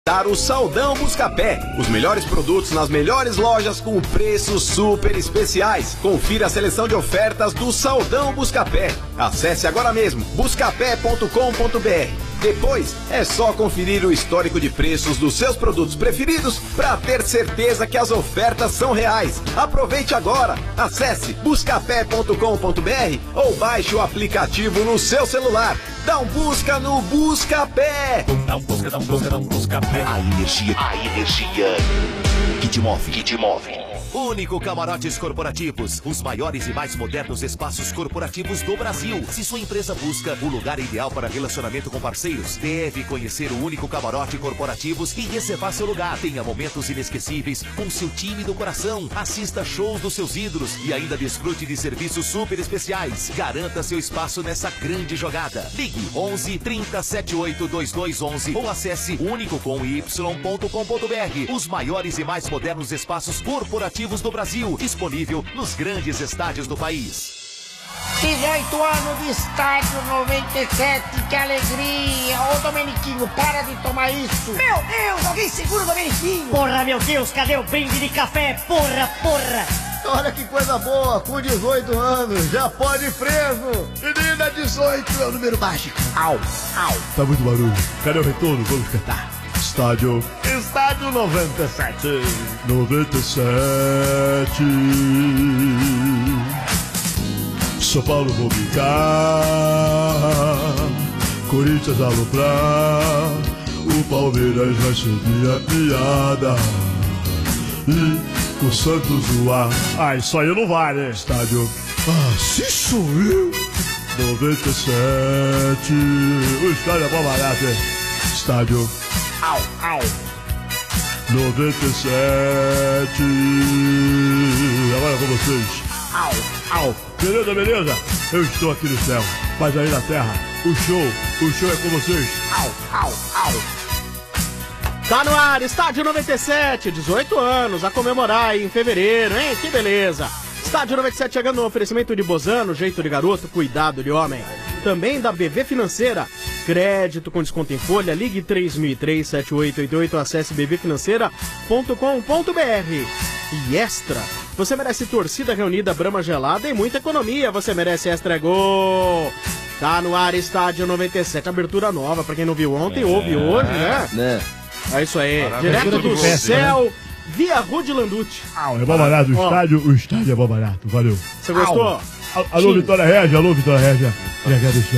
O Saldão Buscapé, os melhores produtos nas melhores lojas com preços super especiais. Confira a seleção de ofertas do Saldão Buscapé. Acesse agora mesmo buscapé.com.br. Depois é só conferir o histórico de preços dos seus produtos preferidos para ter certeza que as ofertas são reais. Aproveite agora. Acesse buscapé.com.br ou baixe o aplicativo no seu celular. Dá um busca no Buscapé. Dá um Buscapé. A energia que te move. Único Camarotes Corporativos, os maiores e mais modernos espaços corporativos do Brasil. Se sua empresa busca o lugar ideal para relacionamento com parceiros, deve conhecer o Único Camarote Corporativos e reservar seu lugar. Tenha momentos inesquecíveis com seu time do coração. Assista shows dos seus ídolos e ainda desfrute de serviços super especiais. Garanta seu espaço nessa grande jogada. Ligue 11 30 78 2211 ou acesse unicocomy.com.br. Os maiores e mais modernos espaços corporativos do Brasil, disponível nos grandes estádios do país. 18 anos de estádio 97, que alegria! Ô Domeniquinho, para de tomar isso! Meu Deus, alguém segura o Domeniquinho! Porra, meu Deus, cadê o brinde de café? Porra! Olha que coisa boa, com 18 anos, já pode ir preso! Menina, 18 é o número mágico! Au! Tá muito barulho, cadê o retorno? Vamos cantar! Estádio 97. São Paulo vou brincar, Corinthians aloprar, o Palmeiras vai subir a piada e o Santos zoar. Ah, isso aí não vale. Estádio, se sou eu. 97. O estádio é bom barato, hein? Estádio 97. Agora com vocês. Beleza? Eu estou aqui no céu, mas aí na terra, o show é com vocês. Tá no ar, Estádio 97, 18 anos, a comemorar aí em fevereiro, hein? Que beleza! Estádio 97 chegando no oferecimento de Bozano, jeito de garoto, cuidado de homem. Também da BV Financeira, crédito com desconto em folha, ligue 3003-7888, acesse bvfinanceira.com.br. E Extra, você merece torcida reunida, Brahma gelada e muita economia, você merece Extra Gol. Tá no ar, Estádio 97, abertura nova, pra quem não viu ontem, ouve hoje, né? É isso aí, direto do céu, via Rude Landucci. É bom barato, o estádio é bom barato, valeu. Você gostou? Alô, Vitória Régia, Queria agradecer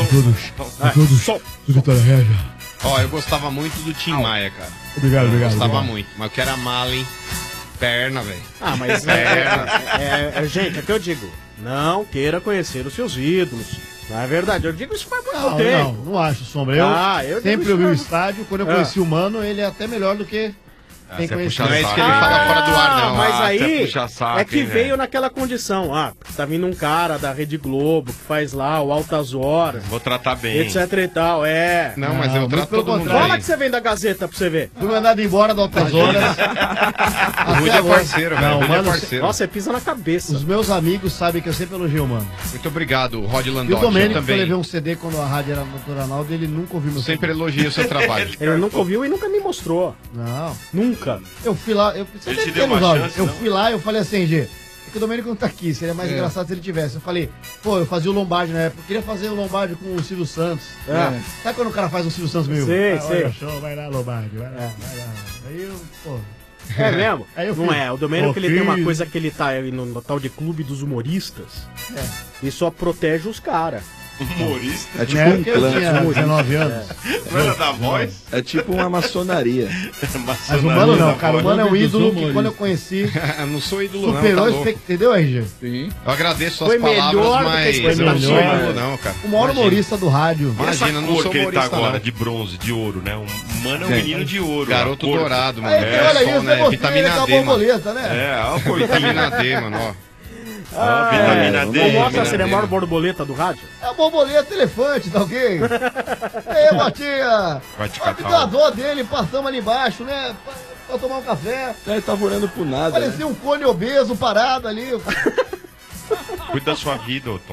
a todos do Vitória Régia. Ó, eu gostava muito do Tim Maia, cara. Obrigado. Gostava muito, mas eu quero a mala, hein? Perna, velho. Ah, mas gente, é que eu digo, não queira conhecer os seus ídolos. Não é verdade, eu digo isso faz muito tempo. Não acho, Sombra. Eu sempre ouvi o estádio, quando eu conheci o Mano, ele é até melhor do que quem conhece. Não é isso que ele fala fora do ar, não. Mas aí saco, é que veio naquela condição. Tá vindo um cara da Rede Globo que faz lá o Altas Horas. Vou tratar bem. Etc e tal, Não, mas eu trato todo mundo Fala bem. que você vem da Gazeta pra você ver. Fui mandado embora da Altas Horas. O Rude é parceiro, velho. O Rude é parceiro. Nossa, você pisa na cabeça. Os meus amigos sabem que eu sempre elogio o Mano. Muito obrigado, Rod E o Landotti. Domênico, Eu que eu levei também. um CD quando a rádio era no Ronaldo, ele nunca ouviu meu CD. Sempre elogio o seu trabalho. Ele nunca ouviu e nunca me mostrou. Não. Nunca. Eu fui lá, você deve ter nos áudios. Eu fui lá e eu falei assim, G, é que o Domênico não tá aqui, seria mais engraçado se ele tivesse. Eu falei, eu fazia o Lombardi na época, eu queria fazer o Lombardi com o Silvio Santos. Sabe quando o cara faz um Silvio Santos meio? Sei. Show, vai lá, Lombardi, vai lá. Aí eu, É mesmo? Aí eu não fiz. é, o Domênico ele tem uma coisa que ele tá aí no tal de clube dos humoristas e só protege os caras. Humorista? É tipo um eu clã. tinha 19 anos. Não era da voz? É tipo uma maçonaria. Mas o Mano não, cara. O Mano é um ídolo que quando eu conheci, Não sou ídolo, superou não. a expectativa. Entendeu, RG? Sim. Eu agradeço suas Foi palavras, melhor do que a mas eu não expectativa. sou ídolo, não, cara. O maior Imagina. humorista do rádio. Imagina, não cor sou que ele tá humorista, agora, não. de bronze, de ouro, né? Mano é um menino de ouro. Garoto a cor. dourado, mano. Aí, olha isso, sol, né? você mostrou ele Vitamina com a D, mano. borboleta, né? É, olha a cor. Vitamina D, mano, ó. Vitamina D. Não mostra se vitamina ele é a D. maior borboleta do rádio? É a borboleta elefante, tá ok? Ei, Botinha! Vai te Olha que catar. deu a dor dele, passamos ali embaixo, né? Pra tomar um café. Ele tava olhando por nada. Parecia um cone obeso parado ali. Cuida da sua vida, ô tonto.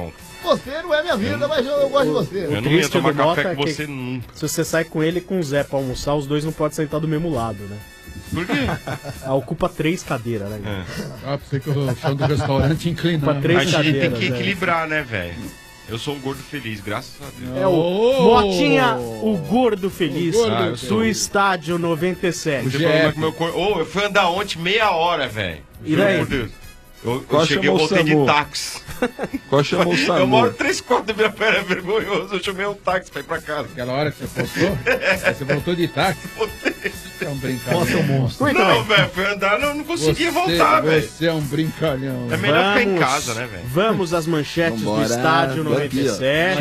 você não é minha vida, mas eu gosto de você. Eu não ia tomar café com você nunca. Se você sai com ele e com o Zé pra almoçar, os dois não podem sentar do mesmo lado, né? Por quê? Ocupa 3 cadeiras, né? Ah, pensei que o chão do restaurante inclinado. A gente tem que equilibrar, né, velho? Eu sou um gordo feliz, graças a Deus. É o Motinha, o gordo feliz do Estádio 97. Eu fui andar ontem meia hora, velho. E daí? Por Deus. Eu cheguei, eu voltei de táxi. Qual chamou o SAMU? Eu moro 3 quartos da minha perna, é vergonhoso. Eu chamei um táxi pra ir pra casa. Aquela hora que você postou? Você voltou de táxi? Voltei. Você é um brincalhão. Nossa, monstro. Não, velho, fui andar, não conseguia voltar, velho. Você é um brincalhão. É melhor ficar em casa, né, velho? Vamos às manchetes do Estádio 97.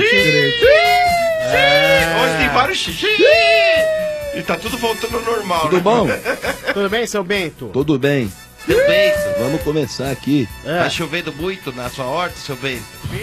Hoje tem vários xixi. E tá tudo voltando ao normal, Tudo né? bom? Tudo bem, seu Bento? Tudo bem. Vamos começar aqui. Tá chovendo muito na sua horta, seu Bento?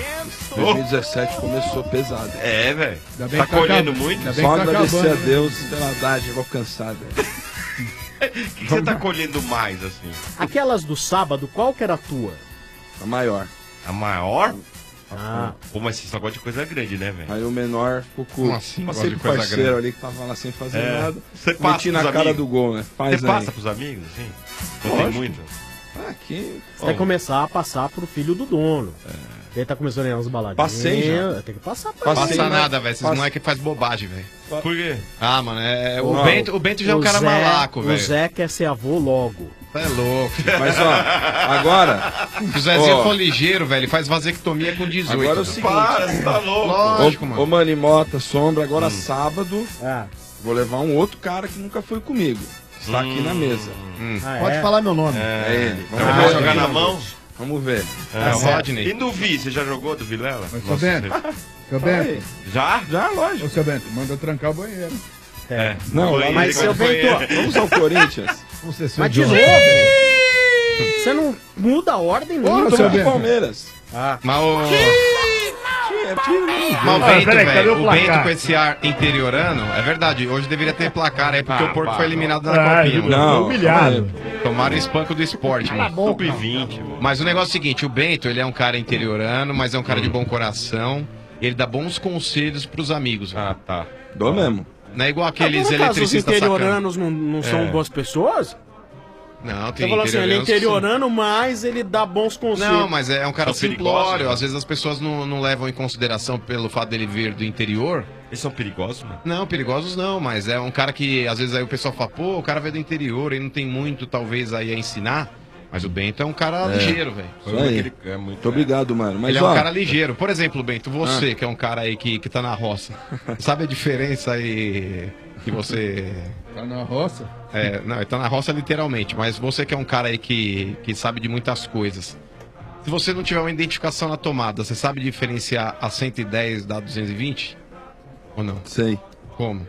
2017 começou pesado. É, velho. Tá colhendo muito? Só agradecer a Deus pela dádiva alcançada. O que você tá colhendo mais, assim? Aquelas do sábado, qual que era a tua? A maior. A maior? Ah. Pô, mas você só gosta de coisa grande, né, velho? Aí o menor ficou com Como assim, passei gosta de pro coisa parceiro grande? ali que tava lá sem fazer É. nada. Você passa Meti na pros cara amigos? do gol, né? Faz Você aí. passa pros amigos, assim? Não tem Lógico. muito? Aqui. Você vai começar a passar pro filho do dono. Ele tá começando a ir nas baladinhas. Passei já. Tem que passar pra Passei, Passa né? nada, velho. Esses moleques faz bobagem, velho. Por quê? Ah, mano, Não. O Bento já é um cara malaco, O velho. Zé quer ser avô logo. É louco. Mas ó, agora. Se o Zezinho Ó. for ligeiro, velho, ele faz vasectomia com 18. Agora é o velho. seguinte. Para, você tá louco. Lógico, Ô, mano. Mani Mota, Sombra, agora sábado Ah. vou levar um outro cara que nunca foi comigo. Está aqui na mesa. Pode falar meu nome. É ele. Vai jogar na mão? Vamos ver. É o Rodney. E no Vi, você já jogou do Vilela? Mas, Nossa, seu Bento, seu Bento, Já? Já, lógico. ô, seu Bento, manda trancar o banheiro. É. Não, lá Mas, seu Bento, vamos ao Corinthians. Vamos ser seu mas de John. novo? Você não muda a ordem Ô, nunca. Tô seu com o Bento. Palmeiras. Mas o... É time, né? Mas o Bento, peraí, cadê velho, o o placar? Bento com esse ar interiorano, é verdade, hoje deveria ter placar aí, porque o Porto foi eliminado na Ah, Copinha, mano. Não, humilhado. Tomaram o espanco do esporte, Cala a mano. boca. Sub-20. Mas o negócio é o seguinte, o Bento, ele é um cara interiorano, mas é um cara de bom coração, ele dá bons conselhos pros amigos, velho. Ah, tá. Dou mesmo. Não é igual aqueles Por acaso os eletricistas sacanos. interioranos não são boas pessoas? Não, Você tem falou assim, ele é interiorianos que são. interiorano, mas ele dá bons conselhos. Não, mas é um cara São perigosos, simplório. né? Às vezes as pessoas não levam em consideração pelo fato dele vir do interior. Eles são perigosos, mano? Não, perigosos não, mas é um cara que às vezes aí o pessoal fala, pô, o cara veio do interior, ele não tem muito talvez aí a ensinar. Mas o Bento é um cara ligeiro, velho. Isso aí. É muito. Muito obrigado, mano. Mas Ele é ó, um cara ligeiro. Por exemplo, Bento, você que é um cara aí que tá na roça. Sabe a diferença aí que você... Tá na roça? É, não, ele tá na roça literalmente, mas você que é um cara aí que sabe de muitas coisas. Se você não tiver uma identificação na tomada, você sabe diferenciar a 110 da 220? Ou não? sei. Como?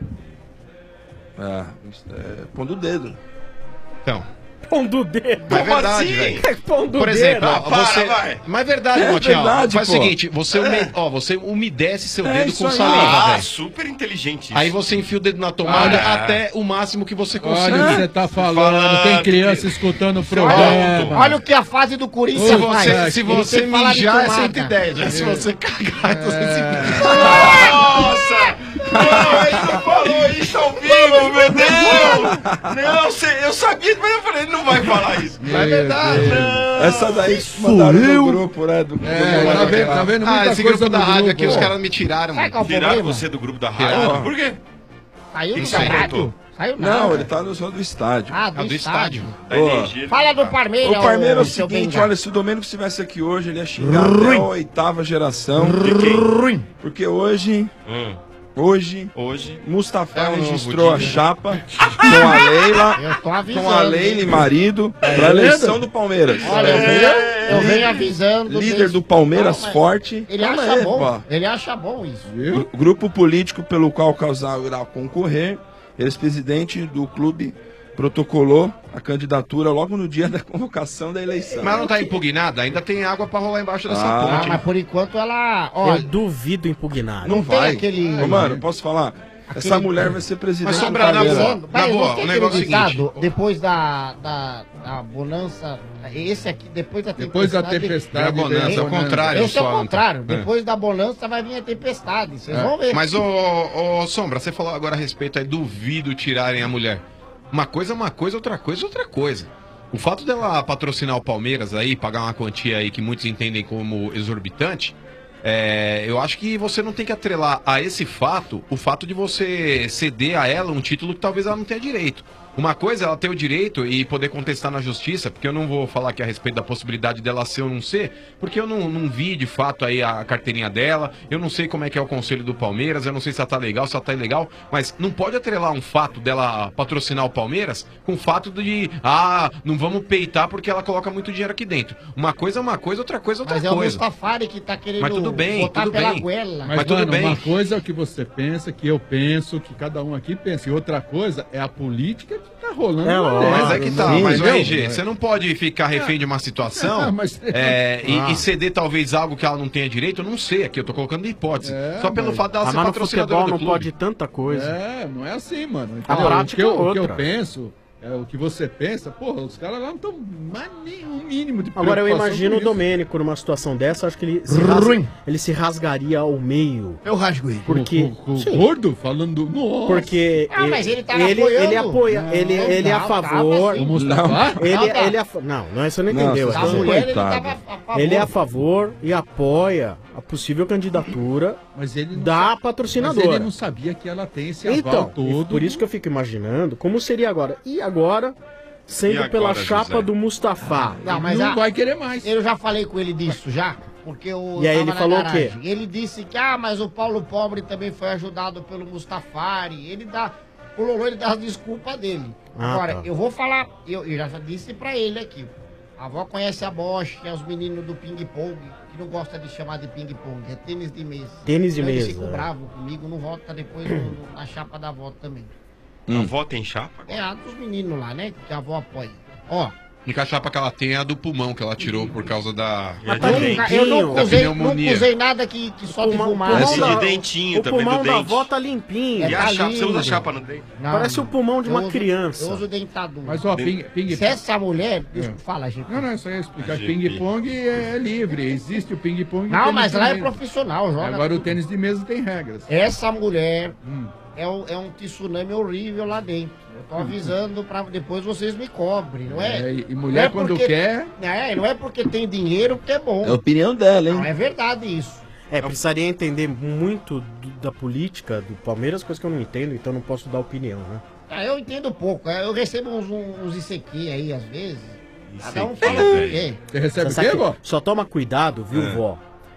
Pondo o dedo. Então. Pão do dedo. Mas é verdade, assim? velho. Pão do Por dedo. exemplo, ó, para, você. vai. Mas é verdade, É Motinha. verdade, Faz o pô. seguinte, você umedece seu dedo isso com aí. saliva, Ah, velho. super inteligente isso. Aí você enfia o dedo na tomada Ah. até o máximo que você Olha o consegue. que você tá falando, tem criança escutando o programa. Olha o que a fase do Corinthians Se faz. você, se Ele você tem que falar de mijar é tomada. 110, né? Se você cagar é 220. Nossa! Não, ele não falou isso ao vivo, meu Deus! Não, eu sabia, mas eu falei, ele não vai falar isso. É verdade. Essa daí mandaram no grupo, né? Do Tá vendo Ah, muita esse coisa grupo da no rádio grupo, aqui, os ó. caras me tiraram, Sabe mano. qual é o Tiraram problema? você do grupo da Tiraram. rádio? Por quê? Saiu Quem do que você rádio. inventou? Saiu nada. Não, ele tá no som do estádio. Ah, É do estádio. Da Ô, energia. Fala do Parmeira. O Parmeira é o seu seguinte, Benga. olha, se o Domênico estivesse aqui hoje, ele ia xingar até a 8ª geração. Porque hoje, Hoje, Mustafa É um novo registrou a dia. chapa com a Leila, Eu tô avisando. com a Leila e marido, pra eleição do Palmeiras. Olha, eu venho avisando. Líder desde- do Palmeiras Não, mas forte. Ele Calma acha aí, bom. pô. Ele acha bom isso. Grupo político pelo qual o casal irá concorrer. Ex-presidente do clube protocolou a candidatura logo no dia da convocação da eleição. Mas não tá impugnada? Ainda tem água pra rolar embaixo dessa Ah, ponte. mas por enquanto ela. Eu Olha, duvido impugnar. Não tem vai. aquele- Ô, mano, posso falar? Essa mulher vai ser presidente. Mas Sombra, na Mas boa, você o negócio é o seguinte. depois da bonança, esse aqui, depois da tempestade... Depois da tempestade. É a bonança, é o contrário. Esse é o só, contrário. É. Depois da bonança vai vir a tempestade. Vocês vão ver. Mas, ô Sombra, você falou agora a respeito aí, duvido tirarem a mulher. Uma coisa é uma coisa, outra coisa é outra coisa. O fato dela patrocinar o Palmeiras aí, pagar uma quantia aí que muitos entendem como exorbitante, eu acho que você não tem que atrelar a esse fato o fato de você ceder a ela um título que talvez ela não tenha direito. Uma coisa é ela ter o direito e poder contestar na justiça, porque eu não vou falar aqui a respeito da possibilidade dela ser ou não ser, porque eu não vi de fato aí a carteirinha dela, eu não sei como é que é o conselho do Palmeiras, eu não sei se ela tá legal, se ela tá ilegal, mas não pode atrelar um fato dela patrocinar o Palmeiras com o fato de, não vamos peitar porque ela coloca muito dinheiro aqui dentro. Uma coisa é uma coisa, outra coisa é outra coisa. Mas é o Mustafari que tá querendo mas tudo bem, botar tudo pela bem. goela. Mas tudo mano, bem. uma coisa é o que você pensa, que eu penso, que cada um aqui pensa. E outra coisa é a política que tá rolando. Mas é que tá, mas o entendeu? RG, você não pode ficar refém de uma situação e ceder talvez algo que ela não tenha direito, eu não sei aqui, eu tô colocando de hipótese. Só pelo fato dela ser mas no patrocinadora futebol do não clube. pode tanta coisa. Não é assim, mano. A Entendeu? prática é o que outra. eu penso, o que você pensa, porra, os caras lá não estão mais nem um mínimo de Agora eu preocupação imagino o com isso. Domênico numa situação dessa, acho que ele se rasgaria ao meio. Eu rasgo ele. Porque O gordo falando, nossa. Porque mas ele tava ele apoiando. apoia, Não, ele é a não, favor. tava O Mustafa? Ele é a não é, você não entendeu. Nossa, A Nossa, mulher, ele coitado. tava a favor. Ele é a favor e apoia a possível candidatura Mas ele não da sabe- Mas patrocinadora. ele não sabia que ela tem esse aval Então, todo. por isso que eu fico imaginando como seria agora. E agora, sendo E agora, pela chapa José? do Mustafa. Não, mas não vai querer mais. eu já falei com ele disso já, porque eu E aí tava ele falou na o garagem. quê? Ele disse que, mas o Paulo Pobre também foi ajudado pelo Mustafari. O Lolo, ele dá as desculpas dele. Agora, tá. eu vou falar, eu já disse pra ele aqui. A avó conhece a Bosch, que é os meninos do ping-pong, que não gosta de chamar de ping-pong, é tênis de mesa. Tênis de Então, mesa, Eles ficam é. bravos comigo, não vota depois na chapa da avó também. A avó tem chapa? É a dos meninos lá, né? Que a avó apoia. Ó, A única chapa que ela tem é a do pulmão, que ela tirou por causa da... eu não da usei pneumonia. nada que solte fumaça. Esse da- de dentinho o também pulmão do da dente. avó tá limpinho. E a tá chapa? Você usa lindo. chapa no dente? Não, Parece o pulmão de eu uma uso- criança. Eu uso dentadura. Mas ó, ping-pong. Se essa mulher... Desculpa, fala, gente. Não, isso aí é explicar. GP. Ping-pong é livre. Existe o ping-pong. e o Não, tênis mas de lá é mesa. profissional, joga. Agora o tênis de mesa tem regras. Essa mulher é um tsunami horrível lá dentro. Eu tô avisando pra depois vocês me cobrem, não é? E mulher Não é quando porque- quer. Não é porque tem dinheiro que é bom. É a opinião dela, Não, hein? é verdade isso. Precisaria entender muito da política do Palmeiras, coisa que eu não entendo, então não posso dar opinião, né? Eu entendo pouco. Eu recebo uns ICQ aí, às vezes. Cada um ICQ, fala o velho. quê. Você recebe o Sabe quê, que- vó? Só toma cuidado, viu, vó?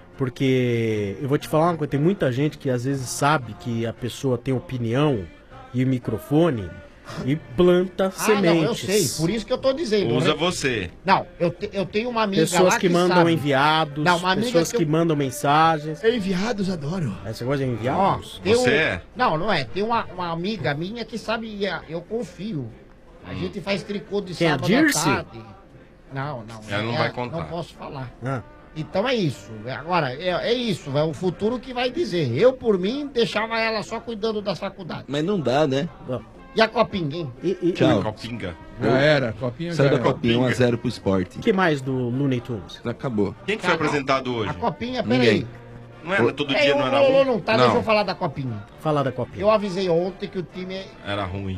Porque eu vou te falar uma coisa, tem muita gente que às vezes sabe que a pessoa tem opinião e microfone e planta sementes. Não, eu sei. Por isso que eu tô dizendo. Usa né? você. Não, eu tenho uma amiga Pessoas lá que mandam sabe. enviados, Não, uma amiga pessoas que que eu- mandam mensagens. Enviados, adoro. Essa coisa de Ó, enviados? tem Você é? Não é. Tem uma amiga minha que sabe, eu confio. A gente faz tricô de Quem é a sábado à Dirce? tarde. Não. Ela não vai contar. Não posso falar. Ah. Então é isso. Agora, é isso. É o futuro que vai dizer. Eu, por mim, deixava ela só cuidando das faculdades. Mas não dá, né? E a copinha, hein? Tchau. Copinga. Já era. Copinha Saiu já da era. copinha, 1x0 pro esporte. O que mais do Looney Tunes? Acabou. Quem que foi apresentado hoje? A copinha, Ninguém. peraí. Não era todo É, dia, o não era Lolo ruim? não tá, Não. deixa eu falar da copinha. Fala da copinha. Eu avisei ontem que o time Era ruim.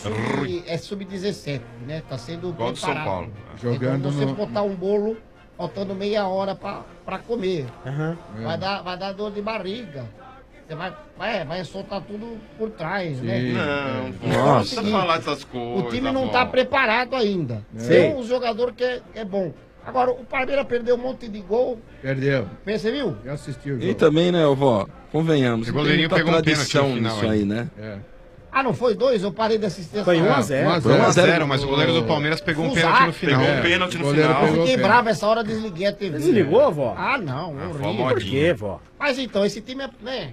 é sub-17, né? Tá sendo Igual do São preparado. Paulo. Jogando Então você no- botar um bolo faltando meia hora pra comer. Aham. Vai dar dor de barriga. Você vai soltar tudo por trás, né? Sim. Não, Então, não é o precisa seguinte, falar dessas coisas. O time não vó. tá preparado ainda. Sei. Tem um jogador que é bom. Agora, o Palmeiras perdeu um monte de gol. Perdeu. Você viu? Já assistiu o E jogo. também, né, vó? Convenhamos. O goleirinho tem muita pegou um pênalti tradição no final, nisso aí, né? É. Ah, não foi 2? Eu parei de assistência. Foi 1 a Ah, 0. 1 a Foi 1 a 0. 0, mas o goleiro do Palmeiras pegou um Fusar. pênalti no final. Pegou É, um pênalti no o goleiro final. pegou. Fiquei pênalti. bravo essa hora, desliguei a TV. Desligou, vó? Ah, não, foi horrível. uma Por quê, vó? Mas então, esse time é, né?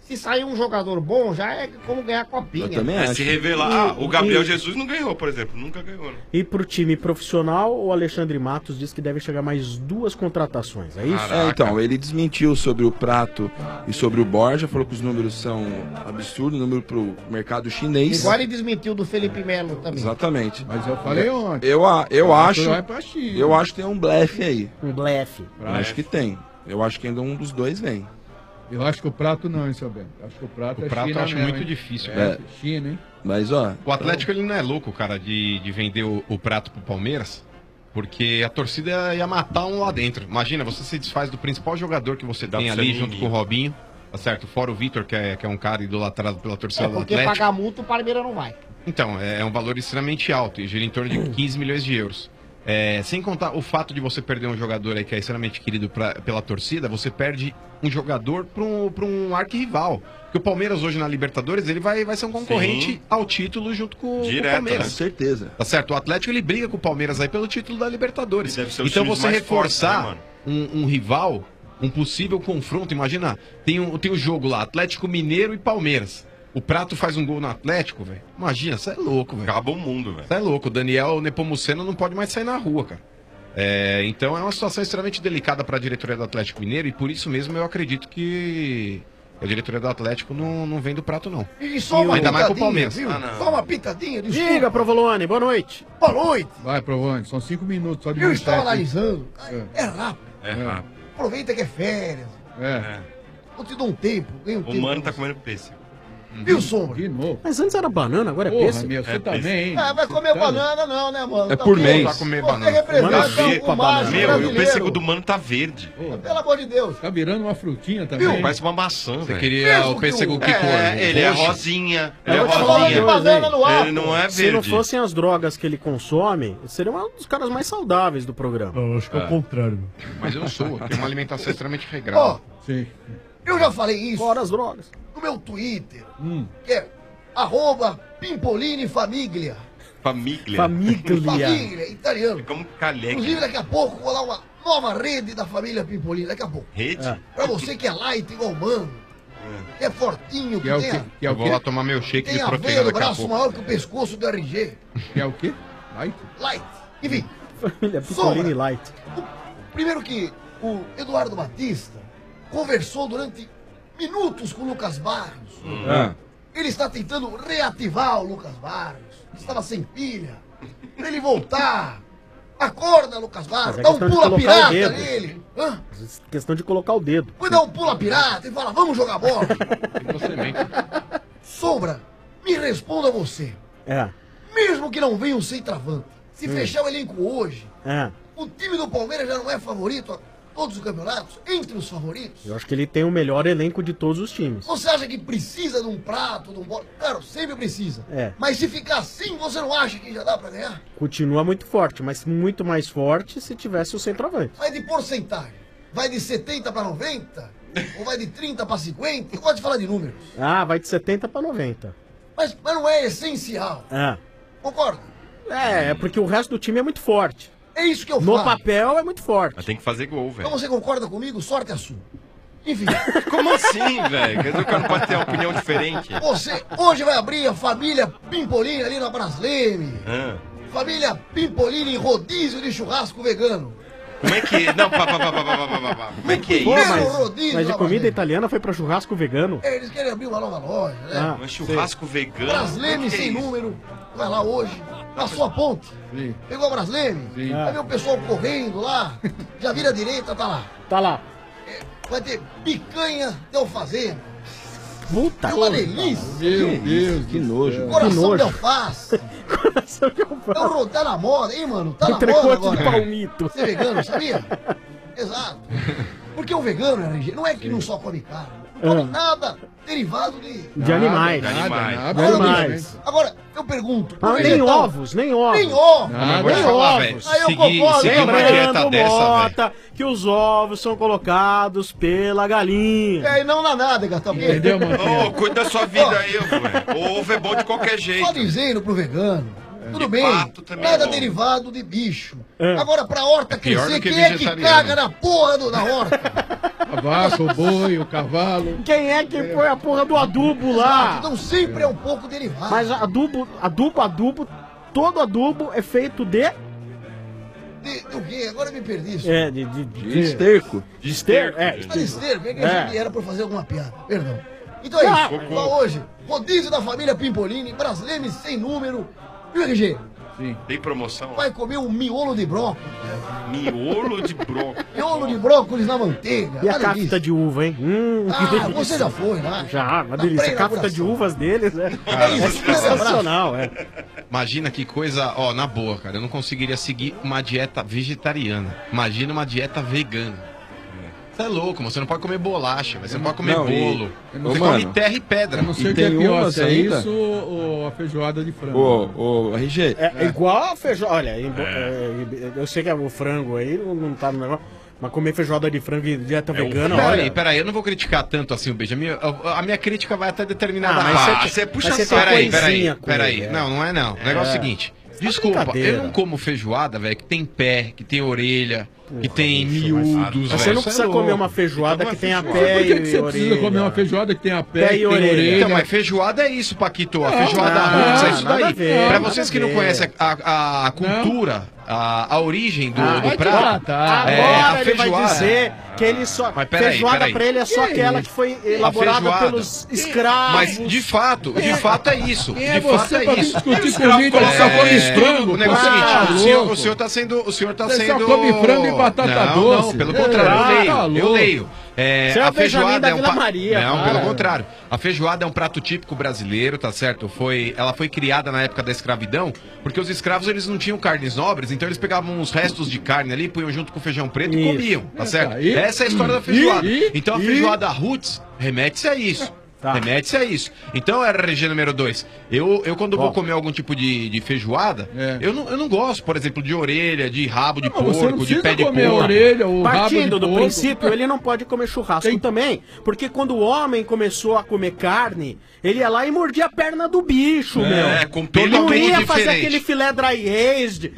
Se sair um jogador bom, já é como ganhar a copinha. Se revelar. O Gabriel Jesus não ganhou, por exemplo. Nunca ganhou. Né? E pro time profissional, o Alexandre Matos diz que deve chegar mais 2 contratações, é isso? Então, ele desmentiu sobre o Prato e sobre o Borja, falou que os números são absurdos, número pro mercado chinês. Igual ele desmentiu do Felipe Melo também. Exatamente. Mas eu falei ontem. Eu acho que tem um blefe aí. Um blefe. Acho que tem. Eu acho que ainda um dos dois vem. Eu acho que o Prato não, hein, seu Bento? Acho que o Prato é Prato China eu acho mesmo, muito hein? difícil. China, hein? Mas, ó... O Atlético, ele não é louco, cara, de vender o Prato pro Palmeiras, porque a torcida ia matar um lá dentro. Imagina, você se desfaz do principal jogador que você tem ali, junto com o Robinho, tá certo? Fora o Vitor, que é um cara idolatrado pela torcida do Porque Atlético. pagar multa, o Palmeiras não vai. Então, é um valor extremamente alto, e gira em torno de 15 milhões de euros. Sem contar o fato de você perder um jogador aí que é extremamente querido pela torcida, você perde um jogador para um arquirrival. Porque o Palmeiras hoje na Libertadores, ele vai ser um concorrente ao título junto com o Palmeiras. Com certeza. Tá certo? O Atlético, ele briga com o Palmeiras aí pelo título da Libertadores. Deve ser os Então times você mais reforçar fortes, né, um rival, um possível confronto, imagina, tem um jogo lá, Atlético Mineiro e Palmeiras. O Prato faz um gol no Atlético, velho. Imagina, você é louco, velho. Acaba o mundo, velho. Você é louco. O Daniel Nepomuceno não pode mais sair na rua, cara. Então é uma situação extremamente delicada para a diretoria do Atlético Mineiro e por isso mesmo eu acredito que a diretoria do Atlético não vem do Prato, não. E só uma ainda mais pro pitadinha, Palmeiras. viu? Só uma pitadinha, desculpa. Diga, Provolone, boa noite. Boa noite. Vai, Provolone, são 5 minutos só de Eu manchete, estava hein? analisando. É rápido. É rápido. Aproveita que é férias. Eu te dou um tempo. Ganha um tempo. O Mano tá comendo pêssego. Viu, Sombra? De novo. Mas antes era banana, agora é Porra, pêssego. meu, você também, hein? Vai comer banana não, né, mano? É por mês. Vai comer Você banana. representa o macho Meu, e o brasileiro. pêssego do Mano tá verde. Pelo amor de Deus. Tá virando uma frutinha também. Viu? Parece uma maçã, Você velho. queria Mesmo o pêssego que que cor? Ele é Roxo? rosinha. Ele é Eu tô falando de rosinha. banana no ar. Ele não é Se não verde. fossem as drogas que ele consome, ele seria um dos caras mais saudáveis do programa. Eu acho que é o contrário. Mas eu sou, eu tenho uma alimentação extremamente regrada. Ó, Sim. eu já falei isso Fora as drogas. no meu Twitter, Hum. que é @Pimpolini Famiglia. Família. Família, italiano. Como Calec. Inclusive, daqui a pouco vou lá uma nova rede da família Pimpolini, daqui a pouco. Rede? Pra você que é light igual o Mano, que é fortinho, que Que é o tem, quê? a, Que é o Eu vou lá quê? tomar meu shake tem de a proteína veia do daqui a braço pouco. maior que o pescoço do RG. Que é o quê? Light? Light. Enfim, Família Picolini Light. primeiro que o Eduardo Batista conversou durante minutos com o Lucas Barros. Ele está tentando reativar o Lucas Barros. Estava sem pilha. Pra ele voltar. Acorda, Lucas Barros. Mas é Dá um questão de pula colocar o pirata dedo. nele. Hã? Questão de colocar o dedo. Foi dar um pula pirata e fala, vamos jogar bola. Você mente. Sombra, me responda você. É, Mesmo que não venha um centroavante, se fechar o elenco hoje, é. o time do Palmeiras já não é favorito a todos os campeonatos? Entre os favoritos? Eu acho que ele tem o melhor elenco de todos os times. Você acha que precisa de um prato, de um bola? Claro, sempre precisa. É. Mas se ficar assim, você não acha que já dá pra ganhar? Continua muito forte, mas muito mais forte se tivesse o centroavante. Vai de porcentagem. Vai de 70 pra 90? Ou vai de 30 pra 50? Eu gosto de falar de números. Ah, vai de 70 para 90. Mas não é essencial. É. Concorda? É porque o resto do time é muito forte. É isso que eu No falo. papel é muito forte. Mas tem que fazer gol, velho. Então você concorda comigo? Sorte é sua. Enfim, Como assim, velho? Quer dizer, o cara não pode ter uma opinião diferente. você hoje vai abrir a família Pimpolini ali na Brasleme. Ah. Família Pimpolini em rodízio de churrasco vegano. Como é que... Não, Como é que é Pô, isso? mas de comida italiana foi pra churrasco vegano? É, eles querem abrir uma nova loja, né? Ah, Mas churrasco vegano? Brasleme Como é que é sem isso? número. Vai lá hoje. Passou a ponte. Sim. Pegou a Brasleme. Sim. Vai ver o pessoal correndo lá. Já vira à direita, tá lá. Tá lá. Vai ter picanha de alfazema. Puta É uma que delícia. Meu Deus, Que nojo. Coração nojo. de alface. É o rodar na moda, hein, mano? Tá na moda Entrecote de agora. palmito. Ser vegano, sabia? Exato. Porque o vegano, RG, não é que não só come carne. Come nada derivado De animais. Nada, De animais. Agora, eu pergunto. Ah, por nem vegetal- ovos, nem ovos. Nem ovos. Nada. Vou te Nem falar, ovos. velho. Aí eu Seguir concordo. uma dieta Lembrando, dessa, velho. Mota, que os ovos são colocados pela galinha. É, e não na nádega também. Entendeu, mano? Ô, cuida da sua vida aí, velho. O ovo é bom de qualquer jeito. Só dizendo pro vegano Tudo bem, nada derivado de bicho. Agora, pra horta crescer, quem é que caga na porra da horta? A vaca, o boi, o cavalo. Quem é que põe a porra do adubo lá? Então sempre é um pouco derivado. Mas adubo, todo adubo é feito de... O quê? Agora eu me perdi. De esterco. De esterco? De esterco, era pra fazer alguma piada, perdão. Então é isso, só hoje, rodízio da família Pimpolini, Braslemes sem número, e o RG? Sim. Tem promoção? Vai comer um miolo de brócolis. Miolo de brócolis? Miolo de brócolis na manteiga. E a cafta de uva, hein? Você já foi lá? Já, uma delícia. A cafta de uvas deles, é sensacional, Imagina que coisa, na boa, cara, eu não conseguiria seguir uma dieta vegetariana. Imagina uma dieta vegana. Você é louco, você não pode comer bolacha, você não pode comer bolo. Você come terra e pedra. Eu não sei o que é pior, se é isso ou a feijoada de frango. Ô, RG. É igual a feijoada. Olha, eu sei que o frango aí não tá no negócio. Mas comer feijoada de frango e dieta vegana, olha... Peraí, eu não vou criticar tanto assim o beijo. A minha crítica vai até determinada parte. Você puxa Peraí. Não é não. O negócio é o seguinte. Desculpa, eu não como feijoada, velho, que tem pé, que tem orelha, que tem miúdos, velho. Você não precisa comer uma feijoada que tenha pé e orelha. Por que você precisa comer uma feijoada que tenha pé e orelha? Então, mas feijoada é isso, Paquito. A feijoada roots é isso daí. Pra vocês que não conhecem a cultura, a origem do prato, agora ele vai dizer que ele só... Feijoada pra ele é só aquela que foi elaborada pelos escravos. Mas, de fato é isso. De fato é isso. Discutir comigo, ele só come frango. O negócio é o seguinte, o senhor tá sendo... Você só come frango e batata doce. Não, pelo contrário, eu leio. A feijoada é um pelo contrário. A feijoada é um prato típico brasileiro, tá certo? Ela foi criada na época da escravidão, porque os escravos eles não tinham carnes nobres, então eles pegavam uns restos de carne ali, punham junto com feijão preto e comiam, tá certo? Essa é a história da feijoada. Então a feijoada roots remete-se a isso. Remete-se a isso. Então era RG número 2. Eu quando vou comer algum tipo de feijoada, eu não gosto, por exemplo, de orelha, de rabo de porco, de pé de porco. Partindo do princípio, ele não pode comer churrasco também, porque quando o homem começou a comer carne, ele ia lá e mordia a perna do bicho, meu. Com pelo não ia diferente. fazer aquele filé dry aged,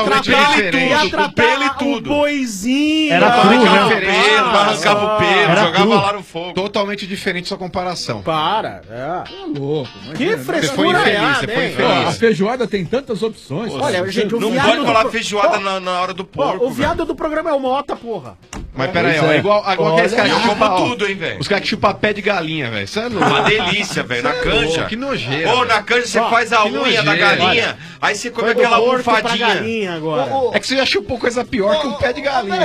ia tratar o boizinho. Era cru, arrancava o pelo, jogava lá no fogo. Totalmente diferente sua comparação. Para, louco. Que frescura você foi infeliz. A feijoada tem tantas opções. Olha, gente, o não viado pode falar feijoada na hora do porco. O viado do programa é o Mota, porra. Mas peraí, é igual aqueles caras que chupam tudo, hein, velho. Os caras que chupam pé de galinha, velho. Isso é louco. Uma delícia, velho. Na canja. Que nojeira. Ô, na canja você faz a unha da galinha, aí você come aquela almofadinha. É que você já chupou coisa pior que um pé de galinha.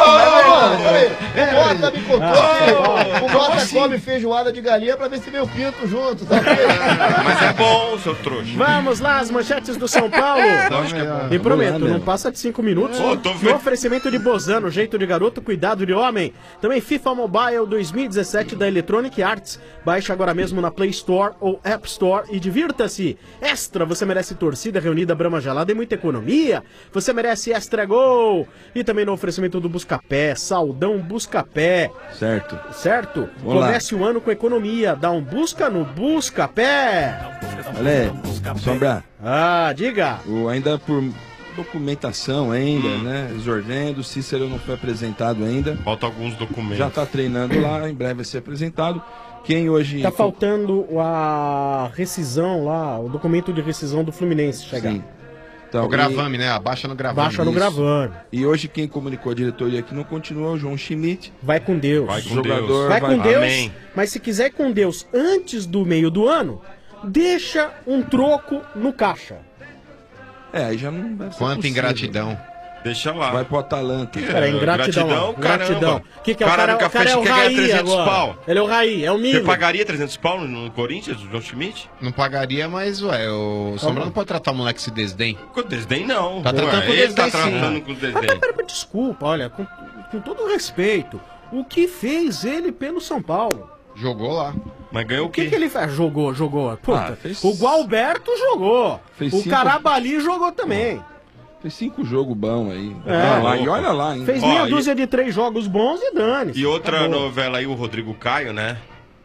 O Mota me contou. O Mota come feijoada de galinha pra ver se meu pinto junto, tá vendo? Mas é bom, seu trouxa. Vamos lá, as manchetes do São Paulo. E prometo, não passa de 5 minutos. No oferecimento de Bozano, jeito de garoto, cuidado de homem. Também FIFA Mobile 2017 da Electronic Arts. Baixe agora mesmo na Play Store ou App Store e divirta-se. Extra, você merece torcida reunida, Brahma gelada e muita economia. Você merece Extra Gol. E também no oferecimento do Buscapé, Saldão Buscapé. Certo? Comece o ano com economia. Dá um busca no Buscapé. Olha, Sombra. Diga. Ainda por documentação né? Exordendo, Cícero não foi apresentado ainda. Falta alguns documentos. Já tá treinando lá, em breve vai ser apresentado. Quem hoje... Tá faltando a rescisão lá, o documento de rescisão do Fluminense chegar. Sim. Então, o gravame, né? Baixa no gravame. Baixa no gravame. E hoje quem comunicou a diretoria que não continua é o João Schmidt. Vai com Deus. Vai com jogador, Deus. Vai com Deus. Amém. Mas se quiser ir com Deus antes do meio do ano, deixa um troco no caixa. Aí já não vai ser Quanta possível. ingratidão. Deixa lá. Vai pro Atalanta. Cara, ingratidão. Caramba. Que é o cara? O cara é o Raí agora. Ele é o Raí, é o mínimo. Você pagaria 300 pau no Corinthians, o João Schmidt? Não pagaria, mas, o Sombra não pode tratar o moleque se desdém. Com desdém, não. Tá tratando com ele desdém, tá tratando com desdém. Mas, desculpa, olha, com todo o respeito, o que fez ele pelo São Paulo? Jogou lá. Mas ganhou o quê? O que ele fez? Jogou. Puta, o Gualberto jogou. O Carabali jogou também. Fez 5 jogos bons aí. Lá, e olha lá, hein? Fez meia dúzia de 3 jogos bons e dane-se. E outra novela aí, o Rodrigo Caio, né?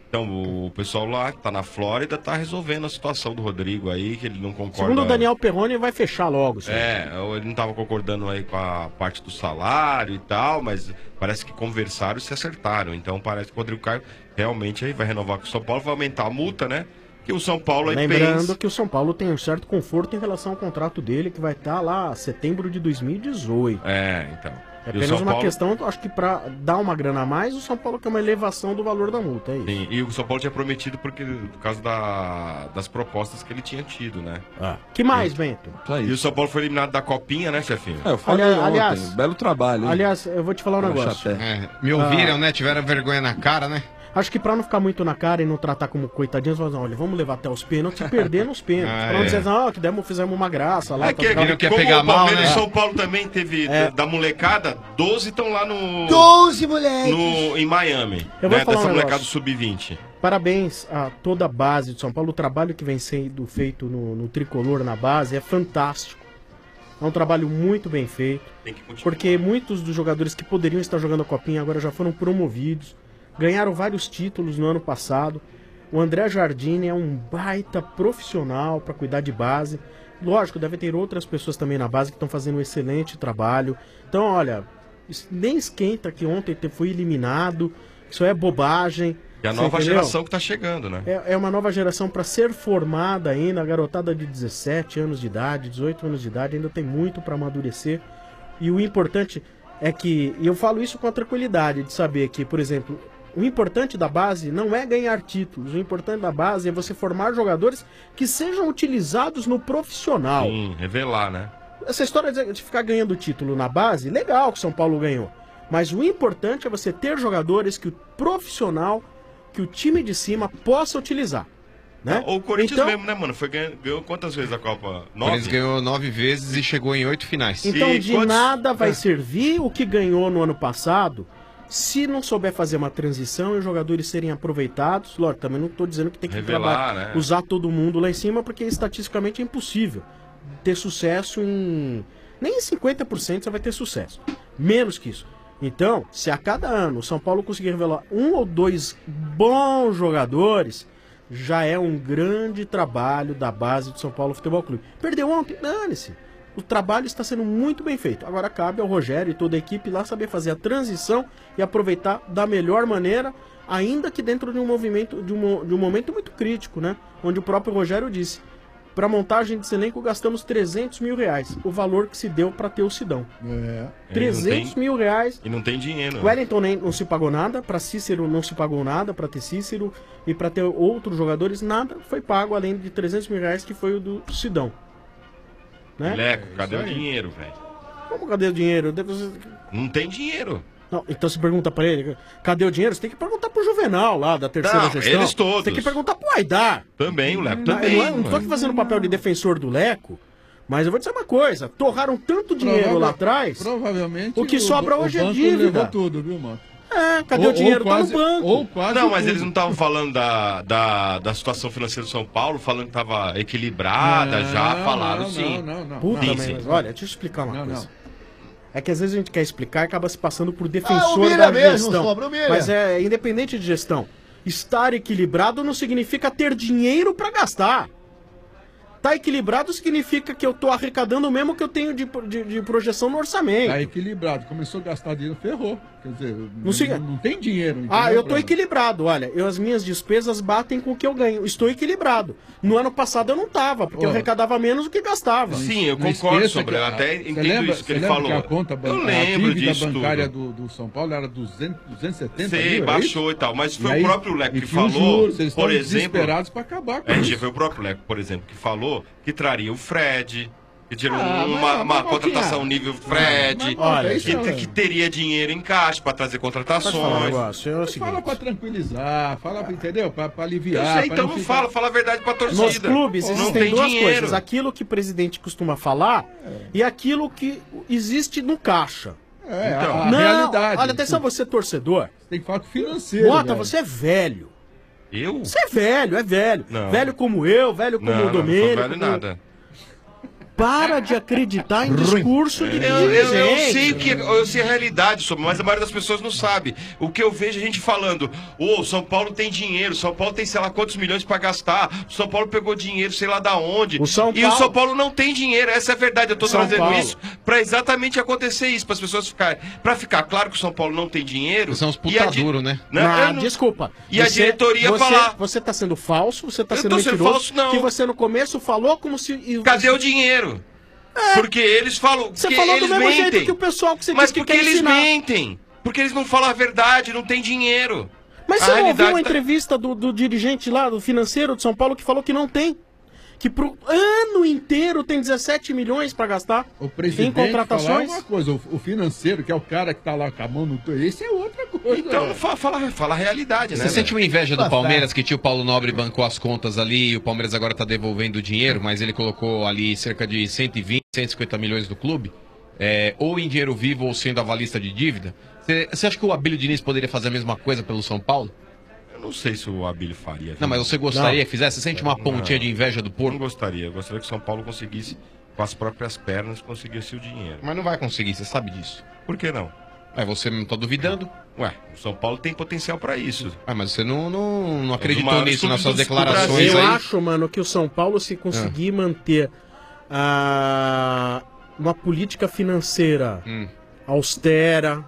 Então, o pessoal lá que tá na Flórida tá resolvendo a situação do Rodrigo aí, que ele não concorda. Segundo o Daniel Perrone, vai fechar logo. Isso ele não tava concordando aí com a parte do salário e tal, mas parece que conversaram e se acertaram. Então parece que o Rodrigo Caio realmente aí vai renovar com o São Paulo, vai aumentar a multa, né? Que o São Paulo aí Lembrando que o São Paulo tem um certo conforto em relação ao contrato dele, que vai estar lá setembro de 2018. Então. É apenas uma questão, acho que pra dar uma grana a mais, o São Paulo quer uma elevação do valor da multa, é isso. Sim, e o São Paulo tinha prometido por causa das propostas que ele tinha tido, né? Que mais, Bento? E o São Paulo foi eliminado da Copinha, né, chefinho? Eu falei aliás, belo trabalho, hein? Aliás, eu vou te falar um negócio. Me ouviram, né? Tiveram vergonha na cara, né? Acho que pra não ficar muito na cara e não tratar como coitadinhos, vamos olha, vamos levar até os pênaltis e perder nos pênaltis. Pra não dizer, que fizemos uma graça lá. Quer pegar mal, né? O São Paulo também teve, da molecada, 12 estão lá no... 12 moleques! Em Miami, eu vou né? falar Dessa um molecada sub-20. Parabéns a toda a base de São Paulo. O trabalho que vem sendo feito no Tricolor, na base, é fantástico. É um trabalho muito bem feito. Porque muitos dos jogadores que poderiam estar jogando a Copinha agora já foram promovidos. Ganharam vários títulos no ano passado. O André Jardine é um baita profissional para cuidar de base. Lógico, deve ter outras pessoas também na base que estão fazendo um excelente trabalho. Então, olha, nem esquenta que ontem foi eliminado. Isso é bobagem. E a nova geração que tá chegando, né? É uma nova geração para ser formada ainda. A garotada de 17 anos de idade, 18 anos de idade, ainda tem muito para amadurecer. E o importante é que, e eu falo isso com a tranquilidade de saber que, por exemplo, o importante da base não é ganhar títulos. O importante da base é você formar jogadores que sejam utilizados no profissional. Sim, revelar, né? Essa história de ficar ganhando título na base, legal que o São Paulo ganhou. Mas o importante é você ter jogadores que o profissional, que o time de cima possa utilizar. Né? O Corinthians mesmo, né, mano? Ganhou quantas vezes a Copa? 9? O Corinthians ganhou 9 vezes e chegou em 8 finais. Então nada vai servir o que ganhou no ano passado se não souber fazer uma transição e os jogadores serem aproveitados. Lógico, também não estou dizendo que tem que trabalhar, né? Usar todo mundo lá em cima, porque estatisticamente é impossível ter sucesso em... Nem em 50% você vai ter sucesso. Menos que isso. Então, se a cada ano o São Paulo conseguir revelar 1 ou 2 bons jogadores, já é um grande trabalho da base do São Paulo Futebol Clube. Perdeu ontem? Dane-se. O trabalho está sendo muito bem feito. Agora cabe ao Rogério e toda a equipe lá saber fazer a transição e aproveitar da melhor maneira, ainda que dentro de um movimento, de um momento muito crítico, né? Onde o próprio Rogério disse: para montagem desse elenco gastamos 300 mil reais, o valor que se deu para ter o Sidão. 300 mil reais. E não tem dinheiro. O Wellington não se pagou nada, para Cícero não se pagou nada, para ter Cícero e para ter outros jogadores, nada foi pago além de 300 mil reais que foi o do Sidão. Né? Leco, cadê o dinheiro, velho? Como cadê o dinheiro? Não tem dinheiro. Não, então você pergunta pra ele, cadê o dinheiro? Você tem que perguntar pro Juvenal lá, da terceira gestão. Eles todos. Você tem que perguntar pro Aidar. Também, o Leco também. Eu não tô aqui fazendo o papel de defensor do Leco, mas eu vou dizer uma coisa, torraram tanto dinheiro lá atrás, provavelmente o que sobra hoje é dívida. Levou tudo, viu, mano? Cadê o dinheiro? Tá no banco. Não, mas eles não estavam falando da situação financeira do São Paulo, falando que estava equilibrada, falaram sim. Puta, mas olha, deixa eu explicar uma coisa. É que às vezes a gente quer explicar e acaba se passando por defensor da gestão. Mas é independente de gestão. Estar equilibrado não significa ter dinheiro para gastar. Tá equilibrado significa que eu tô arrecadando o mesmo que eu tenho de projeção no orçamento. Tá equilibrado. Começou a gastar dinheiro, ferrou. Quer dizer, não tem dinheiro. Eu tô equilibrado. Olha, as minhas despesas batem com o que eu ganho. Estou equilibrado. No ano passado eu não tava, porque eu arrecadava menos do que gastava. Sim, eu concordo sobre ele. Até entendo isso que ele falou. Que a conta eu lembro disso bancária do São Paulo era 270 mil. Baixou e tal. Mas foi o próprio Leco que falou, por exemplo... desesperados para acabar com isso. Foi o próprio Leco, por exemplo, que falou que traria o Fred, que tirou uma contratação nível Fred, que teria dinheiro em caixa para trazer contratações. Fala para tranquilizar, fala, entendeu? Para aliviar. Eu sei, então não fala a verdade para torcida. Nos clubes existem duas coisas: aquilo que o presidente costuma falar e aquilo que existe no caixa. Então, a realidade. Olha, atenção, você torcedor. Tem que falar com o financeiro. Bota, você é velho. Eu? Você é velho, Não. Velho como eu, velho como o Domênico. Não sou velho nada. para de acreditar em discurso de eu sei a realidade, mas a maioria das pessoas não sabe. O que eu vejo a gente falando, o São Paulo tem dinheiro, São Paulo tem sei lá quantos milhões pra gastar, o São Paulo pegou dinheiro sei lá da onde, o São Paulo não tem dinheiro, essa é a verdade. Eu tô trazendo isso pra exatamente acontecer isso, para as pessoas ficarem, pra ficar claro que o São Paulo não tem dinheiro. São os putaduros, né? Desculpa. E a diretoria falar. Você tá sendo falso, você tá sendo Eu tô mentiroso. sendo falso, não. Que você no começo falou como se... Cadê o dinheiro? Porque eles falam. Você falou eles do mesmo mentem. jeito que o pessoal que você Mas disse que porque quer eles ensinar. mentem. Porque eles não falam a verdade, não tem dinheiro. Mas você não ouviu uma entrevista do dirigente lá, do financeiro de São Paulo, que falou que não tem? Que pro ano inteiro tem 17 milhões pra gastar o presidente em contratações? Uma coisa, o financeiro, que é o cara que tá lá com a mão no... Esse é outra coisa. Então, fala a realidade, né? Você sente uma inveja do Palmeiras, que tinha o Paulo Nobre bancou as contas ali, e o Palmeiras agora tá devolvendo o dinheiro, mas ele colocou ali cerca de 120, 150 milhões do clube, ou em dinheiro vivo ou sendo avalista de dívida. Você acha que o Abílio Diniz poderia fazer a mesma coisa pelo São Paulo? Eu não sei se o Abílio faria. Não, mas você gostaria que fizesse? Você sente uma pontinha de inveja do Porto? Não gostaria. Eu gostaria que o São Paulo conseguisse, com as próprias pernas, conseguisse o dinheiro. Mas não vai conseguir, você sabe disso. Por que não? Você não tá duvidando? Ué, o São Paulo tem potencial pra isso. Mas você não acreditou nisso nas suas declarações Eu aí? acho, mano, que o São Paulo, se conseguir manter uma política financeira austera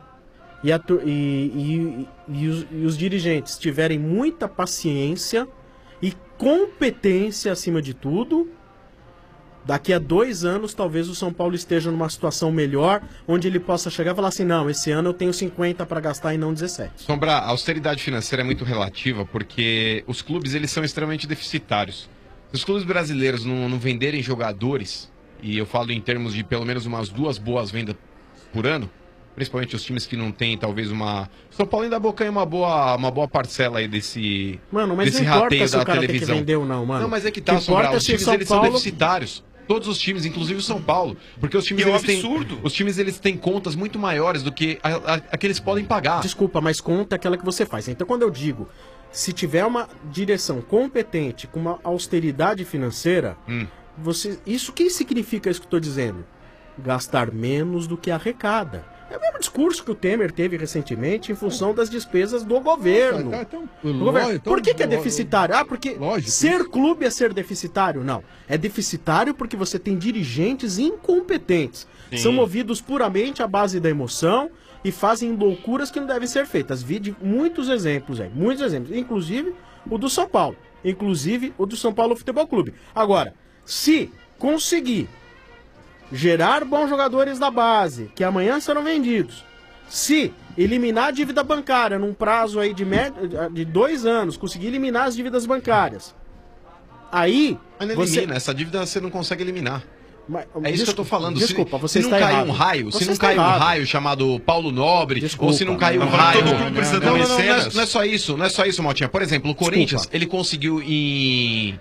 e os dirigentes tiverem muita paciência e competência acima de tudo, daqui a 2 anos talvez o São Paulo esteja numa situação melhor, onde ele possa chegar e falar assim, não, esse ano eu tenho 50 para gastar e não 17. Sombra, a austeridade financeira é muito relativa porque os clubes eles são extremamente deficitários. Se os clubes brasileiros não venderem jogadores, e eu falo em termos de pelo menos umas 2 boas vendas por ano, principalmente os times que não tem talvez uma... O São Paulo ainda abocanha uma boa parcela aí desse, mano, mas desse não importa rateio se da o cara televisão. tem que vender ou não, mano. Não, mas é que tá, Sombra, os times eles são deficitários. Todos os times, inclusive o São Paulo. Porque os times, os times eles têm contas muito maiores do que a que eles podem pagar. Desculpa, mas conta é aquela que você faz. Então quando eu digo, se tiver uma direção competente, com uma austeridade financeira, isso que significa isso que eu estou dizendo? Gastar menos do que arrecada. É o mesmo discurso que o Temer teve recentemente em função das despesas do governo. Por que é deficitário? Porque ser clube é ser deficitário? Não. É deficitário porque você tem dirigentes incompetentes. Sim. São movidos puramente à base da emoção e fazem loucuras que não devem ser feitas. Vi de muitos exemplos aí. Muitos exemplos. Inclusive o do São Paulo. Inclusive o do São Paulo Futebol Clube. Agora, se conseguir gerar bons jogadores da base, que amanhã serão vendidos. Se eliminar a dívida bancária num prazo aí de 2 anos, conseguir eliminar as dívidas bancárias. Aí... Mas não elimina, essa dívida você não consegue eliminar. É isso que eu tô falando. Desculpa, você se não cair um raio, se não cair um raio chamado Paulo Nobre, ou se não cair um raio... Não é só isso, não é só isso, Maltinha. Por exemplo, o Corinthians, ele conseguiu em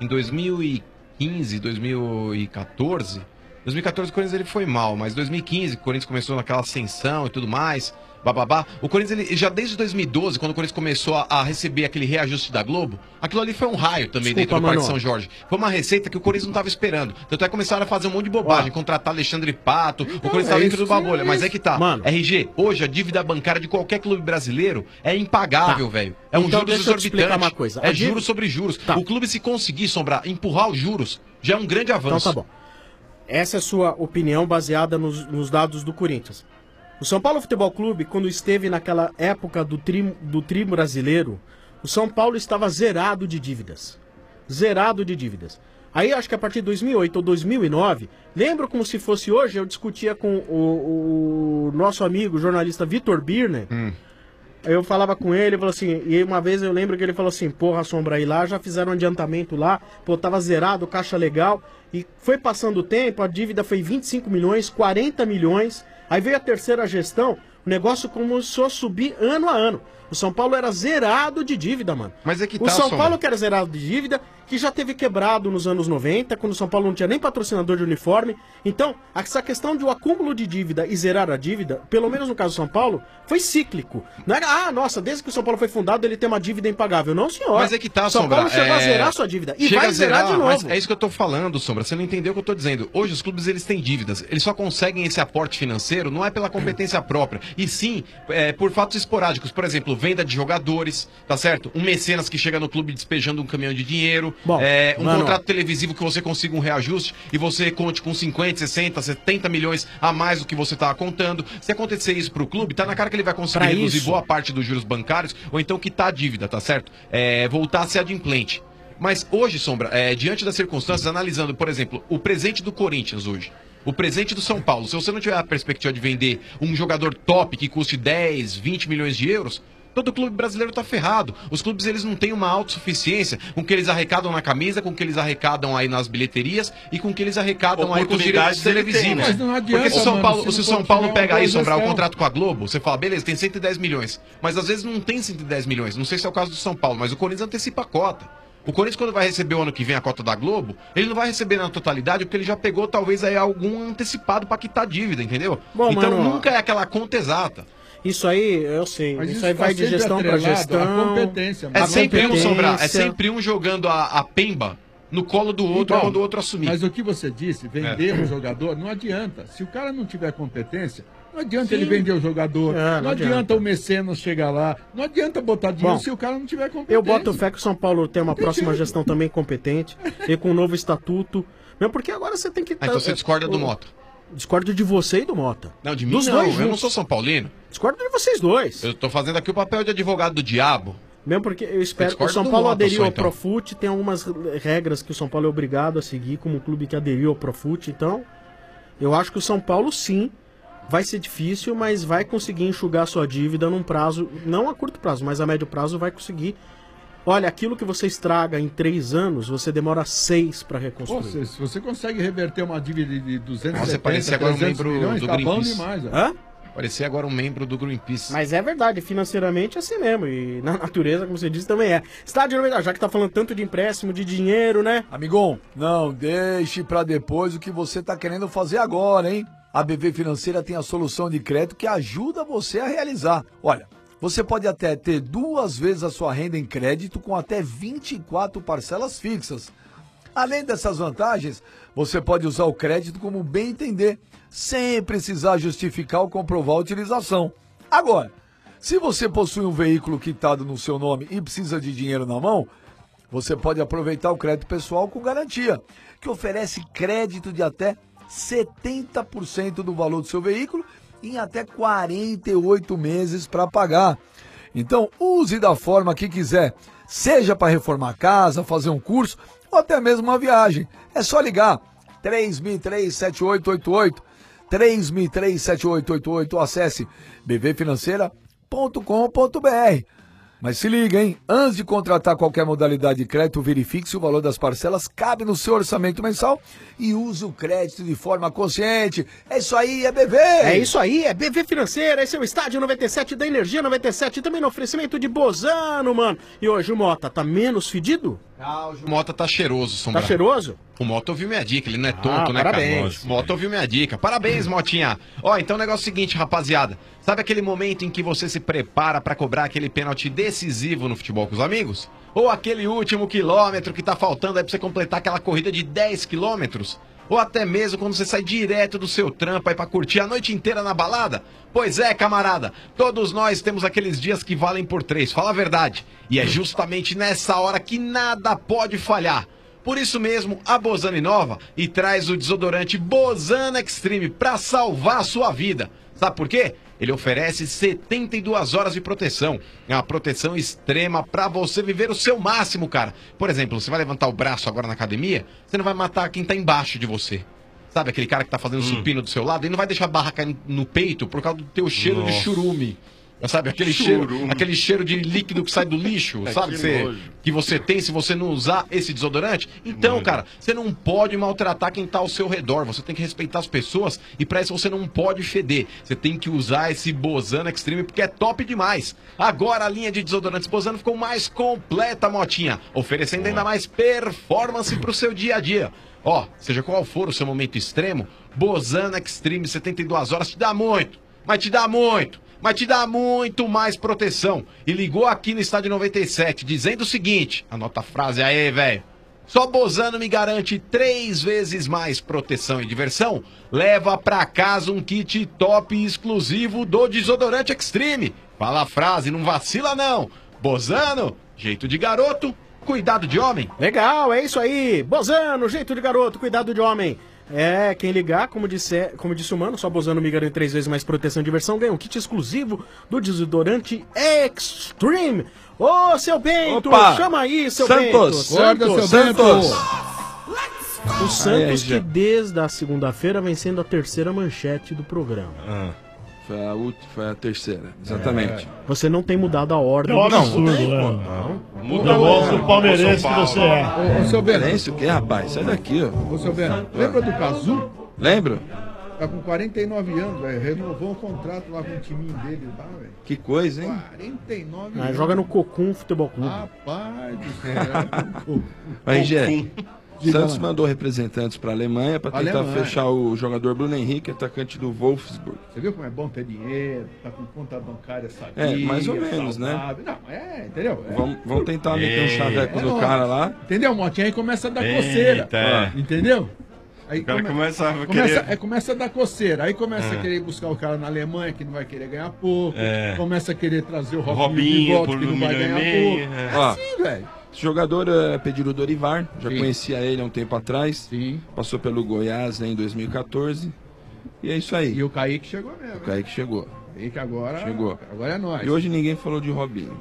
2015, 2014... 2014 o Corinthians ele foi mal, mas 2015 o Corinthians começou naquela ascensão e tudo mais, bababá. O Corinthians, ele, já desde 2012, quando o Corinthians começou a receber aquele reajuste da Globo, aquilo ali foi um raio também dentro do Parque São Jorge. Foi uma receita que o Corinthians não estava esperando. Tanto é que começaram a fazer um monte de bobagem, contratar Alexandre Pato, o Corinthians estava dentro do babolha. Mas é que tá, RG, hoje a dívida bancária de qualquer clube brasileiro é impagável, velho. É um juros exorbitante. Uma coisa. É juros sobre juros. O clube, se conseguir, Sombrar, empurrar os juros, já é um grande avanço. Então tá bom. Essa é a sua opinião baseada nos dados do Corinthians. O São Paulo Futebol Clube, quando esteve naquela época do tri brasileiro, o São Paulo estava zerado de dívidas. Zerado de dívidas. Aí, acho que a partir de 2008 ou 2009, lembro como se fosse hoje, eu discutia com o nosso amigo, jornalista Vitor Birner. Eu falava com ele, falou assim, e uma vez eu lembro que ele falou assim, porra, Sombra, aí lá já fizeram um adiantamento lá, pô, tava zerado, caixa legal, e foi passando o tempo, a dívida foi 25 milhões, 40 milhões, aí veio a terceira gestão, o negócio começou a subir ano a ano. O São Paulo era zerado de dívida, mano. Mas é que o São Paulo que era zerado de dívida, que já teve quebrado nos anos 90, quando o São Paulo não tinha nem patrocinador de uniforme. Então, essa questão de o acúmulo de dívida e zerar a dívida, pelo menos no caso do São Paulo, foi cíclico. Não era, nossa, desde que o São Paulo foi fundado ele tem uma dívida impagável. Não, senhor. Mas é que tá, São Sombra. Paulo chegou a zerar sua dívida e vai zerar de novo. Mas é isso que eu tô falando, Sombra. Você não entendeu o que eu tô dizendo. Hoje os clubes eles têm dívidas. Eles só conseguem esse aporte financeiro, não é pela competência própria, e sim por fatos esporádicos. Por exemplo, venda de jogadores, tá certo? Um mecenas que chega no clube despejando um caminhão de dinheiro, contrato televisivo que você consiga um reajuste e você conte com 50, 60, 70 milhões a mais do que você tava contando. Se acontecer isso pro clube, tá na cara que ele vai conseguir reduzir boa parte dos juros bancários ou então quitar a dívida, tá certo? Voltar a ser adimplente. Mas hoje, Sombra, diante das circunstâncias, analisando, por exemplo, o presente do Corinthians hoje, o presente do São Paulo, se você não tiver a perspectiva de vender um jogador top que custe 10, 20 milhões de euros, todo clube brasileiro tá ferrado. Os clubes eles não têm uma autossuficiência com o que eles arrecadam na camisa, com o que eles arrecadam aí nas bilheterias e com o que eles arrecadam aí com os direitos televisivos. Mas não adianta, porque se o São Paulo pega aí, Sombrar, o o contrato com a Globo, você fala, beleza, tem 110 milhões. Mas às vezes não tem 110 milhões. Não sei se é o caso do São Paulo, mas o Corinthians antecipa a cota. O Corinthians, quando vai receber o ano que vem a cota da Globo, ele não vai receber na totalidade, porque ele já pegou talvez aí algum antecipado pra quitar a dívida, entendeu? Bom, então mano, nunca é aquela conta exata. Isso aí, eu sei. Mas isso aí vai de gestão pra gestão. A competência. É sempre um, Sombrar, é sempre um jogando a pemba no colo do outro quando o outro assumir. Mas o que você disse, vender um jogador, não adianta. Se o cara não tiver competência, não adianta ele vender o jogador, não adianta o mecenas chegar lá, não adianta botar dinheiro se o cara não tiver competência. Eu boto fé que o São Paulo tem uma próxima gestão também competente e com um novo estatuto. Mesmo porque agora você tem que... Então você discorda do Mota? Discordo de você e do Mota. Não, de mim Dos não, dois eu juntos. não sou São Paulino. Discordo de vocês dois. Eu tô fazendo aqui o papel de advogado do diabo. Mesmo porque eu espero que o São Paulo aderiu ao Profut, tem algumas regras que o São Paulo é obrigado a seguir como um clube que aderiu ao Profut, então eu acho que o São Paulo sim vai ser difícil, mas vai conseguir enxugar sua dívida num prazo, não a curto prazo, mas a médio prazo vai conseguir. Olha, aquilo que você estraga em 3 anos, você demora 6 para reconstruir. Se você consegue reverter uma dívida de 270, você parecia agora um membro milhões, do tá bom Greenpeace. demais. Hã? Parecia agora um membro do Greenpeace. Mas é verdade, financeiramente é assim mesmo. E na natureza, como você disse, também é. Estádio 90, já que tá falando tanto de empréstimo, de dinheiro, né? Amigão, não deixe pra depois o que você tá querendo fazer agora, hein? A BV Financeira tem a solução de crédito que ajuda você a realizar. Olha, você pode até ter 2 vezes a sua renda em crédito com até 24 parcelas fixas. Além dessas vantagens, você pode usar o crédito como bem entender, sem precisar justificar ou comprovar a utilização. Agora, se você possui um veículo quitado no seu nome e precisa de dinheiro na mão, você pode aproveitar o crédito pessoal com garantia, que oferece crédito de até 70% do valor do seu veículo em até 48 meses para pagar. Então, use da forma que quiser, seja para reformar a casa, fazer um curso ou até mesmo uma viagem. É só ligar 3003-7888, 3003-7888 ou acesse bvfinanceira.com.br. Mas se liga, hein? Antes de contratar qualquer modalidade de crédito, verifique se o valor das parcelas cabe no seu orçamento mensal e use o crédito de forma consciente. É isso aí, é BV! É isso aí, é BV Financeira, esse é o Estádio 97 da Energia 97, também no oferecimento de Bozano, mano. E hoje o Mota tá menos fedido? O Mota tá cheiroso, Sombra. Tá cheiroso? O Mota ouviu minha dica, ele não é tonto, né, parabéns. cara? O Mota ouviu minha dica. Parabéns, Motinha. Ó, então o negócio é o seguinte, rapaziada. Sabe aquele momento em que você se prepara pra cobrar aquele pênalti decisivo no futebol com os amigos? Ou aquele último quilômetro que tá faltando aí pra você completar aquela corrida de 10 quilômetros? Ou até mesmo quando você sai direto do seu trampo aí pra curtir a noite inteira na balada? Pois é, camarada, todos nós temos aqueles dias que valem por 3, fala a verdade. E é justamente nessa hora que nada pode falhar. Por isso mesmo, a Bozano inova e traz o desodorante Bozano Extreme pra salvar a sua vida. Sabe por quê? Ele oferece 72 horas de proteção. É uma proteção extrema pra você viver o seu máximo, cara. Por exemplo, você vai levantar o braço agora na academia, você não vai matar quem tá embaixo de você. Sabe aquele cara que tá fazendo supino do seu lado? Ele não vai deixar a barra cair no peito por causa do teu cheiro de churume. Sabe, aquele cheiro de líquido que sai do lixo, sabe? Que você tem se você não usar esse desodorante. Então, cara, você não pode maltratar quem tá ao seu redor. Você tem que respeitar as pessoas e pra isso você não pode feder. Você tem que usar esse Bozano Extreme porque é top demais. Agora a linha de desodorantes Bozano ficou mais completa, Motinha, oferecendo ainda mais performance pro seu dia a dia. Ó, seja qual for o seu momento extremo, Bozano Extreme 72 horas te dá muito, mas te dá muito mais proteção. E ligou aqui no Estádio 97 dizendo o seguinte, anota a frase aí, velho. Só Bozano me garante 3 vezes mais proteção e diversão. Leva pra casa um kit top exclusivo do Desodorante Extreme. Fala a frase, não vacila não. Bozano, jeito de garoto, cuidado de homem. Legal, é isso aí. Bozano, jeito de garoto, cuidado de homem. É, quem ligar, como disse o mano, só Bozano me garante 3 vezes mais proteção e diversão, ganha um kit exclusivo do Desodorante Extreme. Ô, seu Bento, chama aí, seu Bento. Santos. O Santos que desde a segunda-feira vem sendo a terceira manchete do programa. Foi a terceira, exatamente. Você não tem mudado a ordem. É um absurdo, Muda o palmeirense que você é. Ô, seu Bento. Palmeirense o quê, rapaz? Sai daqui, ó. Ô, seu Bento, lembra do Cazu? Lembro. Tá com 49 anos, velho. Renovou um contrato lá com o timinho dele, tá, velho? Que coisa, hein? 49 anos. Joga no Cocum Futebol Clube. Rapaz do céu. Aí, Gê, Santos mandou representantes para a Alemanha para tentar fechar o jogador Bruno Henrique, atacante do Wolfsburg. Você viu como é bom ter dinheiro, tá com conta bancária sadia, mais ou menos, saudável. né? Não, entendeu? Vamos tentar meter um chaveco no cara lá. Entendeu, Motinha? Aí começa a dar coceira. Entendeu? Aí o cara começa a querer... começa a dar coceira. Aí começa a querer buscar o cara na Alemanha, que não vai querer ganhar pouco. Começa a querer trazer o Robinho de volta, que não vai ganhar pouco. É assim, velho. Esse jogador é pedido o Dorivar, já conhecia ele há um tempo atrás. Sim. Passou pelo Goiás em 2014. E é isso aí. E o Kaique chegou mesmo. O Kaique chegou. Kaique agora é nóis. E hoje ninguém falou de Robinho.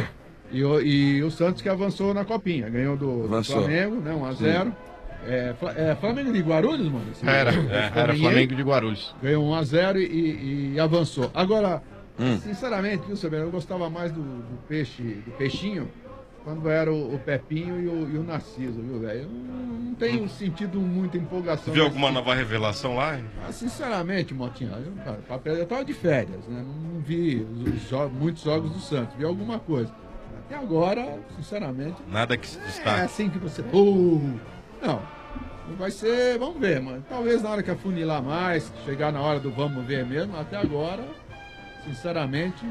E o Santos que avançou na Copinha. Ganhou do Flamengo, né? 1x0. Flamengo de Guarulhos, mano? Era Flamengo de Guarulhos. Ganhou 1x0 e avançou. Agora, sinceramente, viu, Saber? Eu gostava mais do Peixinho, quando era o Pepinho e o Narciso, viu, velho? Eu não tenho sentido muita empolgação. Viu alguma nova revelação lá? Sinceramente, Motinha, eu tava de férias, né? Não vi muitos jogos do Santos, vi alguma coisa. Até agora, sinceramente... Nada que se destaque. É assim que você... Não vai ser... Vamos ver, mano. Talvez na hora que afunilar mais, chegar na hora do vamos ver mesmo, até agora, sinceramente,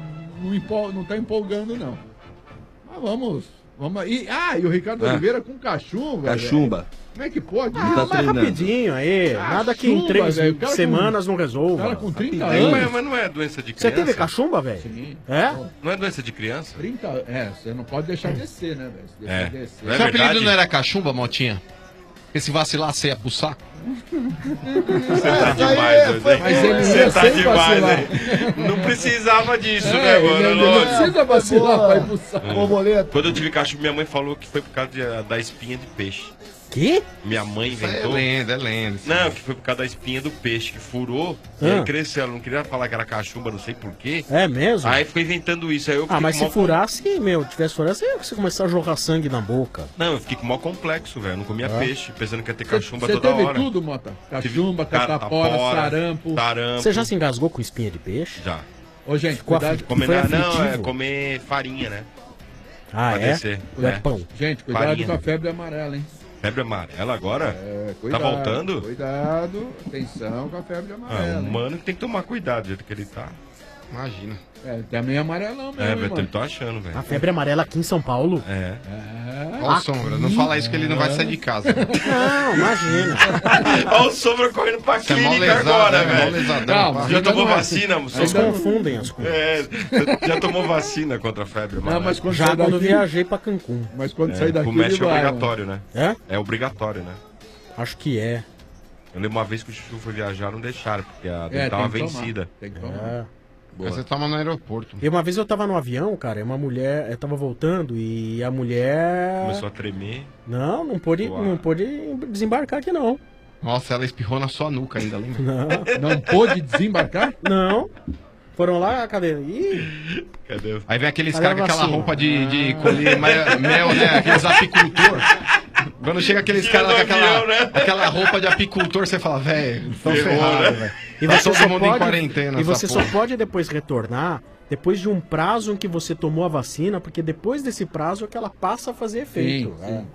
não tá empolgando, não. Mas vamos aí. E o Ricardo Oliveira com cachumba. Cachumba. Velho. Como é que pode? Mas rapidinho aí. Nada que em 3 semanas não resolva. Cara com 30 anos. Mas não é doença de criança. Você teve cachumba, velho? Sim. É? Não é doença de criança? 30, você não pode deixar descer, né, velho? Se deixar descer. Seu apelido não era cachumba, Motinha? Porque se vacilar, você ia pro saco? Você tá demais, Você tá demais, né? Não precisava disso, né, mano? Não precisa vacilar pra ir pro saco. Quando eu tive cachumba, minha mãe falou que foi por causa da espinha de peixe. Que? Minha mãe inventou. É lenda. Não, que foi por causa da espinha do peixe que furou. E aí cresceu. Ela não queria falar que era cachumba, não sei porquê. É mesmo? Aí ficou inventando isso. Aí eu mas se furasse, tivesse furado, você começar a jorrar sangue na boca. Não, eu fiquei com o maior complexo, velho. Eu não comia peixe, pensando que ia ter cachumba toda hora. Você teve tudo, Mota? Cachumba, catapora, sarampo. Você já se engasgou com espinha de peixe? Já. Ô, gente, cuidado. Comer farinha, né? Descer. Pão. Gente, cuidado farinha. Com a febre amarela, hein? Febre amarela agora? Cuidado, tá voltando? Cuidado, atenção com a febre amarela. O mano tem que tomar cuidado do jeito que ele tá. Imagina. Também amarelão mesmo. Velho, eu tô achando, velho. A febre amarela aqui em São Paulo? Olha o Sombra, não fala isso que ele não vai sair de casa. Não, imagina. Olha o Sombra correndo pra clínica agora, velho. Calma, já tomou vacina? Vocês confundem as coisas. Já tomou vacina contra a febre amarela? Não, mas quando viajei pra Cancún. Mas quando sair daqui, o médico é obrigatório, né? É obrigatório, né? Acho que é. Eu lembro uma vez que o Chuchu foi viajar, não deixaram, porque a dele tava vencida. Tem que tomar. Você toma no aeroporto. E uma vez eu tava no avião, cara, uma mulher, eu tava voltando e a mulher... Começou a tremer. Não pôde desembarcar aqui não. Nossa, ela espirrou na sua nuca ainda, lembra? Não pôde desembarcar? Não. Foram lá, cadê? Ih, Cadê? Aí vem aqueles Cadê caras com a aquela vacina? roupa de colher mel, né? Aqueles apicultor. Quando chega aqueles caras com aquela roupa de apicultor, você fala, velho, estão ferrados, velho. E Tá você todo só mundo em pode, quarentena. e você essa só porra. pode depois retornar depois de um prazo em que você tomou a vacina, porque depois desse prazo é que ela passa a fazer efeito. Sim.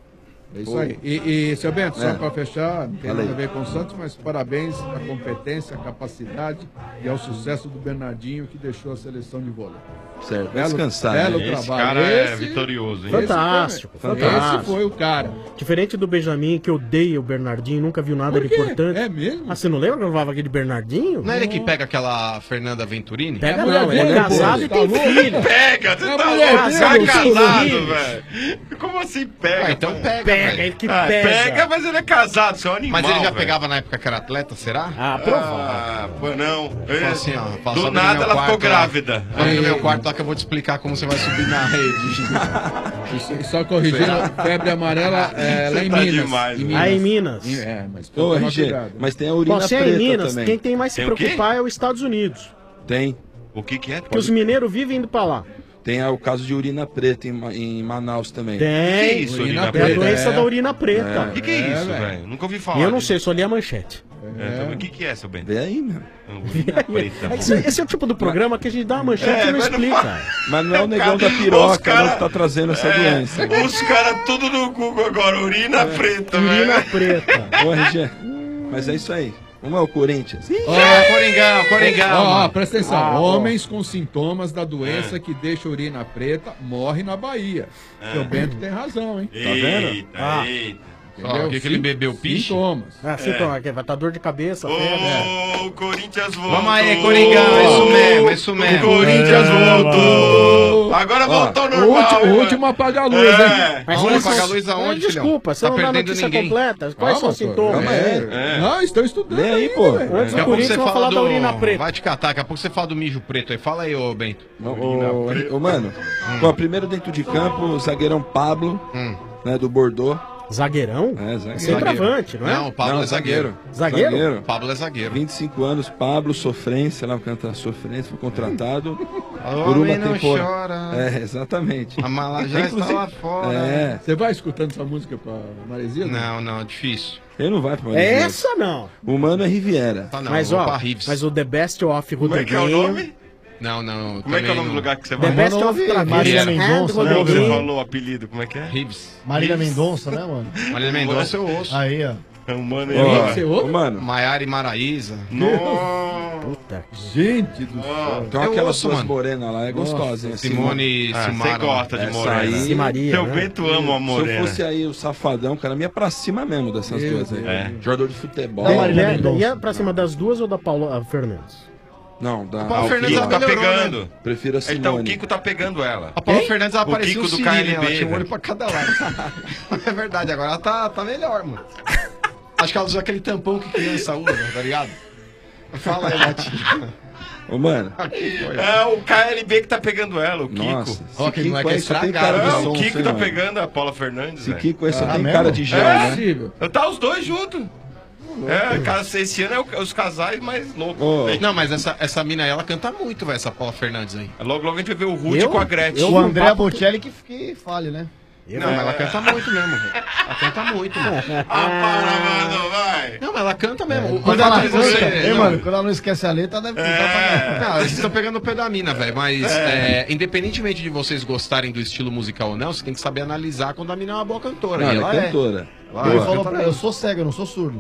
É isso aí. E seu Bento, só É. para fechar, não tem Fala nada a aí. ver com o Santos, mas parabéns à competência, à capacidade e ao sucesso do Bernardinho, que deixou a seleção de vôlei. Certo, vai descansar, né? Belo Esse trabalho. cara é vitorioso, hein? Fantástico, Esse fantástico. foi o cara. Diferente do Benjamin, que odeia o Bernardinho, nunca viu nada de importante. É mesmo? Ah, você não lembra que eu falava aqui de Bernardinho? Não é ele que pega aquela Fernanda Venturini? Pega É não, mulher ele é dele, casado pô, e tá tem louco? filho. Pega, você É tá mulher louco, dele, cara tem casado, filhos. velho. Como assim pega? Ah, então pega, Pega, velho. ele que Ah, pega. pega, mas ele é casado, seu animal. Mas ele já velho. pegava na época que era atleta, será? Ah, provável. Ah, pô, não. Fala assim, ó, fala, Do sobe no nada meu ela quarto ficou lá. grávida. Sobe no meu quarto lá que eu vou te explicar como você vai subir na rede. E só corrigindo, febre amarela é, lá em Tá Minas. demais, velho. Aí em Minas. É, mas Ô, toma RG, cuidado. mas tem a urina Você é preta em Minas, também. quem tem mais se Tem o quê? preocupar é os Estados Unidos. Tem. O que é? Porque os mineiros vivem indo pra lá. Tem o caso de urina preta em Manaus também. Tem. Que isso, urina Tem a preta? doença É. da urina preta. O que é isso, velho? Nunca ouvi falar. E eu não disso. sei, só li a manchete. Então, o que é, seu Bento? Vê aí, meu. Urina preta. É que esse é o tipo do programa que a gente dá uma manchete e não mas não explica. fala. Mas não é o negão Cara, da piroca os cara- não, que tá trazendo essa doença. Os caras tudo no Google agora, urina preta, Urina velho. preta. Ô, RG, mas é isso aí. Vamos ao Corinthians. Ih, Coringão. Ó, presta atenção. Ah, Homens com sintomas da doença que deixa a urina preta morrem na Bahia. Seu Bento tem razão, hein? Tá vendo? Eita, eita. Ó, o que ele bebeu, piche? Sintomas. Ah, sintoma, que vai estar dor de cabeça, febre. Ô, o Corinthians voltou. Vamos aí, Coringão, isso mesmo, isso mesmo. O Corinthians voltou. Agora voltou ao O normal. último, hein, o mano? último apaga a luz, hein? Mas Aonde quais são- apaga a luz aonde, Mas desculpa, você Tá não dá perdendo notícia ninguém. completa. Quais são os Calma, sintomas? Calma aí. Não, estão estudando. Lê aí, pô. velho. Antes Daqui do a pouco Corinthians, você vamos fala falar da urina preta. Vai te catar, daqui a pouco você fala do mijo preto aí. Fala aí, ô Bento. Ô, mano, pô, primeiro dentro de campo, o zagueirão Pablo, né, do Bordeaux. Zagueirão? É, zagueiro. Centroavante, não é? Não, o Pablo Não, é zagueiro. Zagueiro? Pablo é zagueiro. 25 anos, Pablo, sofrência, lá canta sofrência, foi contratado por Homem uma não temporada. chora. É, exatamente. A mala já está lá fora. É, Você vai escutando essa música pra Maresia? Não, difícil. ele não vai pra É essa não. O mano é Riviera. Tá não, Mas vou ó, pra Rives. mas o The Best of Como é que é o Rodriguinho. nome? Não. Como é que é o também nome do lugar que você The vai? Best Mano, of ouvi Travessos Marília and Mendonça, né, Você Rodriguinho. falou o apelido, como é que é? Rives. Marília Mendonça, né, mano? Marília Mendonça eu ouço. Aí, ó. É um mano Ó, Você ouve? ô, mano, Maiara e Maraísa. Nossa. Puta. Gente do céu. então Eu aquelas ouço, duas mano. morenas lá, é gostosa, hein? Simone Ah, Simara. você gosta de Essa morena. aí- Se Maria, Seu né? Bento ama a Se eu morena. fosse aí o safadão, cara, ia pra cima mesmo dessas duas aí. É. Jogador de futebol. Da Marília Ia, Mendonça. ia pra cima das duas ou da Paula Fernandes? Não, da. Paula O Fernandes Kiko tá melhorou, pegando. Prefiro a Simone. Então o Kiko tá pegando ela. A Paula Fernandes ela O parecia Kiko um do Cirilo, KLB, ela tinha um olho velho. pra cada lado. É verdade, agora ela tá melhor, mano. Acho que ela usou aquele tampão que criança usa, tá ligado? Fala aí, Latinho. Ô, mano, É o KLB que tá pegando ela, o Kiko. nossa. Ó, Esse que Kiko moleque aí é só tem estragado, cara de É, o som, Kiko sei, tá mano. pegando a Paula Fernandes, Esse velho. Kiko aí só tem mesmo? cara de gel, É, né? Possível. Tá os dois juntos. Esse ano é os casais mais loucos. Ô, Não, mas essa mina aí, ela canta muito, velho, essa Paula Fernandes aí. Logo, logo a gente vai ver o Rude Eu? com a Gretchen. O André Bocelli que fale, né? Não, mas ela canta muito mesmo, velho. Ela canta muito, mano. para, mano, vai. Não, mas ela canta mesmo. Quando O ela fato de você- canta, hein, não, mano? Quando ela não esquece a letra, deve cantar pra caralho. Não, vocês estão pegando o pé da mina, velho. Mas, independentemente de vocês gostarem do estilo musical ou não, você tem que saber analisar quando a mina é uma boa cantora. Não, E ela é cantora. Ela Ele é. falou pra eu sou cego, eu não sou surdo.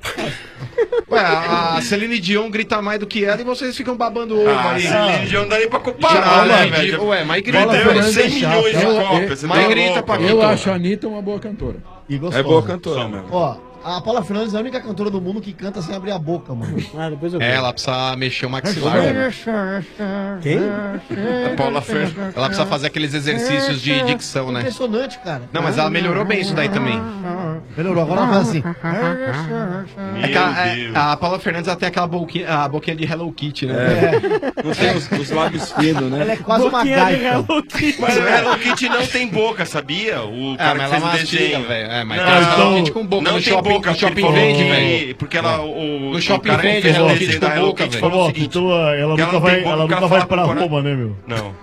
Ué, a Celine Dion grita mais do que ela e vocês ficam babando ovo Ah, aí. Celine Dion não dá nem pra Já, comparar, né, né, velho? Ué, mas grita. Perdeu Fernandes 100 é chato. milhões de Eu- cópias. Você mas tá grita louco, pra velho. Eu Então. acho a Anitta uma boa cantora. E gostosa. É boa cantora mesmo. Ó, a Paula Fernandes é a única cantora do mundo que canta sem abrir a boca, mano. Ah, depois eu É, vejo. ela precisa mexer o maxilar. né? Quem? A Paula Fernandes. Ela precisa fazer aqueles exercícios de dicção, né? Impressionante, cara. Não, mas ela melhorou bem isso daí também. Melhorou, agora ela faz assim. É que a Paula Fernandes ela tem aquela a boquinha de Hello Kitty, né? Não tem os lábios finos, Ela né? é quase uma Boquinha de gaita. Hello Kitty. Mas o Hello Kitty não tem boca, sabia? O Ah, cara mas que ela fez o mastiga, desenho. velho. É, mas Não, tem então- Hello Kitty com boca não no tem shopping boca, no shopping ele falou vende, que- velho. porque ela, No o shopping cara que vende, fez a Hello legenda Kitty da com Hello boca, Kitty velho. falou o seguinte, Então ela que nunca não vai, tem boca ela porque nunca vai fala pra com o Roma, né, meu? Não.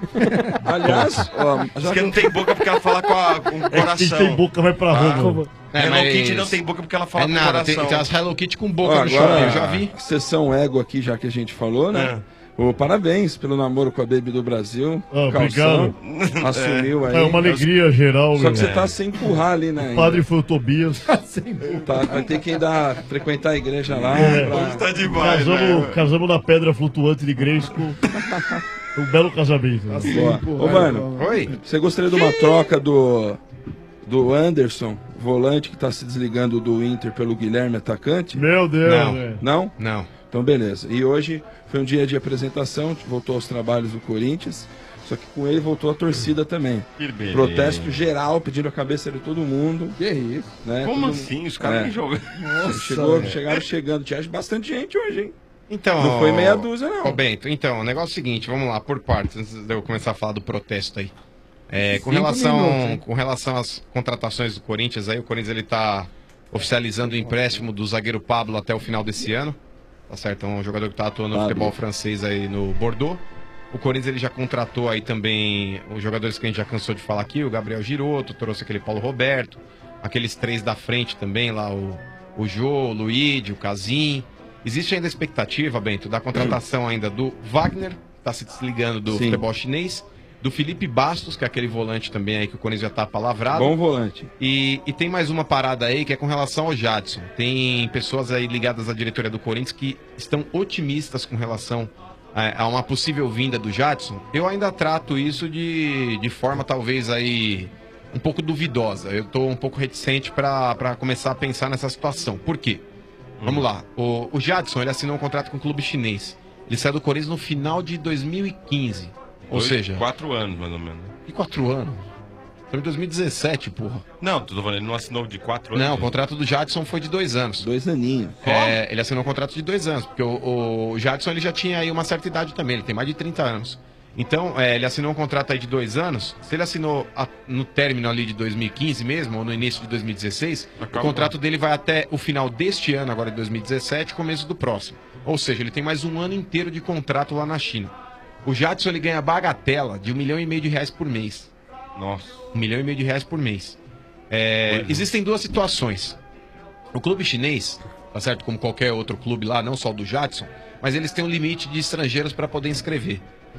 Aliás, ó, Diz que não tem boca porque ela fala com o coração. Quem tem boca vai pra Roma. Hello Kitty não tem boca porque ela fala É com o nada, tem coração. as Hello Kitty com boca Ó, no agora, shopping, eu já vi. Sessão ego aqui, já que a gente falou, né? Ô, parabéns pelo namoro com a Baby do Brasil. Obrigado. Assumiu aí. É uma alegria geral, Só meu. que você tá sem empurrar ali, né? O padre foi o Tobias. Tá, vai ter que ainda frequentar a igreja lá. Tá demais, Casamos na pedra flutuante de Grayskull. Um belo casamento. Boa. Ô, mano, você gostaria de uma troca do Anderson, volante, que tá se desligando do Inter pelo Guilherme, atacante? Meu Deus, Não. velho. Não? Não. Então, beleza. E hoje foi um dia de apresentação, voltou aos trabalhos do Corinthians, só que com ele voltou a torcida também. Que beleza. Protesto geral, pedindo a cabeça de todo mundo. Que isso? Né? Como Todo assim? mundo- Os caras nem jogam. Chegaram chegando. Tinha bastante gente hoje, hein? Então, Não foi meia dúzia, não. Ô, Bento, então, o negócio é o seguinte, vamos lá, por partes, antes de eu começar a falar do protesto aí. Com 5 relação, minutos, hein? com relação às contratações do Corinthians, aí o Corinthians ele tá oficializando o empréstimo do zagueiro Pablo até o final desse ano. Tá certo? É um jogador que tá atuando no Pablo. futebol francês aí no Bordeaux. O Corinthians ele já contratou aí também os jogadores que a gente já cansou de falar aqui, o Gabriel Giroto, trouxe aquele Paulo Roberto, aqueles 3 da frente também lá, o Jô, o Luigi, o Casim. Existe ainda a expectativa, Bento, da contratação ainda do Wagner, que tá se desligando do Sim. futebol chinês, do Felipe Bastos, que é aquele volante também aí que o Corinthians já tá palavrado. Bom volante. E tem mais uma parada aí que é com relação ao Jadson. Tem pessoas aí ligadas à diretoria do Corinthians que estão otimistas com relação a uma possível vinda do Jadson. Eu ainda trato isso de forma talvez aí um pouco duvidosa. Eu tô um pouco reticente para começar a pensar nessa situação. Por quê? Vamos lá. O Jadson, ele assinou um contrato com o clube chinês. Ele saiu do Corinthians no final de 2015. Ou seja... 4 anos, mais ou menos. E 4 anos? Foi em 2017, porra. Não, tô falando, ele não assinou de 4 anos. Não, o contrato do Jadson foi de 2 anos. 2 aninhos. Ele assinou um contrato de 2 anos, porque o Jadson ele já tinha aí uma certa idade também, ele tem mais de 30 anos. Então, ele assinou um contrato aí de 2 anos. Se ele assinou no término ali de 2015 mesmo, ou no início de 2016, o contrato dele vai até o final deste ano, agora de 2017, começo do próximo. Ou seja, ele tem mais um ano inteiro de contrato lá na China. O Jadson ele ganha bagatela de R$1,5 milhão por mês. Nossa. R$1,5 milhão por mês. Existem 2 situações. O clube chinês, tá certo? Como qualquer outro clube lá, não só o do Jadson, mas eles têm um limite de estrangeiros para poder inscrever.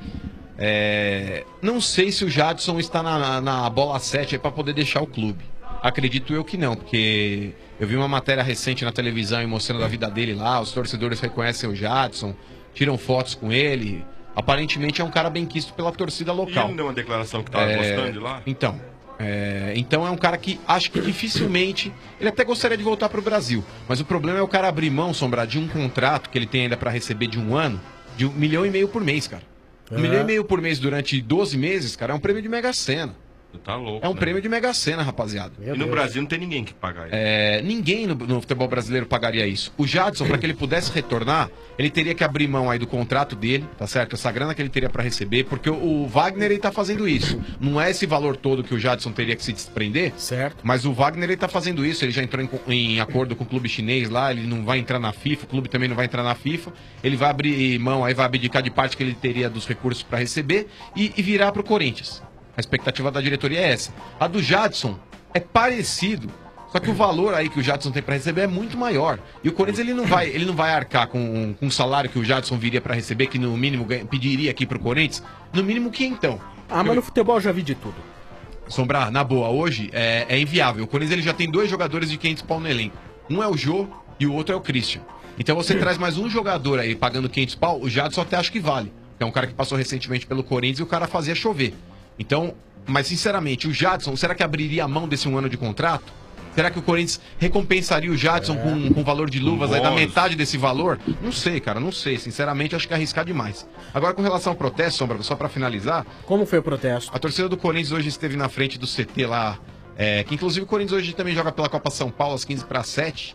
Não sei se o Jadson está na bola 7 para poder deixar o clube. Acredito eu que não, porque eu vi uma matéria recente na televisão e mostrando a vida dele lá, os torcedores reconhecem o Jadson, tiram fotos com ele. Aparentemente é um cara bem quisto pela torcida E local. ele deu uma declaração que tava gostando de lá? Então é um cara que acho que dificilmente ele até gostaria de voltar para o Brasil, mas o problema é o cara abrir mão, Sombra, de um contrato que ele tem ainda para receber de 1 ano, de R$1,5 milhão por mês, cara. R$1,5 milhão por mês durante 12 meses, cara, é um prêmio de Mega Sena. Tá louco. É um né? prêmio de Mega Sena, rapaziada. E no Brasil não tem ninguém que pagar isso. Ninguém no futebol brasileiro pagaria isso. O Jadson, para que ele pudesse retornar, ele teria que abrir mão aí do contrato dele, tá certo? Essa grana que ele teria para receber, porque o Wagner ele tá fazendo isso. Não é esse valor todo que o Jadson teria que se desprender, certo? Mas o Wagner ele tá fazendo isso, ele já entrou em acordo com o clube chinês lá, ele não vai entrar na FIFA, o clube também não vai entrar na FIFA, ele vai abrir mão, aí vai abdicar de parte que ele teria dos recursos para receber e virar pro Corinthians. A expectativa da diretoria é essa. A do Jadson é parecido, só que o valor aí que o Jadson tem para receber é muito maior. E o Corinthians ele não vai arcar com o salário que o Jadson viria para receber, que no mínimo pediria aqui pro Corinthians, no mínimo que então. Mas no futebol eu já vi de tudo. Sombrar, na boa, hoje é inviável. O Corinthians ele já tem 2 jogadores de 500 pau no elenco. Um é o Jô e o outro é o Christian. Então você traz mais um jogador aí pagando 500 pau, o Jadson até acho que vale. É um cara que passou recentemente pelo Corinthians e o cara fazia chover. Então, mas sinceramente, o Jadson, será que abriria a mão desse 1 ano de contrato? Será que o Corinthians recompensaria o Jadson com valor de luvas aí da metade desse valor? Não sei, cara, não sei. Sinceramente, acho que é arriscar demais. Agora, com relação ao protesto, Sombra, só pra finalizar... Como foi o protesto? A torcida do Corinthians hoje esteve na frente do CT lá, que inclusive o Corinthians hoje também joga pela Copa São Paulo às 15 para 7.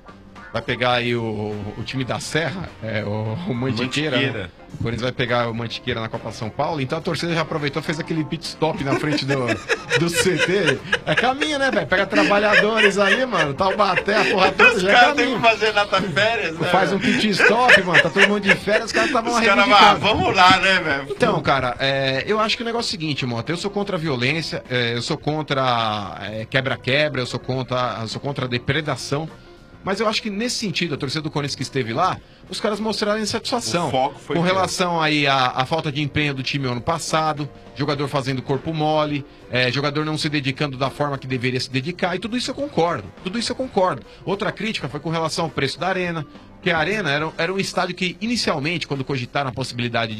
vai pegar aí o time da Serra, o Mantiqueira. Né? O Corinthians vai pegar o Mantiqueira na Copa São Paulo, então a torcida já aproveitou, fez aquele pit stop na frente do CT. É caminho, né, velho? Pega trabalhadores ali, mano, Taubaté, a porra toda, Os já é caras caminho. têm que fazer nata férias, né? Faz um pit stop, mano, tá todo mundo de férias, os caras estavam reivindicando. Vamos lá, né, velho? Então, cara, eu acho que o negócio é o seguinte, Mota, eu sou contra a violência, eu sou contra quebra-quebra, eu sou contra a depredação. Mas eu acho que nesse sentido, a torcida do Corinthians que esteve lá, os caras mostraram insatisfação. O foco foi com relação aí à falta de empenho do time ano passado, jogador fazendo corpo mole, jogador não se dedicando da forma que deveria se dedicar, e tudo isso eu concordo. Outra crítica foi com relação ao preço da arena, porque a arena era um estádio que inicialmente, quando cogitaram a possibilidade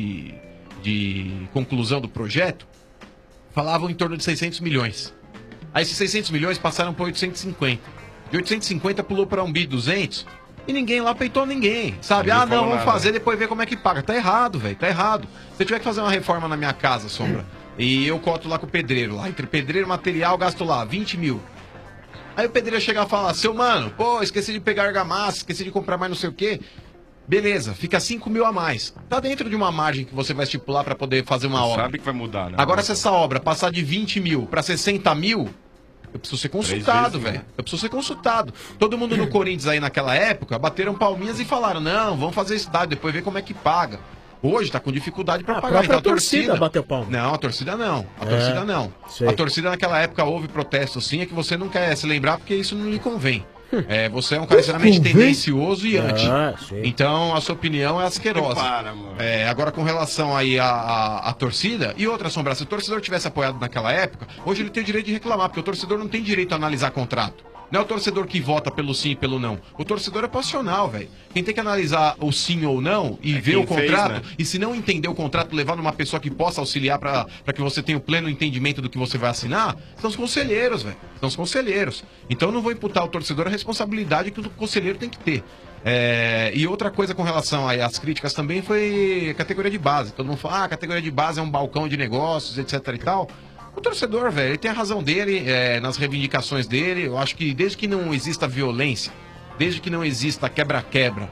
de conclusão do projeto, falavam em torno de 600 milhões. Aí esses 600 milhões passaram para 850. De 850 pulou para 1.200 e ninguém lá peitou ninguém, sabe? Ninguém falou vamos nada. fazer, depois ver como é que paga. Tá errado, velho, tá errado. Se eu tiver que fazer uma reforma na minha casa, Sombra, e eu coto lá com o pedreiro, lá entre pedreiro e material, gasto lá 20 mil. Aí o pedreiro chegar e falar, seu mano, pô, esqueci de pegar argamassa, esqueci de comprar mais não sei o quê. Beleza, fica 5 mil a mais. Tá dentro de uma margem que você vai estipular para poder fazer uma obra. Sabe que vai mudar, né? Agora, se essa obra passar de 20 mil para 60 mil, eu preciso ser consultado, velho. Eu preciso ser consultado. Todo mundo no Corinthians aí naquela época bateram palminhas e falaram, não, vamos fazer esse dado, depois ver como é que paga. Hoje tá com dificuldade para pagar. Então a torcida bateu palma. Não, a torcida não. A torcida não. Sei. A torcida naquela época houve protesto sim, é que você não quer se lembrar porque isso não lhe convém. Você é um cara extremamente tendencioso e anti. Então a sua opinião é asquerosa. Agora com relação aí à torcida e outra, Sombra, se o torcedor tivesse apoiado naquela época, hoje ele tem o direito de reclamar, porque o torcedor não tem direito a analisar contrato. Não é o torcedor que vota pelo sim e pelo não. O torcedor é passional, velho. Quem tem que analisar o sim ou não e ver o contrato, fez, né? e se não entender o contrato, levar numa pessoa que possa auxiliar para que você tenha o pleno entendimento do que você vai assinar, são os conselheiros, velho. São os conselheiros. Então eu não vou imputar ao torcedor a responsabilidade que o conselheiro tem que ter. E outra coisa com relação aí às críticas também foi a categoria de base. Todo mundo fala, a categoria de base é um balcão de negócios, etc e tal. O torcedor, velho, ele tem a razão dele nas reivindicações dele. Eu acho que desde que não exista violência, desde que não exista quebra-quebra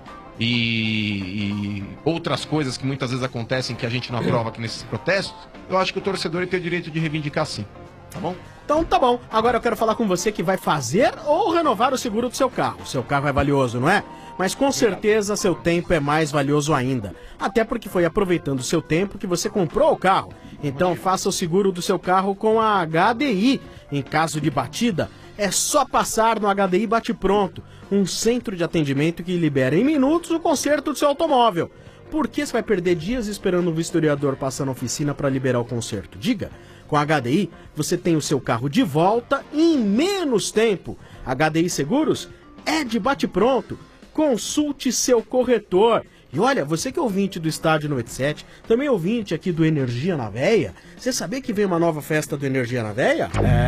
e outras coisas que muitas vezes acontecem que a gente não aprova aqui nesses protestos, eu acho que o torcedor ele tem o direito de reivindicar sim. Tá bom? Então tá bom. Agora eu quero falar com você que vai fazer ou renovar o seguro do seu carro. O seu carro é valioso, não é? Mas com certeza seu tempo é mais valioso ainda. Até porque foi aproveitando o seu tempo que você comprou o carro. Então faça o seguro do seu carro com a HDI. Em caso de batida, é só passar no HDI Bate Pronto, um centro de atendimento que libera em minutos o conserto do seu automóvel. Por que você vai perder dias esperando um vistoriador passar na oficina para liberar o conserto? Diga. Com a HDI, você tem o seu carro de volta em menos tempo. HDI Seguros é de bate-pronto. Consulte seu corretor. E olha, você que é ouvinte do Estádio 97, também ouvinte aqui do Energia na Veia, você sabia que vem uma nova festa do Energia na Veia?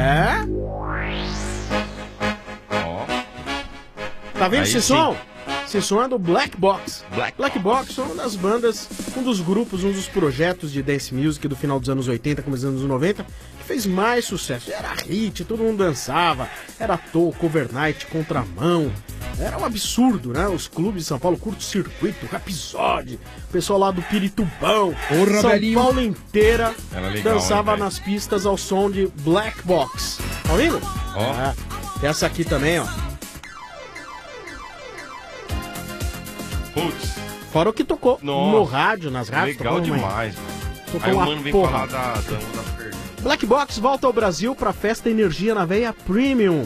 Tá vendo esse som? Esse som é do Black Box. Black Box é uma das bandas, um dos grupos, um dos projetos de dance music do final dos anos 80, começo dos anos 90, que fez mais sucesso. Era hit, todo mundo dançava, era toco, overnight, contramão. Era um absurdo, né? Os clubes de São Paulo, Curto Circuito, Rapisode, o pessoal lá do Piritubão, São velhinho. Paulo inteira Era legal, dançava hein, velho? nas pistas ao som de Black Box. Tá ouvindo? Essa aqui também, ó. Putz. Fora o que tocou Nossa, no rádio, nas rádios. legal tocou uma- demais, velho. Tocou Aí o uma mano vem porra. falar da perna. Black Box volta ao Brasil para a festa Energia na Veia Premium.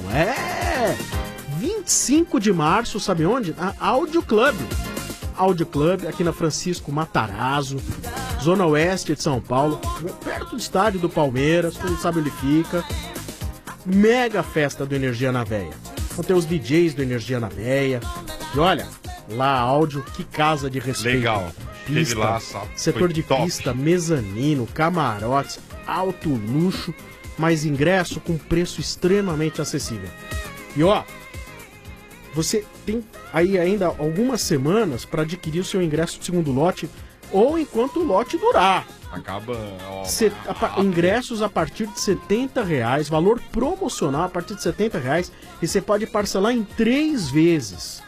25 de março, sabe onde? Na Audio Club. Audio Club, aqui na Francisco Matarazzo, zona oeste de São Paulo, perto do estádio do Palmeiras, todo mundo sabe onde fica. Mega festa do Energia na Veia. Vão ter os DJs do Energia na Veia. E olha, lá áudio, que casa de respeito. Legal. Pista, Teve lá, sabe? setor Foi de top. pista, mezanino, camarotes, alto luxo, mas ingresso com preço extremamente acessível. E ó, você tem aí ainda algumas semanas para adquirir o seu ingresso do segundo lote ou enquanto o lote durar. Acaba. Ó, Ingressos a partir de R$70, valor promocional a partir de R$70, e você pode parcelar em 3 vezes.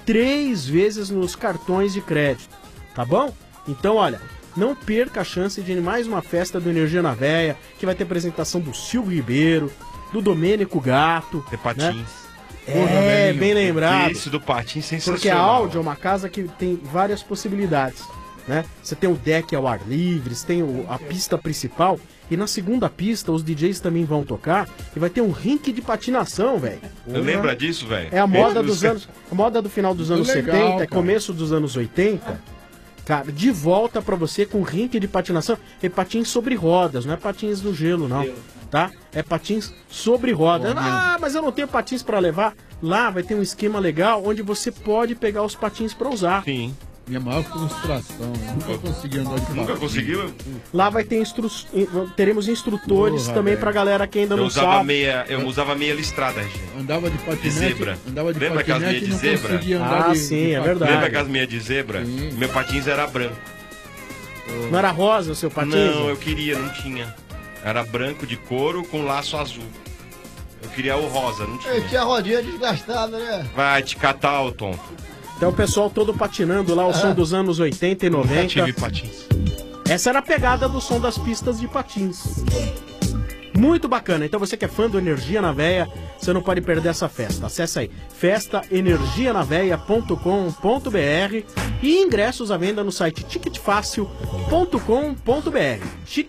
3 vezes nos cartões de crédito, tá bom? Então, olha, não perca a chance de ir em mais uma festa do Energia na Veia, que vai ter apresentação do Silvio Ribeiro, do Domênico Gato. De Patins. Né? É, bem lembrado. Esse do Patins sensacional. Porque a Áudio é uma casa que tem várias possibilidades, né? Você tem o deck ao ar livre, você tem a pista principal, e na segunda pista os DJs também vão tocar, e vai ter um rink de patinação, velho. Lembra disso, velho? É a moda dos anos, a moda do final dos anos legal, 70, cara. começo dos anos 80. Cara, de volta pra você com rink de patinação, e patins sobre rodas, não é patins no gelo, não, tá? É patins sobre rodas. Ah, mas eu não tenho patins pra levar. Lá vai ter um esquema legal onde você pode pegar os patins pra usar. Sim. Minha maior frustração. Nunca consegui andar de Nunca patins. conseguiu? Lá vai ter teremos instrutores Porra, também velho. pra galera que ainda Eu não usava sabe. eu usava meia listrada, gente. Andava de patinete. De zebra. Andava de Lembra aquelas patinete meias e de não zebra? conseguia andar Ah, de sim, é patins. verdade. Lembra aquelas meias de zebra? Sim. Meu patins era branco. Não era rosa o seu patins? Não, eu queria, não tinha. Era branco de couro com laço azul. Eu queria o rosa, não tinha. Eu tinha a rodinha desgastada, né? Vai te catar, ô tonto. Então o pessoal todo patinando lá, o som dos anos 80 e 90. tive patins. Essa era a pegada do som das pistas de patins. Muito bacana. Então você que é fã do Energia na Veia, você não pode perder essa festa. Acesse aí, festaenergianaveia.com.br e ingressos à venda no site ticketfacil.com.br.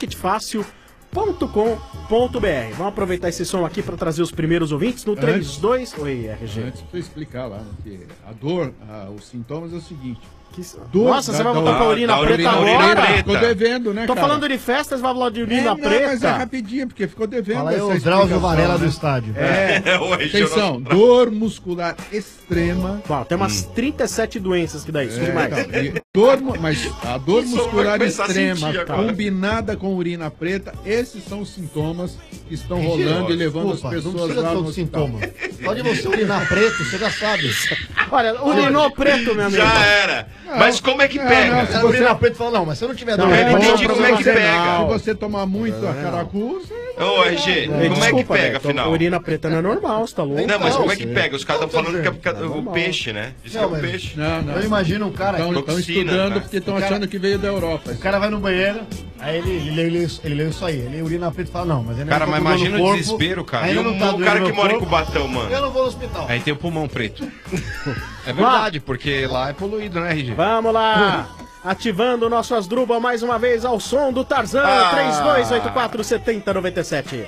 ticketfacil.com.br. Vamos aproveitar esse som aqui para trazer os primeiros ouvintes no 32... Oi, RG. Antes pra eu explicar lá, né, que a dor, os sintomas é o seguinte. Nossa, você vai botar pra urina preta agora? Ficou devendo, né, Tô cara? falando de festas, vai falar de urina Não, preta. mas é rapidinho, porque ficou devendo. Fala aí essa o Drauzio explicação, Varela do né? estádio. Atenção, dor muscular extrema. Bom, tem umas 37 doenças que dá isso. É, mais. então, mas a dor Isso muscular vai começar a extrema sentir agora. combinada com urina preta, esses são os sintomas que estão Mentira, rolando e levando desculpa, as não pessoas precisa lá no todo hospital. sintoma. Pode você urinar preto, você já sabe. Olha, urinou preto, meu amigo. Já era. Mas como é que pega? Se você urinar preto, fala, não, mas se eu não tiver Não, dor, eu não entendi como é que pega. Se você tomar muito a caracu, Ô, RG, como é que pega, afinal? Urina preta não é normal, você tá louco? Não, mas como é que pega? Os caras estão falando que é porque o peixe, né? Diz que é Não, o mas- peixe. Não. Eu imagino um cara Estão que... estudando porque estão O cara- achando que veio da Europa. O cara vai no banheiro, aí ele lê isso aí. Ele urina preto e fala, não, mas ainda Cara, não mas tô com dor imagina no o corpo, desespero, cara. Ainda E não tá o doendo cara no que meu mora em corpo, Cubatão, mano. Eu não vou no hospital. Aí tem o pulmão preto. É verdade, porque lá é poluído, né, RG? Vamos lá! Ativando o nosso Asdrubal mais uma vez ao som do Tarzan, 32847097.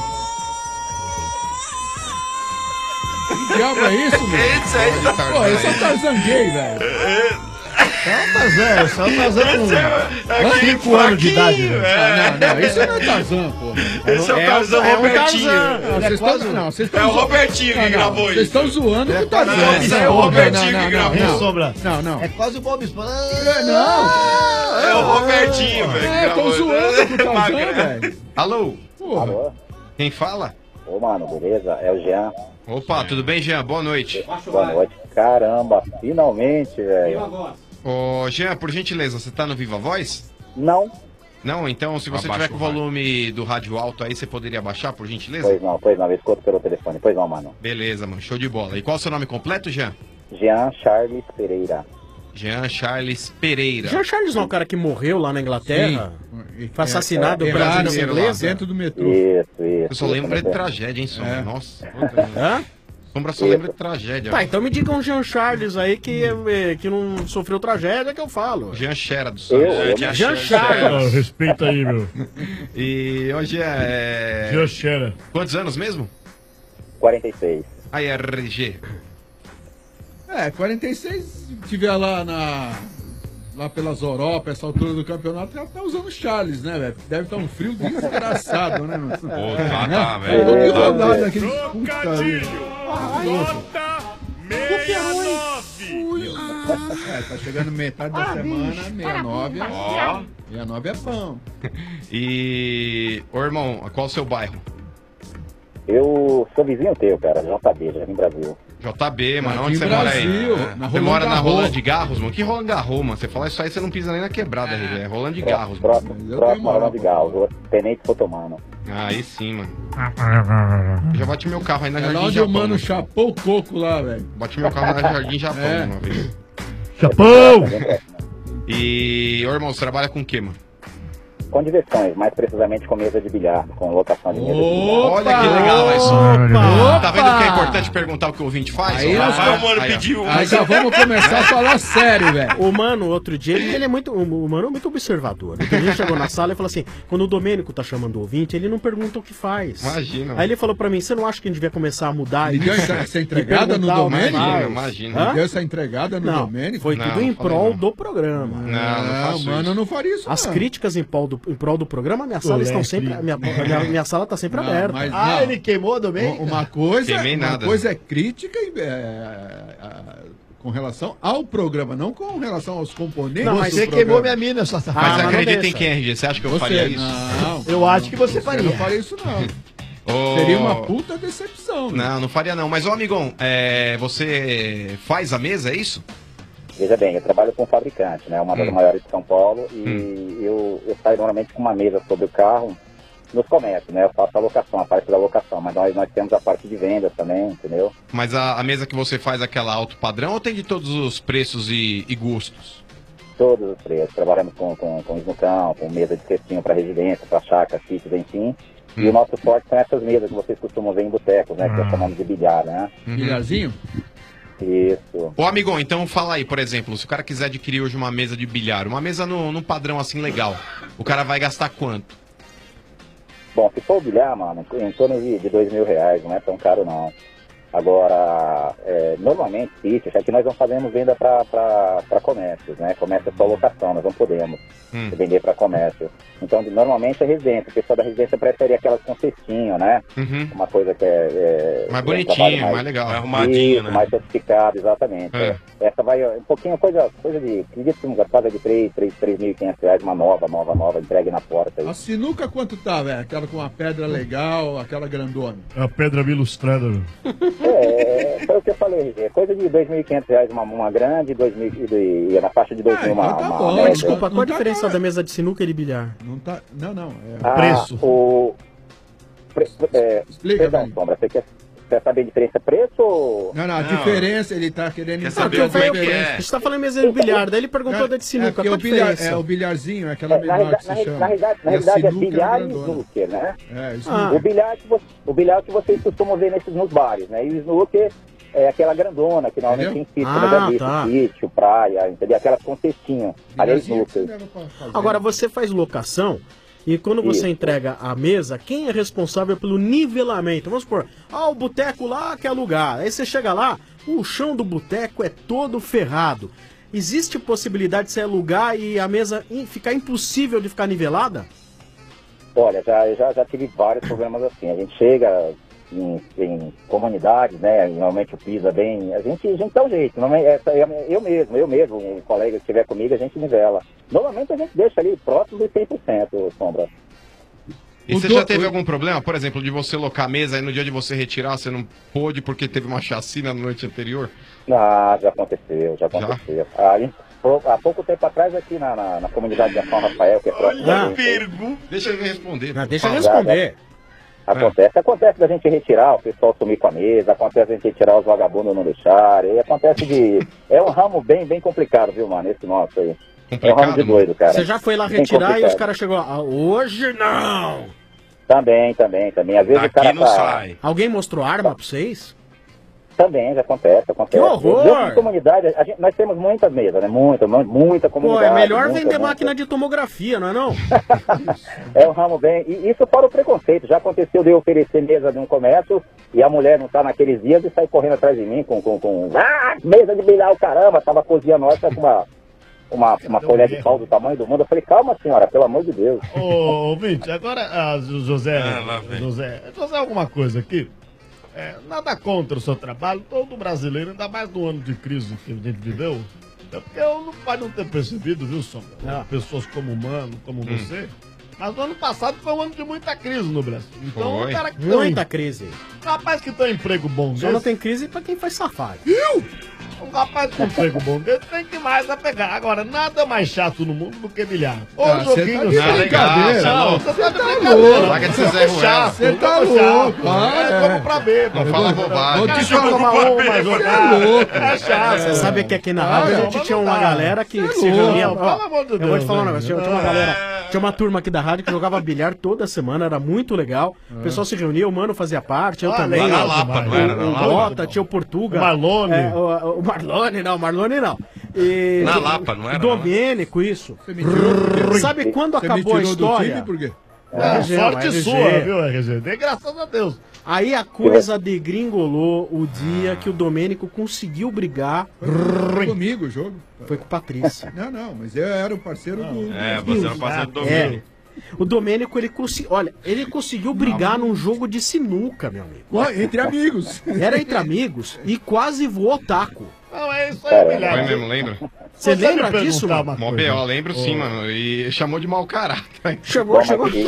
Que diabo é isso, meu? Esse aí tá... Pô, esse é o Tarzan gay, velho. É o Tarzan, só o Tarzan com 5 anos de idade. velho. Não, isso não é Tarzan, pô. Esse é o Tarzan Robertinho. Vocês É o Robertinho que gravou Vocês isso. estão zoando com o Tarzan. Não, isso aí é o Robertinho que gravou. Hein, Sombra? Não. É quase o Bob Esponja. É o Robertinho, velho. que É, gravou tô isso. zoando com o Tarzan, Magrelo. velho. Alô? Porra. Alô? Quem fala? Ô, mano, beleza? É o Jean. Opa, tudo bem, Jean? Boa noite. Boa noite. Caramba, finalmente, velho. Ô, Jean, por gentileza, você tá no Viva Voz? Não? Não? Então, se você Abaixa tiver com o o rádio. volume do rádio alto aí, você poderia abaixar, por gentileza? Pois não, eu escuto pelo telefone. Pois não, mano. Beleza, mano. Show de bola. E qual é o seu nome completo, Jean? Jean Charles Pereira. Jean Charles Pereira. Jean Charles não é o cara que morreu lá na Inglaterra? Foi assassinado pela Erraram polícia lá inglesa? dentro do metrô. Isso. Eu só lembro de tragédia, hein, Sombra? É. Nossa. Hã? Sombra só lembra de tragédia. Tá, então me diga um Jean Charles aí que não sofreu tragédia que eu falo. Jean Xera do Jean Charles. Respeita aí, meu. E hoje é... Jean Xera. Quantos anos mesmo? 46. Aí, RG. 46, se tiver lá pelas Europa, essa altura do campeonato, já tá usando Charles, né, velho? Deve estar um frio desgraçado, né, meu? Pô, tá, Que velho. rodada aquele... Puta vida. Tá chegando metade da semana, 69 é... Ó. 69 é pão. E... Ô, irmão, qual o seu bairro? Eu sou vizinho teu, cara. JB, Jardim Brasil. JB, mano, onde Aqui você em mora aí? Brasil, É. na Você Roland mora na Garros. Roland de Garros, mano? Que Roland Garros, mano? Você fala isso aí, você não pisa nem na quebrada, RG. É Roland de Garros. Próximo a Roland Garros, Tenente Fotomano. Aí sim, mano. Já bati meu carro aí na É Jardim lá onde Japão. o mano chapou o coco lá, velho. Bati meu carro na Jardim Japão É. uma vez. Japão! E, ô irmão, você trabalha com o quê, mano? Com diversões, mais precisamente com mesa de bilhar, com locação de mesa de bilhar. Olha que legal isso. Opa! Tá vendo que é importante perguntar o que o ouvinte faz? Aí nós Aí, vamos- aí, ó. Aí já vamos começar a falar sério, velho. O mano, outro dia, ele é muito. O mano é muito observador. Outro dia ele chegou na sala e falou assim: quando o Domênico tá chamando o ouvinte, ele não pergunta o que faz. Imagina. Aí ele falou pra mim: você não acha que a gente devia começar a mudar Me deu isso? essa E entregada no perguntar o que Domênico? faz? Imagina. Me deu essa entregada no Não, Domênico? foi tudo em prol do programa. Não, mano, eu não faria isso, As não. críticas em prol do programa, minha sala estão sempre. Minha sala tá sempre Não, aberta. mas não. ele queimou também? Uma coisa, Queimei uma nada. coisa é crítica com relação ao programa, não com relação aos componentes. Não, mas do você programa. queimou minha mina, sua Mas safada. você Ah, mas não acredita em deixa. quem, RG? Você acha que eu Você, faria isso? não. Eu acho que você Eu faria. não faria isso, não. Ô, Seria uma puta decepção. Né? Não, não faria não. Mas, ô amigão, você faz a mesa, é isso? Veja bem, eu trabalho com um fabricante, né? Uma das maiores de São Paulo, e eu saio normalmente com uma mesa sobre o carro nos comércios, né? Eu faço a locação, a parte da locação, mas nós temos a parte de vendas também, entendeu? Mas a mesa que você faz é aquela alto padrão ou tem de todos os preços e gostos? Todos os preços. Trabalhamos com snucão, com mesa de cestinho para residência, para chácara, sítios, enfim. E o nosso forte são essas mesas que vocês costumam ver em botecos, né? Que nós chamamos de bilhar, né? Bilharzinho? Isso. Ô amigão, então fala aí, por exemplo, se o cara quiser adquirir hoje uma mesa de bilhar, uma mesa num padrão assim legal, o cara vai gastar quanto? Bom, se for o bilhar, mano, em torno de R$2.000, não é tão caro não. Agora, normalmente, sítios, é que nós não fazemos venda para comércios, né? Comércio é só locação, nós não podemos vender para comércio. Então, normalmente é residência. O pessoal da residência prefere aquelas com cestinho, né? Uma coisa que é Mais um bonitinho, trabalho mais legal. Mais arrumadinho, isso, né? mais sofisticado, exatamente. É. Essa vai um pouquinho, coisa de, acredito que uma casa de R$3.500, uma nova, entregue na porta. Aí. A sinuca quanto tá, velho? Aquela com uma pedra legal, aquela grandona. A pedra ilustrada. Foi o que eu falei, é coisa de R$2.500 uma grande, e na faixa de R$2.000 uma, tá uma bom, média. Desculpa, qual a tá diferença da mesa de sinuca e de bilhar? Não tá. Não. Preço. Explica, Perdão, velho. Sombra, você quer saber a diferença preço ou... Não, a diferença, ele tá querendo saber entender o que a é. diferença. A gente tá falando mesa de bilhar, daí ele perguntou da de sinuca. porque Qual a diferença? o bilharzinho, é aquela Na menor que se realidade, chama. na realidade E a é sinuca bilhar e grandona. snooker, né? Isso Ah. O bilhar que vocês costumam ver nos bares, né? E o snooker é aquela grandona, que normalmente tem sítio, tá. sítio, praia, entendeu? Aquelas com cestinho. Ali é snooker. Agora, você faz locação e quando você Isso. entrega a mesa, quem é responsável pelo nivelamento? Vamos supor, o boteco lá quer alugar. Aí você chega lá, o chão do boteco é todo ferrado. Existe possibilidade de você alugar e a mesa ficar impossível de ficar nivelada? Olha, já tive vários problemas assim. A gente chega em comunidades, né? Normalmente o piso é bem... A gente dá um jeito. Eu mesmo, um colega que estiver comigo, a gente nivela. Normalmente a gente deixa ali próximo de 100%, Sombra. E você já teve algum problema, por exemplo, de você locar a mesa e no dia de você retirar, você não pôde porque teve uma chacina na noite anterior? Ah, já aconteceu. Há pouco tempo atrás, aqui na comunidade de São Rafael, que é próximo da gente, pergunta. Deixa ele responder. Deixa eu responder. Acontece da gente retirar, o pessoal sumir com a mesa, acontece da gente retirar os vagabundos não deixarem, acontece de... É um ramo bem complicado, viu, mano, esse nosso aí. É um ramo de doido, cara. Você já foi lá Bem retirar e os complicado. caras chegou hoje não! Também. Às vezes o cara não sai. Alguém mostrou arma pra vocês? Também, já acontece. Que horror! Dentro de comunidade, nós temos muitas mesas, né? Muita Pô, comunidade. é melhor muita, vender muita. máquina de tomografia, não é não? É um ramo bem... E isso fora o preconceito. Já aconteceu de eu oferecer mesa de um comércio e a mulher não tá naqueles dias e sai correndo atrás de mim com mesa de bilhar, o caramba, tava cozinhando nós com uma colher de pau do tamanho do mundo. Eu falei, calma senhora, pelo amor de Deus. Ô, ouvinte, agora, José, alguma coisa aqui. Nada contra o seu trabalho, todo brasileiro, ainda mais no ano de crise que a gente viveu. É porque eu não pode não ter percebido, viu, Sombra? Pessoas como o Mano, como você. Mas o ano passado foi um ano de muita crise no Brasil. Então, Foi. o cara que Muita crise. Rapaz que tem um emprego bom Só não tem crise pra quem faz safari. Viu? Um rapaz com emprego bom desse tem que mais a pegar. Agora, nada mais chato no mundo do que bilhar. Ô, Joguinho, você tá de brincadeira. Não, você tá de louco. Larga de ser Zé Ruela. Você tá louco. Vamos pra beber. Não fala bobagem. Deixa eu tomar uma, jogar. É chato. Você sabe que aqui na rádio a gente tinha uma galera que se reunia. Pelo amor de Eu vou te Deus, falar um né? negócio. Tinha uma galera. Tinha uma turma aqui da rádio que jogava bilhar toda semana, era muito legal. O pessoal se reunia, o Mano fazia parte, eu também. Na Lapa, não era? O Bota, tinha o Portuga. O Marlone. O Marlone não. E, Na Lapa, não era? Domênico, isso. Sabe quando Você me acabou a tirou do história? time por quê? Sorte RG. sua, viu, RG? Graças a Deus. Aí a coisa degringolou o dia que o Domênico conseguiu brigar. Foi comigo o jogo. Foi com o Patrícia. Não, mas eu era o parceiro do... Você era o parceiro do Domênico. O Domênico, ele conseguiu brigar num jogo de sinuca, meu amigo. Entre amigos. Era entre amigos e quase voou taco. Não, é isso aí, Bilhar. Foi mesmo, lembra? Você lembra disso, mano? Mó B.O., lembro sim, mano. E chamou de mau caráter. Chegou.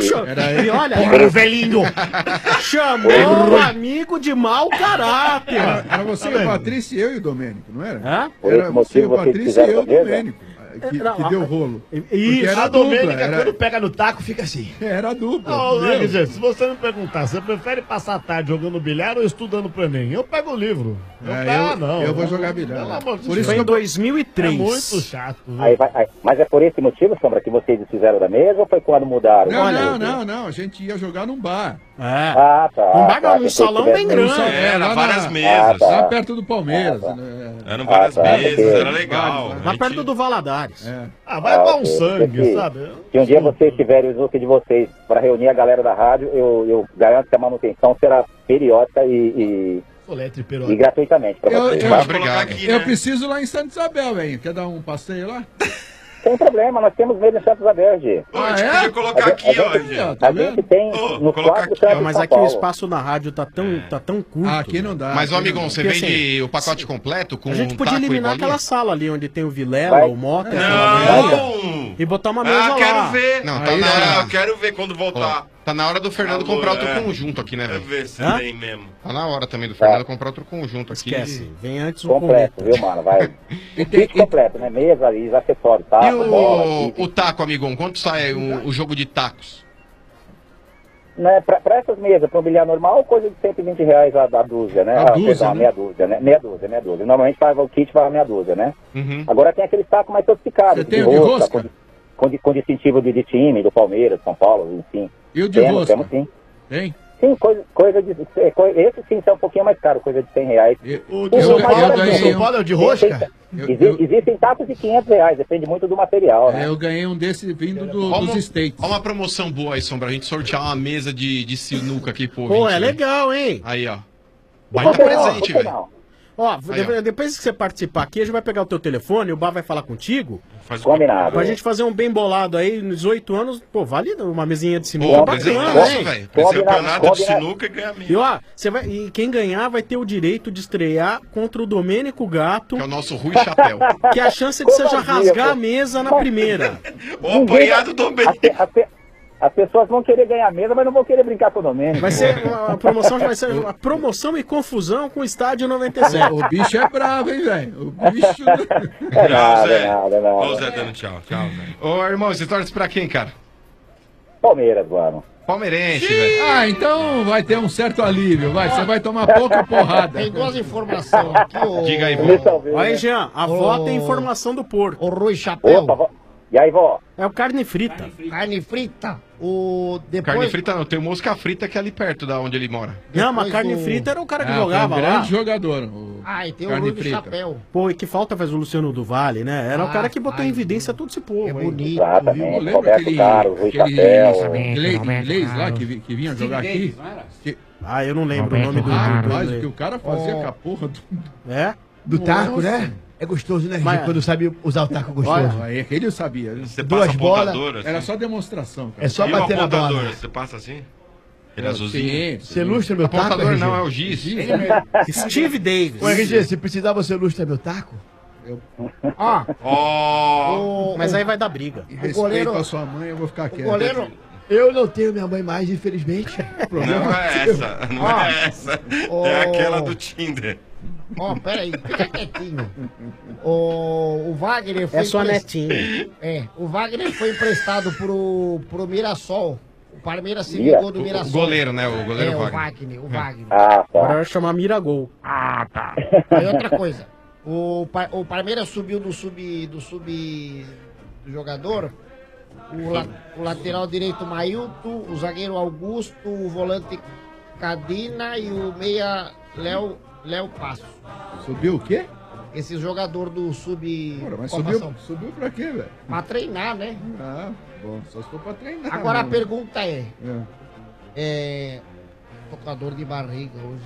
E olha, Porra, velhinho. chamou o amigo de mau caráter. Era você, o Patrícia, eu e o Domênico, não era? Hã? Era você, o Patrícia e eu e o Domênico. Que deu rolo. Isso. Era A Domênica, dupla, quando pega no taco, fica assim. Era a dupla. Não, entendeu? quer dizer, se você me perguntar, você prefere passar a tarde jogando bilhar ou estudando pro Enem? Eu pego o livro. Eu vou jogar bilhar. Pelo amor de Por Deus. isso foi em 2003. É muito chato. Viu? Mas é por esse motivo, Sombra, que vocês desfizeram da mesa ou foi quando mudaram? Não. A gente ia jogar num bar. Ah, tá. Um bar não, num salão bem grande. Era lá várias na- mesas. Lá perto do Palmeiras. Eram várias mesas, era legal. Lá A gente- perto do Valadares. Ah, vai dar um ok. sangue, Se- sabe? Se um dia vocês tiverem o snook de vocês para reunir a galera da rádio, eu garanto que a manutenção será periódica e Solete e perote. gratuitamente para vocês. tá? Eu preciso lá em Santa Isabel, hein? Quer dar um passeio lá? Sem problema, nós temos mesa em Santa Isabel, G. A gente podia colocar aqui, ó, gente. A gente tem no quadro do Santa Mas São aqui o Paulo. espaço na rádio tá tão curto. Aqui não dá. Mas, ô aqui amigão, não você Porque, vende o pacote completo com A gente um podia taco e eliminar bolinha? aquela sala ali onde tem o Vilela, Vai. o Mota, Não! e botar uma mesa lá. quero ver. Não, tá na hora. Eu quero ver quando voltar. Tá na hora do Fernando Alô, comprar outro é. conjunto aqui, né, Quero velho? ver se Hã? tem mesmo. Tá na hora também do Fernando comprar outro conjunto aqui. Esquece, vem antes um Completo, convite. viu, mano? Vai. O kit completo, né? Mesa e os acessórios, tá? E o taco, amigão? Quanto sai o jogo de tacos? Né, pra essas mesas, para um bilhar normal, coisa de R$120 a dúzia, né? A dúzia, Perdão, né? meia dúzia, né? Meia dúzia. Normalmente o kit vai meia dúzia, né? Uhum. Agora tem aquele saco mais sofisticado. Você tem o de rosca? Com distintivo de time, do Palmeiras, São Paulo, enfim. E o de rosca? Temos sim. Hein? Sim, coisa de... Esse sim tá um pouquinho mais caro, coisa de R$100. O Eu- de São eu Paulo, ganhei São Paulo é o de rosca? Existem tacos de R$500, depende muito do material, né? Eu ganhei um desse vindo dos States. Olha uma promoção boa aí, Sombra. A gente sortear uma mesa de sinuca aqui, pô. Pô, é legal, hein? Aí, ó. Por Baita que não? presente, Por que velho. não? Ó, Aí, ó. depois que você participar aqui, a gente vai pegar o teu telefone, o Bar vai falar contigo. Combinado. Pra gente fazer um bem bolado aí, nos 18 anos, pô, vale uma mesinha de sinuca. Pô, bacana, presentaço, hein? velho. Campeonato de sinuca e ganha E mesmo. ó, e quem ganhar vai ter o direito de estrear contra o Domênico Gato, Que é o nosso Rui Chapéu. que a chance de você já Covardia, rasgar pô. a mesa na primeira. O apanhado do bem. As pessoas vão querer ganhar a mesa, mas não vão querer brincar com o Domênico. Vai ser uma promoção, vai ser uma promoção e confusão com o Estádio 97. O bicho é bravo, hein, velho? O bicho... É nada, Zé. é nada, é nada. Ó o Zé dando tchau. Tchau, Zé. Ô, irmão, você torce pra quem, cara? Palmeiras, mano. Palmeirense, velho. Ah, então vai ter um certo alívio, vai. Você vai tomar pouca porrada. Tem duas informações aqui, ô... Diga aí, Deixa vô. eu ver, Olha aí, né? Jean, a avó tem informação do porco. O Rui Chapéu. Opa, e aí, vó? É o carne frita. Carne frita. O... Depois... Carne frita não, tem o mosca frita que é ali perto da onde ele mora. Não, mas Depois carne o- frita era o cara que Ah, jogava foi um lá. grande jogador. O Ah, e tem o Carne Rui frita. Chapéu. Pô, e que falta faz o Luciano do Vale, né? Era o cara que botou em ai, evidência todo esse povo. É hein? bonito, Exatamente. viu? Lembra Roberto aquele, Carlos, Rui aquele Chapéu. inglês lá que vinha jogar aqui? Que, Ah, eu não lembro o nome do rapaz, o que inglês. o cara fazia com a porra do... É? Do taco, Nossa. né? É gostoso, né, Mas- Gê? Quando sabe usar o taco gostoso. Olha, aquele eu sabia. Você Duas passa bolas. apontador, assim. Era só demonstração, cara. É só E o bater na bola. apontador, você passa assim? Ele é azulzinho. Sim, Você ilustra meu taco, Apontador RG? não, é o giz. Steve Davis. Ô, RG, se precisar, você ilustra meu taco? Ó, Ó, o... Mas aí vai dar briga. Em respeito goleiro- à sua mãe, eu vou ficar O quieto. goleiro, Eu não tenho minha mãe mais, infelizmente. Não é essa, não é essa. É aquela do Tinder. Ó, peraí, fica quietinho. O Wagner foi... É sua netinha. O Wagner foi emprestado pro Mirassol. O Palmeiras se ligou do Mirassol. O goleiro, né? O goleiro Wagner. O Wagner. Agora vai chamar Miragol. Tá. Aí outra coisa. O Palmeiras subiu do jogador. O lateral direito Mailton, o zagueiro Augusto, o volante Cadina e o meia Léo Passo. Subiu o quê? Esse jogador do Mas subiu pra quê, velho? Pra treinar, né? Ah, bom, só se for pra treinar. Agora a né? pergunta tocador de barriga hoje.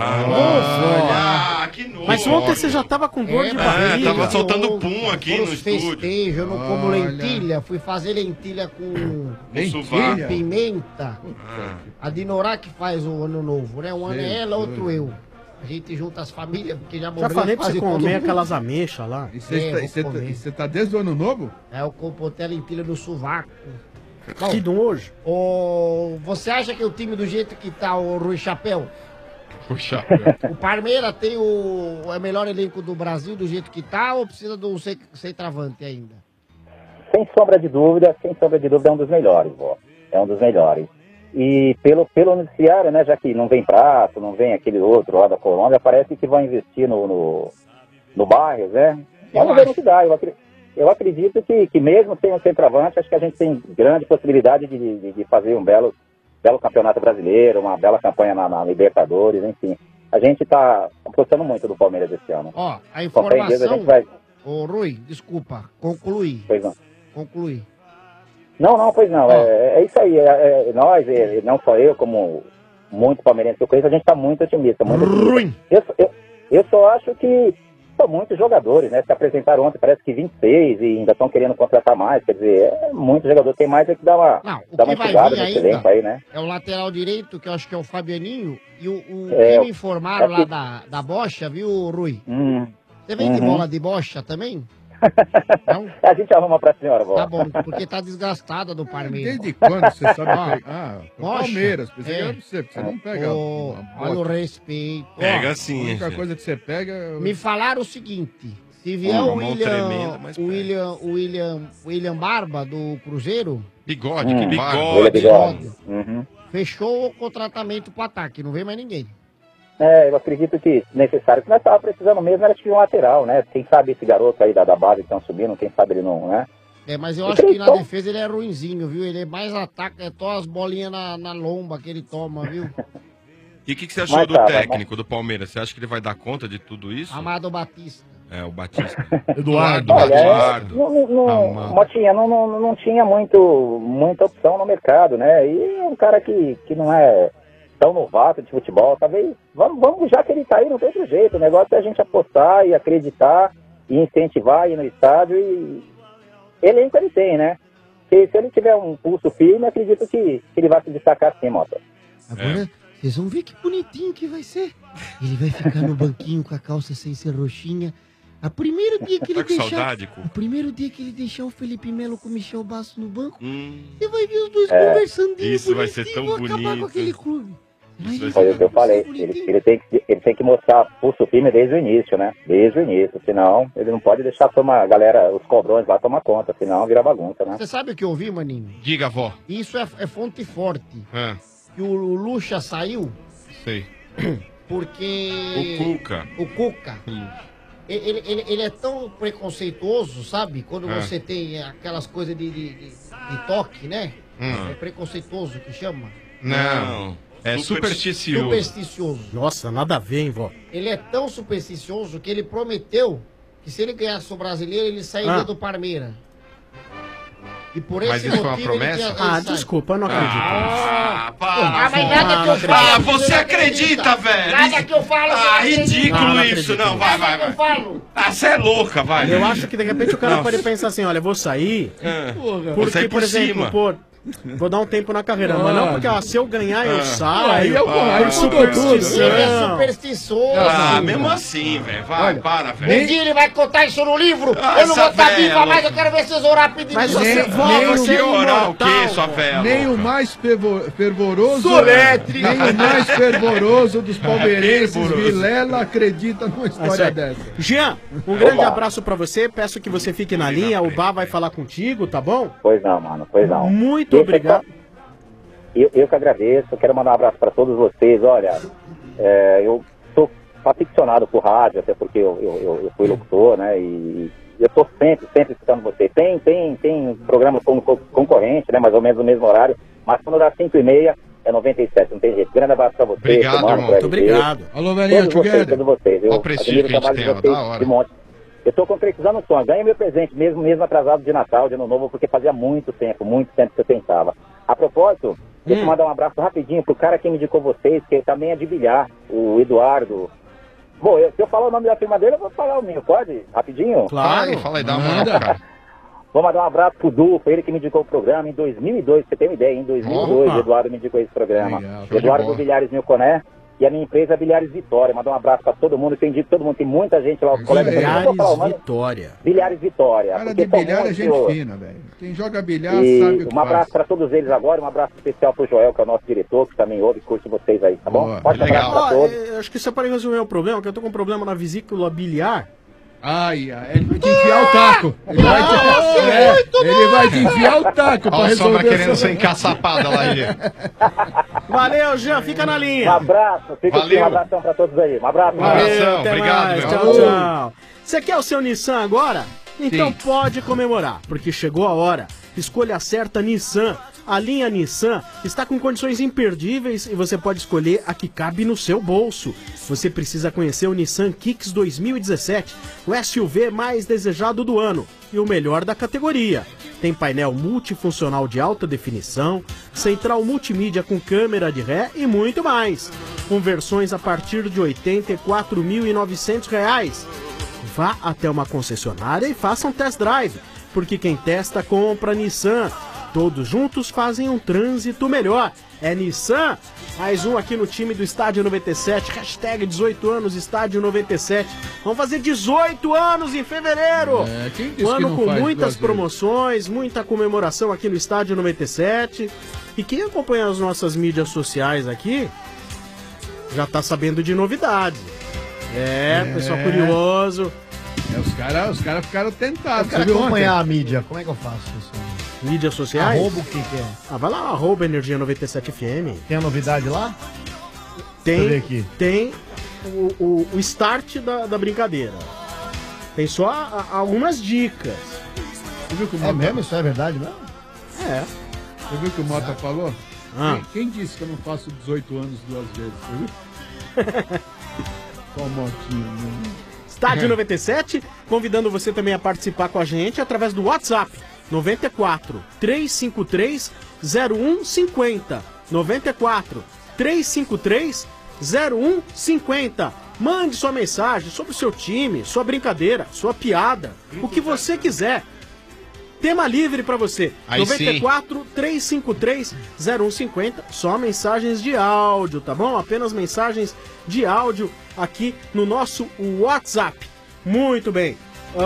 Que nojo. Mas ontem você já tava com dor de barriga. Tava soltando pum aqui no estúdio. Festejo, eu não como lentilha. Fui fazer lentilha com pimenta. A Dinorá que faz o ano novo, né? Um ano é ela, outro eu. A gente junta as famílias, porque já morreu. Já falei pra você quase todo comer mundo. aquelas ameixas lá. E você tá desde o ano novo? Eu compotei a lentilha no sovaco. Que nojo. Você acha que o time do jeito que tá, o Rui Chapéu? O Chapéu. O Palmeiras tem o melhor elenco do Brasil do jeito que tá ou precisa de um centroavante ainda? Sem sombra de dúvida, é um dos melhores, vó. É um dos melhores. E pelo noticiário, né, já que não vem Prato, não vem aquele outro lá da Colômbia, parece que vão investir no Barrios, né? Vamos ver no que dá. Eu acredito que mesmo sem o centroavante, acho que a gente tem grande possibilidade de fazer um belo campeonato brasileiro, uma bela campanha na Libertadores, enfim. A gente está apostando muito do Palmeiras esse ano. Ó, a informação... Deus, a gente vai... Ô, Rui, desculpa, concluí. Pois não. Concluí. Não, pois não. É isso aí. Nós, não só eu, como muito palmeirense que eu conheço, a gente está muito otimista. Eu só acho que são muitos jogadores, né? Se apresentaram ontem, parece que 26 e ainda estão querendo contratar mais. Quer dizer, muito jogador. Tem mais é que dar uma enxugada nesse elenco aí, né? É o lateral direito, que eu acho que é o Fabianinho, e o que me informaram lá da bocha, viu, Rui? Você vende bola de bocha também? Não? A gente arruma pra senhora, vó. Tá bom, porque tá desgastada do Palmeiras. Desde quando você sabe pegar? Bocha, Palmeiras, pensei que era pra você, porque você não pega. Olha o respeito. Pega Ó, sim. A única coisa que você pega. Me falaram o seguinte: se vier o William Barba do Cruzeiro. Bigode. Fechou o contratamento pro ataque, não vem mais ninguém. Eu acredito que necessário. O que nós estávamos precisando mesmo era de um lateral, né? Quem sabe esse garoto aí da base que estão subindo, quem sabe ele não, né? Mas eu acho que na defesa ele é ruinzinho, viu? Ele é mais ataca, é só as bolinhas na lomba que ele toma, viu? E o que você achou do técnico do Palmeiras? Você acha que ele vai dar conta de tudo isso? Amado Batista. O Batista. Eduardo. Motinha, não tinha muita opção no mercado, né? E é um cara que não é tão novato de futebol, talvez, vamos já que ele tá aí, não tem outro jeito, o negócio é a gente apostar e acreditar e incentivar, ir no estádio e elenco ele tem, né? Se ele tiver um pulso firme, acredito que ele vai se destacar sim, Mota. Agora, vocês vão ver que bonitinho que vai ser. Ele vai ficar no banquinho com a calça sem ser roxinha. O primeiro dia que ele o primeiro dia que ele deixar o Felipe Melo com o Michel Basso no banco, você vai ver os dois conversando. Isso vai ser tão bonito. Acabar com aquele clube. Foi o que eu falei, ele tem que mostrar pulso firme desde o início, né? Desde o início, senão ele não pode deixar a galera, os cobrões lá tomar conta, senão vira bagunça, né? Você sabe o que eu ouvi, maninho? Diga, vó. Isso é fonte forte. Que o Lucha saiu. Sei. Porque... O Cuca. Ele é tão preconceituoso, sabe? Quando você tem aquelas coisas de toque, né? É preconceituoso que chama? Não. É supersticioso. Supersticioso. Nossa, nada a ver, hein, vó? Ele é tão supersticioso que ele prometeu que se ele ganhasse o brasileiro, ele sairia do Palmeiras. E por esse motivo, foi uma promessa? Desculpa, eu não acredito. Mas nada que eu falo. Você acredita, velho? Nada que eu falo. Ridículo isso. Não, vai. Você é louca, vai. Eu acho que de repente o cara pode pensar assim, olha, eu vou sair. Porque, por exemplo, Vou dar um tempo na carreira, mas não porque, ó, se eu ganhar, eu saio. Aí por superstição. Ele é supersticioso. Mesmo assim, velho. Vai, para, velho. Um dia ele vai contar isso no livro. Ah, Eu não vou estar essa viva véia, mais, eu quero ver vocês orar pedindo. Mas Deus. você Que orar o quê, sua fé? Nem o mais fervoroso. Soletre. Nem o mais fervoroso dos palmeirenses, Vilela, acredita numa É história sério. dessa. Jean, um grande abraço pra você. Peço que você fique na linha. O Bá vai falar contigo, tá bom? Pois não, mano, pois não. Muito Deixa obrigado. Eu que agradeço, quero mandar um abraço para todos vocês. Olha, eu sou aficionado por rádio, até porque eu fui locutor, né? E eu estou sempre escutando vocês. Tem programa concorrente, né? Mais ou menos no mesmo horário, mas quando dá 5h30 é 97, não tem jeito. Grande abraço para vocês. Obrigado, mano, irmão. Muito obrigado. Alô, velhinho, todos vocês. Eu Olha o prestígio admiro o que a gente trabalho de tem, ó, vocês da hora. de monte. Eu estou concretizando um sonho. Ganhei meu presente, mesmo atrasado de Natal, de Ano Novo, porque fazia muito tempo que eu tentava. A propósito, deixa eu mandar um abraço rapidinho pro cara que me indicou vocês, que também é de Bilhar, o Eduardo. Bom, se eu falar o nome da firma dele, eu vou falar o meu, pode? Rapidinho? Claro. Fala aí, dá uma moral, cara. Vou mandar um abraço pro Du, foi ele que me indicou o programa em 2002, pra você ter uma ideia, em 2002 Opa. o Eduardo me indicou esse programa. Legal, show de Eduardo bola. do Bilhares Milconé e a minha empresa é Bilhares Vitória. Mandar um abraço pra todo mundo, tem dito todo mundo, tem muita gente lá, os colegas também. Não vou falar o Bilhares nome. Vitória. Bilhares Vitória. Cara porque de são bilhar é muitos, gente fina, velho. Quem joga bilhar sabe o E que um abraço faz. para todos eles agora, um abraço especial pro Joel, que é o nosso diretor, que também ouve e curte vocês aí, tá bom? Boa. Forte abraço Legal. pra Ó, todos. acho que você pode resolver o problema, que eu tô com um problema na vesícula biliar. Ai, ele vai te enfiar o taco. Ele vai te enfiar o taco pra Olha o Sombra resolver querendo essa- ser encaçapada lá, aí. Valeu, Jean, fica na Um linha. abraço, fica aqui, Valeu. um abração pra todos aí. Um abraço. Abração, até obrigado, mais. meu. Tchau, Falou. tchau. Você quer o seu Nissan agora? Então Sim. pode comemorar, porque chegou a hora. Escolha a certa Nissan. A linha Nissan está com condições imperdíveis e você pode escolher a que cabe no seu bolso. Você precisa conhecer o Nissan Kicks 2017, o SUV mais desejado do ano e o melhor da categoria. Tem painel multifuncional de alta definição, central multimídia com câmera de ré e muito mais. Com versões a partir de R$ 84.900. Vá até uma concessionária e faça um test drive, porque quem testa compra Nissan. Todos juntos fazem um trânsito melhor. É Nissan. Mais um aqui no time do Estádio 97. Hashtag 18 anos Estádio 97. Vamos fazer 18 anos em fevereiro. Quem disse Um que ano não com faz muitas duas vezes? promoções, muita comemoração aqui no Estádio 97. E quem acompanha as nossas mídias sociais aqui já tá sabendo de novidades. Pessoal curioso. Os caras ficaram tentados. Eu quero Você viu acompanhar ontem? a mídia. Como é que eu faço isso? Mídias sociais? Arroba o que que é? Vai lá, arroba Energia 97 FM. Tem a novidade lá? Deixa eu ver Tem, aqui. tem o start da brincadeira. Tem só algumas dicas. Você viu que o É Mota, mesmo? Isso é verdade mesmo? É. Você viu que o Mota falou? Ah. Quem disse que eu não faço 18 anos duas vezes? Você viu? Só o Motinho. Né? Estádio 97, convidando você também a participar com a gente através do WhatsApp 94 353 0150. 94 353 0150. Mande sua mensagem sobre o seu time, sua brincadeira, sua piada, o que você quiser. Tema livre pra você. Aí 94 353 0150. Só mensagens de áudio, tá bom? Apenas mensagens de áudio aqui no nosso WhatsApp. Muito bem.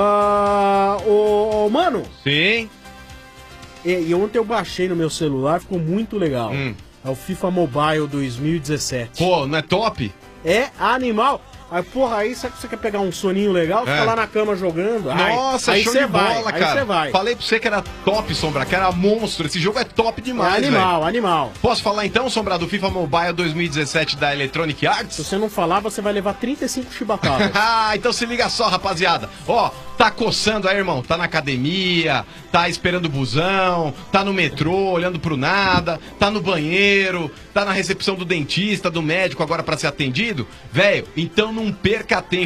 Mano. Sim. E ontem eu baixei no meu celular, ficou muito legal. É o FIFA Mobile 2017. Pô, não é top? É animal. Aí, porra, aí sabe que você quer pegar um soninho legal? Fica lá na cama jogando. Nossa, aí show cê de vai, bola, aí cara. você vai. Falei pra você que era top, Sombra, que era monstro. Esse jogo é top demais, Animal, velho. animal. Posso falar então, Sombra, do FIFA Mobile 2017 da Electronic Arts? Se você não falar, você vai levar 35 chibatadas. Ah, então se liga só, rapaziada. Ó, tá coçando aí, irmão. Tá na academia, tá esperando o busão, tá no metrô, olhando pro nada, tá no banheiro, tá na recepção do dentista, do médico agora pra ser atendido. Velho, então não perca tempo.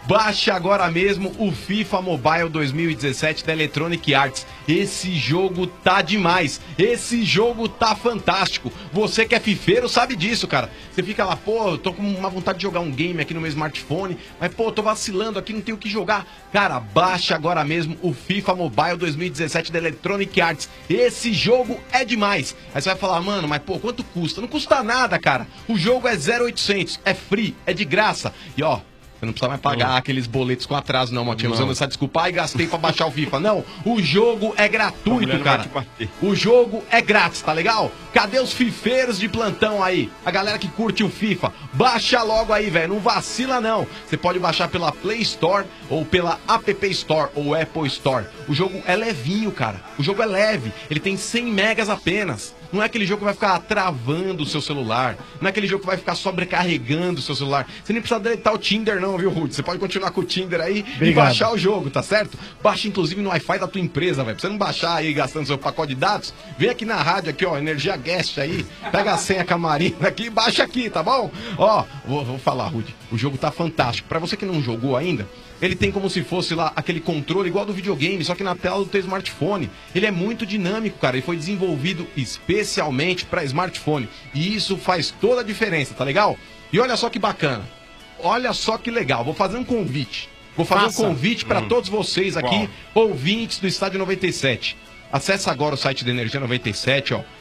Baixe agora mesmo o FIFA Mobile 2017 da Electronic Arts. Esse jogo tá demais. Esse jogo tá fantástico. Você que é fifeiro sabe disso, cara. Você fica lá, pô, eu tô com uma vontade de jogar um game aqui no meu smartphone, mas pô, eu tô vacilando aqui, não tenho o que jogar. Cara, baixe agora mesmo o FIFA Mobile 2017 da Electronic Arts. Esse jogo é demais. Aí você vai falar, mano, mas pô, quanto custa? Não custa nada, cara. O jogo é 0,800, é free, é de graça. E ó, você não precisa mais pagar aqueles boletos com atraso, não, Motinho. Usando essa desculpa, e gastei pra baixar o FIFA. Não, o jogo é gratuito, cara. O jogo é grátis, tá legal? Cadê os fifeiros de plantão aí? A galera que curte o FIFA. Baixa logo aí, velho. Não vacila, não. Você pode baixar pela Play Store ou pela App Store ou Apple Store. O jogo é levinho, cara. O jogo é leve. Ele tem 100 megas apenas. Não é aquele jogo que vai ficar travando o seu celular. Não é aquele jogo que vai ficar sobrecarregando o seu celular. Você nem precisa deletar o Tinder não, viu, Rudy? Você pode continuar com o Tinder aí e baixar o jogo, tá certo? Baixa inclusive no Wi-Fi da tua empresa, velho. Pra você não baixar aí gastando seu pacote de dados, vem aqui na rádio, aqui, ó, Energia Guest aí. Pega a senha Camarina aqui e baixa aqui, tá bom? Ó, vou falar, Rudy. O jogo tá fantástico. Pra você que não jogou ainda, ele tem como se fosse lá aquele controle igual do videogame, só que na tela do teu smartphone. Ele é muito dinâmico, cara. Ele foi desenvolvido especialmente para smartphone. E isso faz toda a diferença, tá legal? E olha só que bacana. Olha só que legal. Vou fazer um convite. Vou fazer um convite para todos vocês aqui, ouvintes do Estádio 97. Acesse agora o site da Energia 97, ó.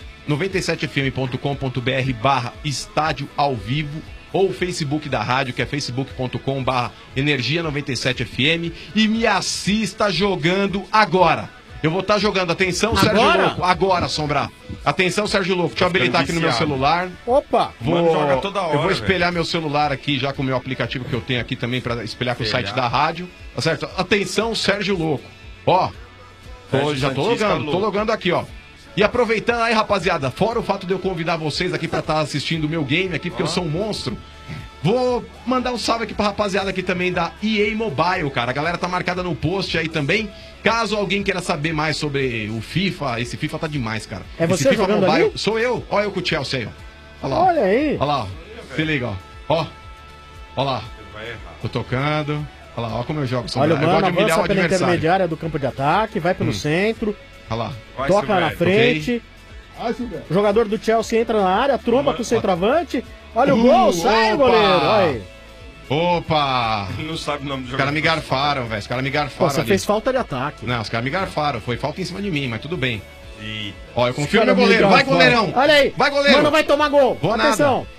97fm.com.br/estádio ao vivo. Ou o Facebook da rádio, que é facebook.com/energia97fm, e me assista jogando agora. Eu vou estar jogando, atenção, Sérgio Louco. Agora, Sombra. Atenção, Sérgio Louco. Deixa eu habilitar aqui no meu celular. Opa! Mano, joga toda hora, eu vou espelhar meu celular aqui já com o meu aplicativo que eu tenho aqui também para espelhar com o site da rádio. Tá certo? Atenção, Sérgio Louco. Ó, já tô logando aqui, ó. E aproveitando aí, rapaziada, fora o fato de eu convidar vocês aqui pra estar assistindo o meu game aqui, porque eu sou um monstro, vou mandar um salve aqui pra rapaziada aqui também da EA Mobile, cara. A galera tá marcada no post aí também. Caso alguém queira saber mais sobre o FIFA, esse FIFA tá demais, cara. É você esse FIFA jogando Mobile, ali? sou eu. Olha eu com o Chelsea aí, ó. Olha lá. Olha aí. Olha lá, ó. Se liga, ó. Ó. Olha lá. Tô tocando. Olha lá, ó como eu jogo. Olha, o mano avança pela intermediária do campo de ataque, vai pelo centro. Olha lá. Toca na frente. O jogador do Chelsea entra na área, tromba com o centroavante. Olha o gol, sai, goleiro. Olha aí. Opa! Não sabe o nome do jogador. Os caras me garfaram, velho. Os caras me garfaram. Pô, você fez falta de ataque. Não, os caras me garfaram. Foi falta em cima de mim, mas tudo bem. Ó, eu confio no meu goleiro. Vai, goleirão! Olha aí. Vai, goleiro! Mano, vai tomar gol. Vou Atenção. nada.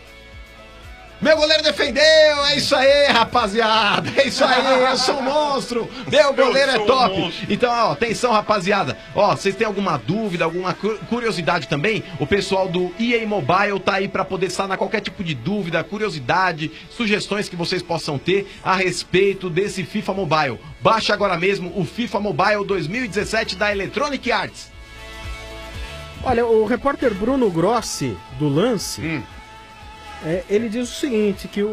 Meu goleiro defendeu, é isso aí, rapaziada, é isso aí, eu sou um monstro, meu goleiro é top. Então, ó, atenção, rapaziada, ó, vocês têm alguma dúvida, alguma curiosidade também? O pessoal do EA Mobile tá aí pra poder sanar qualquer tipo de dúvida, curiosidade, sugestões que vocês possam ter a respeito desse FIFA Mobile. Baixe agora mesmo o FIFA Mobile 2017 da Electronic Arts. Olha, o repórter Bruno Grossi, do Lance... ele diz o seguinte, que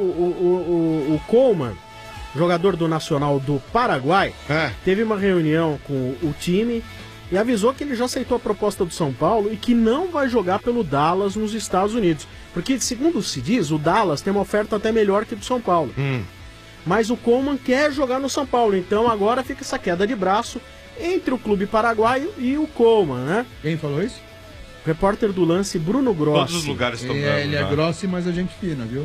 o Coleman, jogador do Nacional do Paraguai, teve uma reunião com o time e avisou que ele já aceitou a proposta do São Paulo e que não vai jogar pelo Dallas nos Estados Unidos. Porque, segundo se diz, o Dallas tem uma oferta até melhor que do São Paulo. Mas o Coleman quer jogar no São Paulo, então agora fica essa queda de braço entre o clube paraguaio e o Coleman, né? Quem falou isso? Repórter do Lance, Bruno Grossi. Todos os lugares estão Ele é Grossi, mas a gente fina, viu?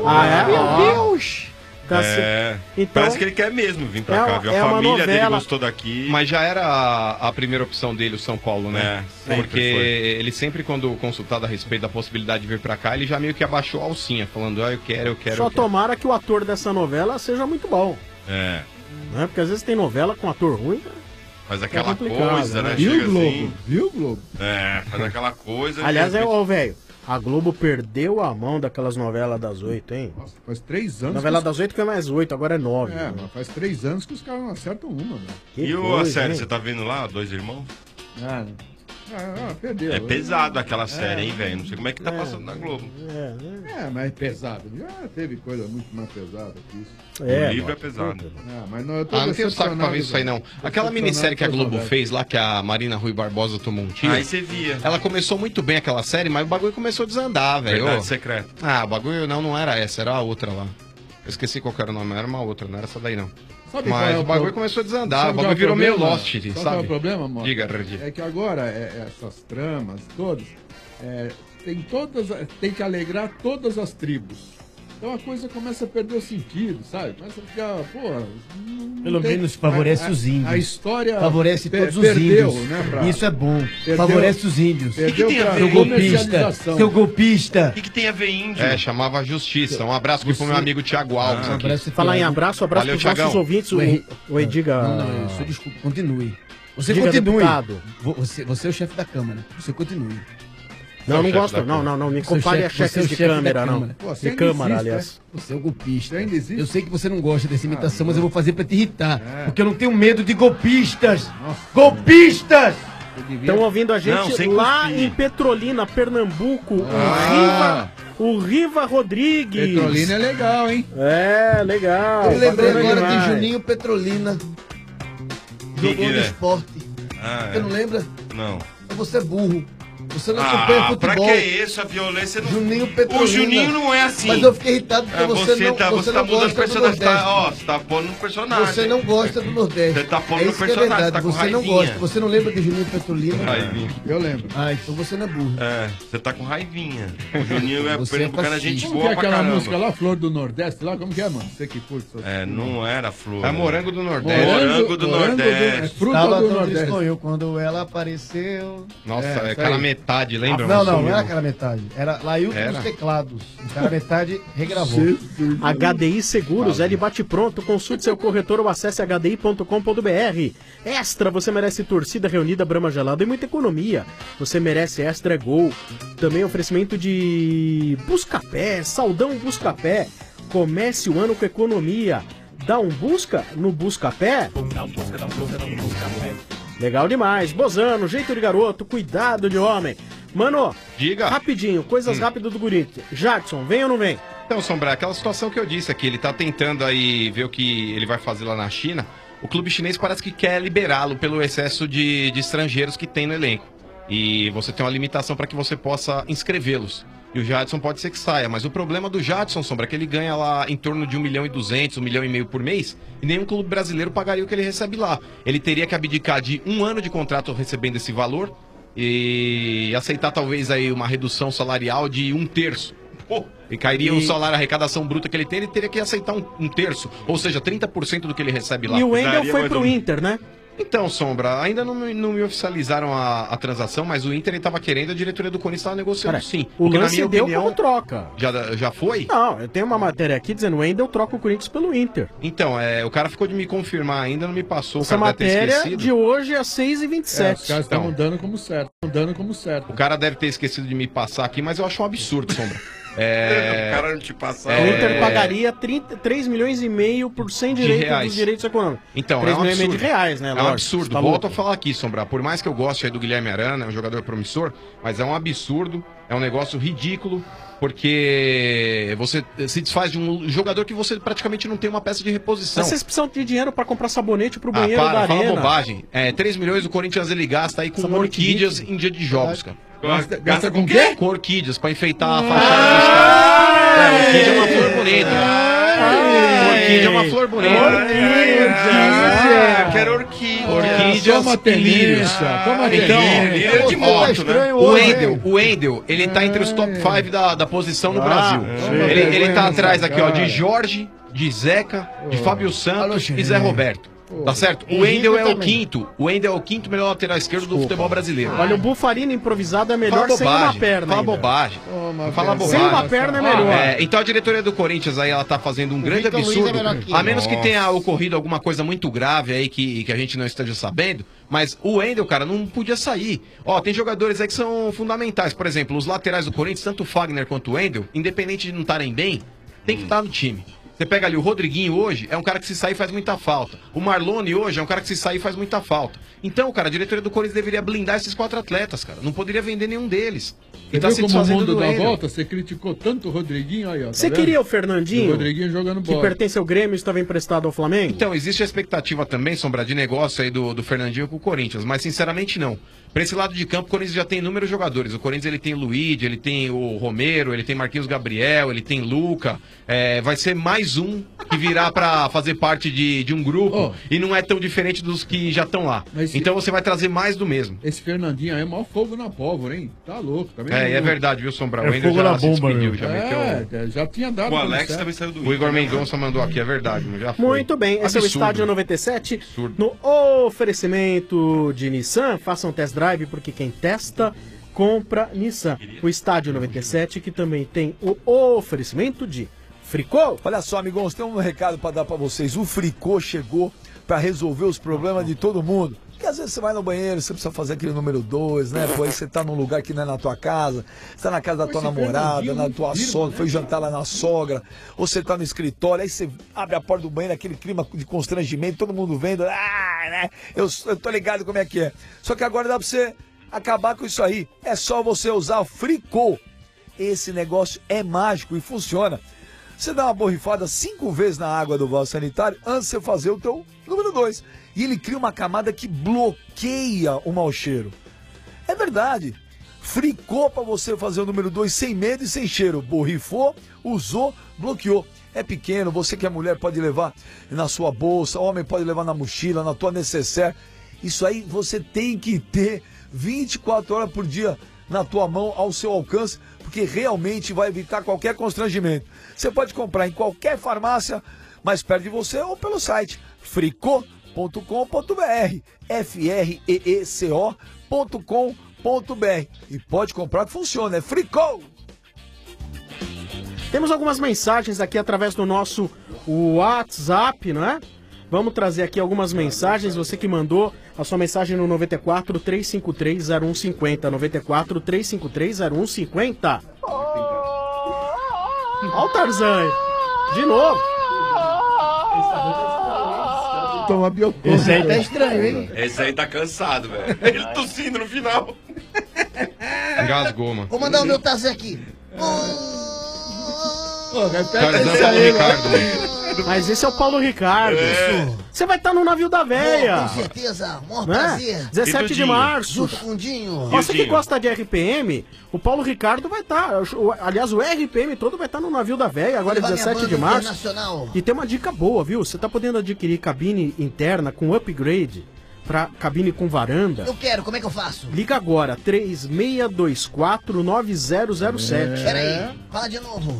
Meu Deus! Então, parece que ele quer mesmo vir pra cá, viu? A família dele gostou daqui. Mas já era a primeira opção dele, o São Paulo, né? Porque ele sempre, quando consultado a respeito da possibilidade de vir pra cá, ele já meio que abaixou a alcinha, falando, eu quero. Só tomara que o ator dessa novela seja muito bom. Né? Porque às vezes tem novela com ator ruim, faz aquela coisa, né? Viu, Globo? Assim. Viu, Globo? Faz aquela coisa. Aliás, velho, a Globo perdeu a mão daquelas novelas das 8, hein? Nossa, faz 3 anos. Novela das 8 que é mais 8, agora é 9. Mas faz 3 anos que os caras não acertam uma, mano. E a série, você tá vendo lá, Dois Irmãos? Perdeu. É pesado aquela série, hein, velho? Não sei como é que tá passando na Globo. Mas é pesado. Já teve coisa muito mais pesada que isso. O livro é pesado. Mas não, eu tô não tenho saco pra ver isso aí, não. Aquela minissérie que a Globo fez lá, que a Marina Rui Barbosa tomou um tiro. Aí você via. Ela começou muito bem aquela série, mas o bagulho começou a desandar, velho. Verdade secreta. O bagulho não era essa, era a outra lá. Eu esqueci qual que era o nome, era uma outra, não era essa daí não. Sabe qual é Mas o o bagulho pro- começou a desandar, Sabe o qual é bagulho virou meio problema? Lost, Sabe sabe? qual é o problema, Mota? Diga, Redi. É que agora, essas tramas todas, tem que alegrar todas as tribos. Então a coisa começa a perder o sentido, sabe? Começa a ficar, porra... Pelo menos favorece os índios. A história favorece todos os perdeu, índios. né, pra- Isso é bom. Perdeu- Favorece os índios. perdeu pra seu golpista. comercialização. Seu golpista. O que tem a ver índio? É, chamava Justiça. Um abraço aqui pro meu amigo Thiago Alves. aqui. Falar em abraço Valeu, pros nossos Thiagão. ouvintes. O Ediga. Não, isso, desculpa, continue. Você Diga, continue. deputado. Você é o chefe da Câmara. Você continue. Não, não Você é o gosto. chefe da Não, Câmara. não. Me Você é o compare a chefe- você é o chefes de chefe da câmera, não. Câmara. Pô, De câmara, aliás. Você é o golpista. ainda existe? Eu sei que você não gosta dessa imitação, mas eu vou fazer pra te irritar. Porque eu não tenho medo de golpistas. Golpistas! Estão ouvindo a gente Não, sem lá cuspir. em Petrolina, Pernambuco. O Riva Rodrigues. Petrolina é legal, hein? É, legal. Eu lembrei Bacana agora demais. de Juninho Petrolina. Quem Jogou que no é? esporte. Ah, Você não lembra? Não. Você é burro. Você não acompanha Ah, pra futebol. que isso? A violência não... Juninho Petrolina. O Juninho não é assim. Mas eu fiquei irritado porque você não, tá você não mudando gosta do personagem. Nordeste. Você tá pondo um personagem. Você não gosta do Nordeste. Você tá pondo É um isso que é personagem, verdade. tá com Você não raivinha. gosta. Você não lembra de Juninho Petrolina? Raivinha. Eu lembro. Ah, então você não é burro. É, você tá com raivinha. O Juninho é Você é pernambucano, a gente Como que boa é pra aquela caramba. música lá, Flor do Nordeste? Lá, como que é, mano? Você que curte. É, não era flor. É morango do Nordeste. Morango do Nordeste. É fruta Estava do tão Nordeste. triste eu quando ela apareceu. Nossa, É, é, isso cara aí. metade, lembra? Não, não Sumiu. era aquela metade. Era Lailton Era? nos teclados. O cara metade regravou. HDI Seguros é de bate-pronto. Consulte seu corretor ou acesse hdi.com.br. Extra, você merece torcida reunida, Brahma Gelada e muita economia. Você merece Extra é Gol. Também oferecimento de Buscapé, Saldão Buscapé. Comece o ano com economia. Dá um busca no Buscapé? Dá um busca no Buscapé. Legal demais. Bozano, jeito de garoto, cuidado de homem. Mano, diga. Rapidinho, coisas rápidas do Corinthians. Jackson, vem ou não vem? Então, Sombra, aquela situação que eu disse aqui, ele tá tentando aí ver o que ele vai fazer lá na China. O clube chinês parece que quer liberá-lo pelo excesso de estrangeiros que tem no elenco. E você tem uma limitação para que você possa inscrevê-los. E o Jadson pode ser que saia, mas o problema do Jadson, Sombra, é que ele ganha lá em torno de 1.200.000, 1,5 milhão por mês, e nenhum clube brasileiro pagaria o que ele recebe lá. Ele teria que abdicar de 1 ano de contrato recebendo esse valor e aceitar talvez aí uma redução salarial de 1/3. E cairia o salário, a arrecadação bruta que ele tem, ele teria que aceitar um terço, ou seja, 30% do que ele recebe lá. E o Wendel Daria foi mais pro ou menos. Inter, né? Então, Sombra, ainda não me oficializaram a transação, mas o Inter estava querendo, a diretoria do Corinthians estava negociando Cara, sim. o Porque, na lance minha deu opinião, como troca. Já foi? Não, eu tenho uma matéria aqui dizendo o Wendel troca o Corinthians pelo Inter. Então, o cara ficou de me confirmar ainda, não me passou. Essa o cara deve ter matéria esquecido. de hoje é às 6h27. Os caras estão dando como certo. Dando como certo. O cara deve ter esquecido de me passar aqui, mas eu acho um absurdo, Sombra. O cara não te passar. O Inter pagaria 3 milhões e meio por 100 direitos reais. dos direitos econômicos. Então, 3 é um milhões e meio absurdo. de reais, né? É um lógico. absurdo. Tá Volto louco. a falar aqui, Sombra. Por mais que eu goste aí do Guilherme Arana, é um jogador promissor, mas é um absurdo, é um negócio ridículo, porque você se desfaz de um jogador que você praticamente não tem uma peça de reposição. Mas vocês precisam de dinheiro pra comprar sabonete pro Ah, banheiro da fala arena. bobagem. 3 milhões o Corinthians ele gasta aí com Sabonete orquídeas em dia de jogos, cara. Gasta com o quê? Com orquídeas, pra enfeitar a fachada do estádio. Orquídea é uma flor bonita. Orquídea é uma flor bonita. Quero orquídea. Orquídeas Toma e lírios. tendência, toma Então, tendência. Lírio de moto, né? o Wendel, ele tá entre os top 5 da posição no Brasil. Ele tá atrás aqui, ó, de Jorge, de Zeca, de Fábio Santos e Zé Roberto. Tá certo? O Wendel é o quinto. O Wendel é o quinto melhor lateral esquerdo do futebol brasileiro. Olha, o Bufarino improvisado é melhor Fala sem uma bobagem, perna. fala ainda. bobagem. Fala bobagem. Sem uma perna é melhor. Então a diretoria do Corinthians aí, ela tá fazendo um grande Vitor Luiz é absurdo. melhor que A ele. menos que tenha ocorrido alguma coisa muito grave aí que a gente não esteja sabendo. Mas o Wendel, cara, não podia sair. Ó, tem jogadores aí que são fundamentais. Por exemplo, os laterais do Corinthians, tanto o Fagner quanto o Wendel, independente de não estarem bem, tem que estar no time. Você pega ali o Rodriguinho hoje, é um cara que se sair faz muita falta. O Marlone hoje é um cara que se sair faz muita falta. Então, cara, a diretoria do Corinthians deveria blindar esses 4 atletas, cara. Não poderia vender nenhum deles. Você E tá viu se como o desfazendo mundo do dá Wendel. volta? Você criticou tanto o Rodriguinho aí, ó. tá Você vendo? queria o Fernandinho? O Rodriguinho jogando Que bola. pertence ao Grêmio e estava emprestado ao Flamengo? Então, existe a expectativa também, Sombra, de negócio aí do Fernandinho com o Corinthians, mas sinceramente não. Pra esse lado de campo, o Corinthians já tem inúmeros jogadores. O Corinthians ele tem o Luigi, ele tem o Romero, ele tem Marquinhos Gabriel, ele tem Luca. Vai ser mais um que virá pra fazer parte de um grupo e não é tão diferente dos que já estão lá. Então você vai trazer mais do mesmo. Esse Fernandinho aí é maior fogo na pólvora, hein? Tá louco. Também É verdade, viu, Sombra? É fogo já na se bomba, despediu, meu. já meteu... Já tinha dado. O Alex também saiu do O Igor Mendonça mandou aqui, é verdade, já foi. Muito bem, esse é o Absurdo. Estádio 97. No oferecimento de Nissan, façam um test drive, porque quem testa, compra Nissan. O Estádio 97, que também tem o oferecimento de Fricô. Olha só, amigos, tem um recado pra dar pra vocês. O Fricô chegou pra resolver os problemas de todo mundo. Porque às vezes você vai no banheiro, você precisa fazer aquele número 2, né? Pô, aí você tá num lugar que não é na tua casa, você tá na casa da tua namorada, na tua sogra, foi jantar lá na sogra, ou você tá no escritório, aí você abre a porta do banheiro, aquele clima de constrangimento, todo mundo vendo, né? Eu tô ligado como é que é. Só que agora dá pra você acabar com isso aí. É só você usar o Fricô. Esse negócio é mágico e funciona. Você dá uma borrifada 5 vezes na água do vaso sanitário antes de você fazer o teu número 2. E ele cria uma camada que bloqueia o mau cheiro. É verdade. Fricô para você fazer o número 2 sem medo e sem cheiro. Borrifou, usou, bloqueou. É pequeno, você que é mulher pode levar na sua bolsa, homem pode levar na mochila, na tua necessaire. Isso aí você tem que ter 24 horas por dia na tua mão, ao seu alcance, porque realmente vai evitar qualquer constrangimento. Você pode comprar em qualquer farmácia mais perto de você ou pelo site fricô.com.br, freeco.com.br, e pode comprar que funciona, é Fricô! Temos algumas mensagens aqui através do nosso WhatsApp, não é? Vamos trazer aqui algumas mensagens. Você que mandou a sua mensagem no 94 353 0150. 94 353 0150. Olha o Tarzan aí. De novo. Toma biotônico. Esse aí tá estranho, hein? Esse aí tá cansado, velho. Ele tossindo no final. Engasgou, mano. Vou mandar o meu Tarzan aqui. Tarzan é o Ricardo, mano. Mas esse é o Paulo Ricardo. Você vai estar no navio da véia. Com certeza, maior Né? prazer. 17 de março. Junto com o Dinho. Você que gosta de RPM, o Paulo Ricardo vai estar. Aliás, o RPM todo vai estar no navio da véia, agora Levar 17 minha de banda março. internacional. E tem uma dica boa, viu? Você tá podendo adquirir cabine interna com upgrade pra cabine com varanda. Eu quero, como é que eu faço? Liga agora, 3624-9007. Peraí, fala de novo.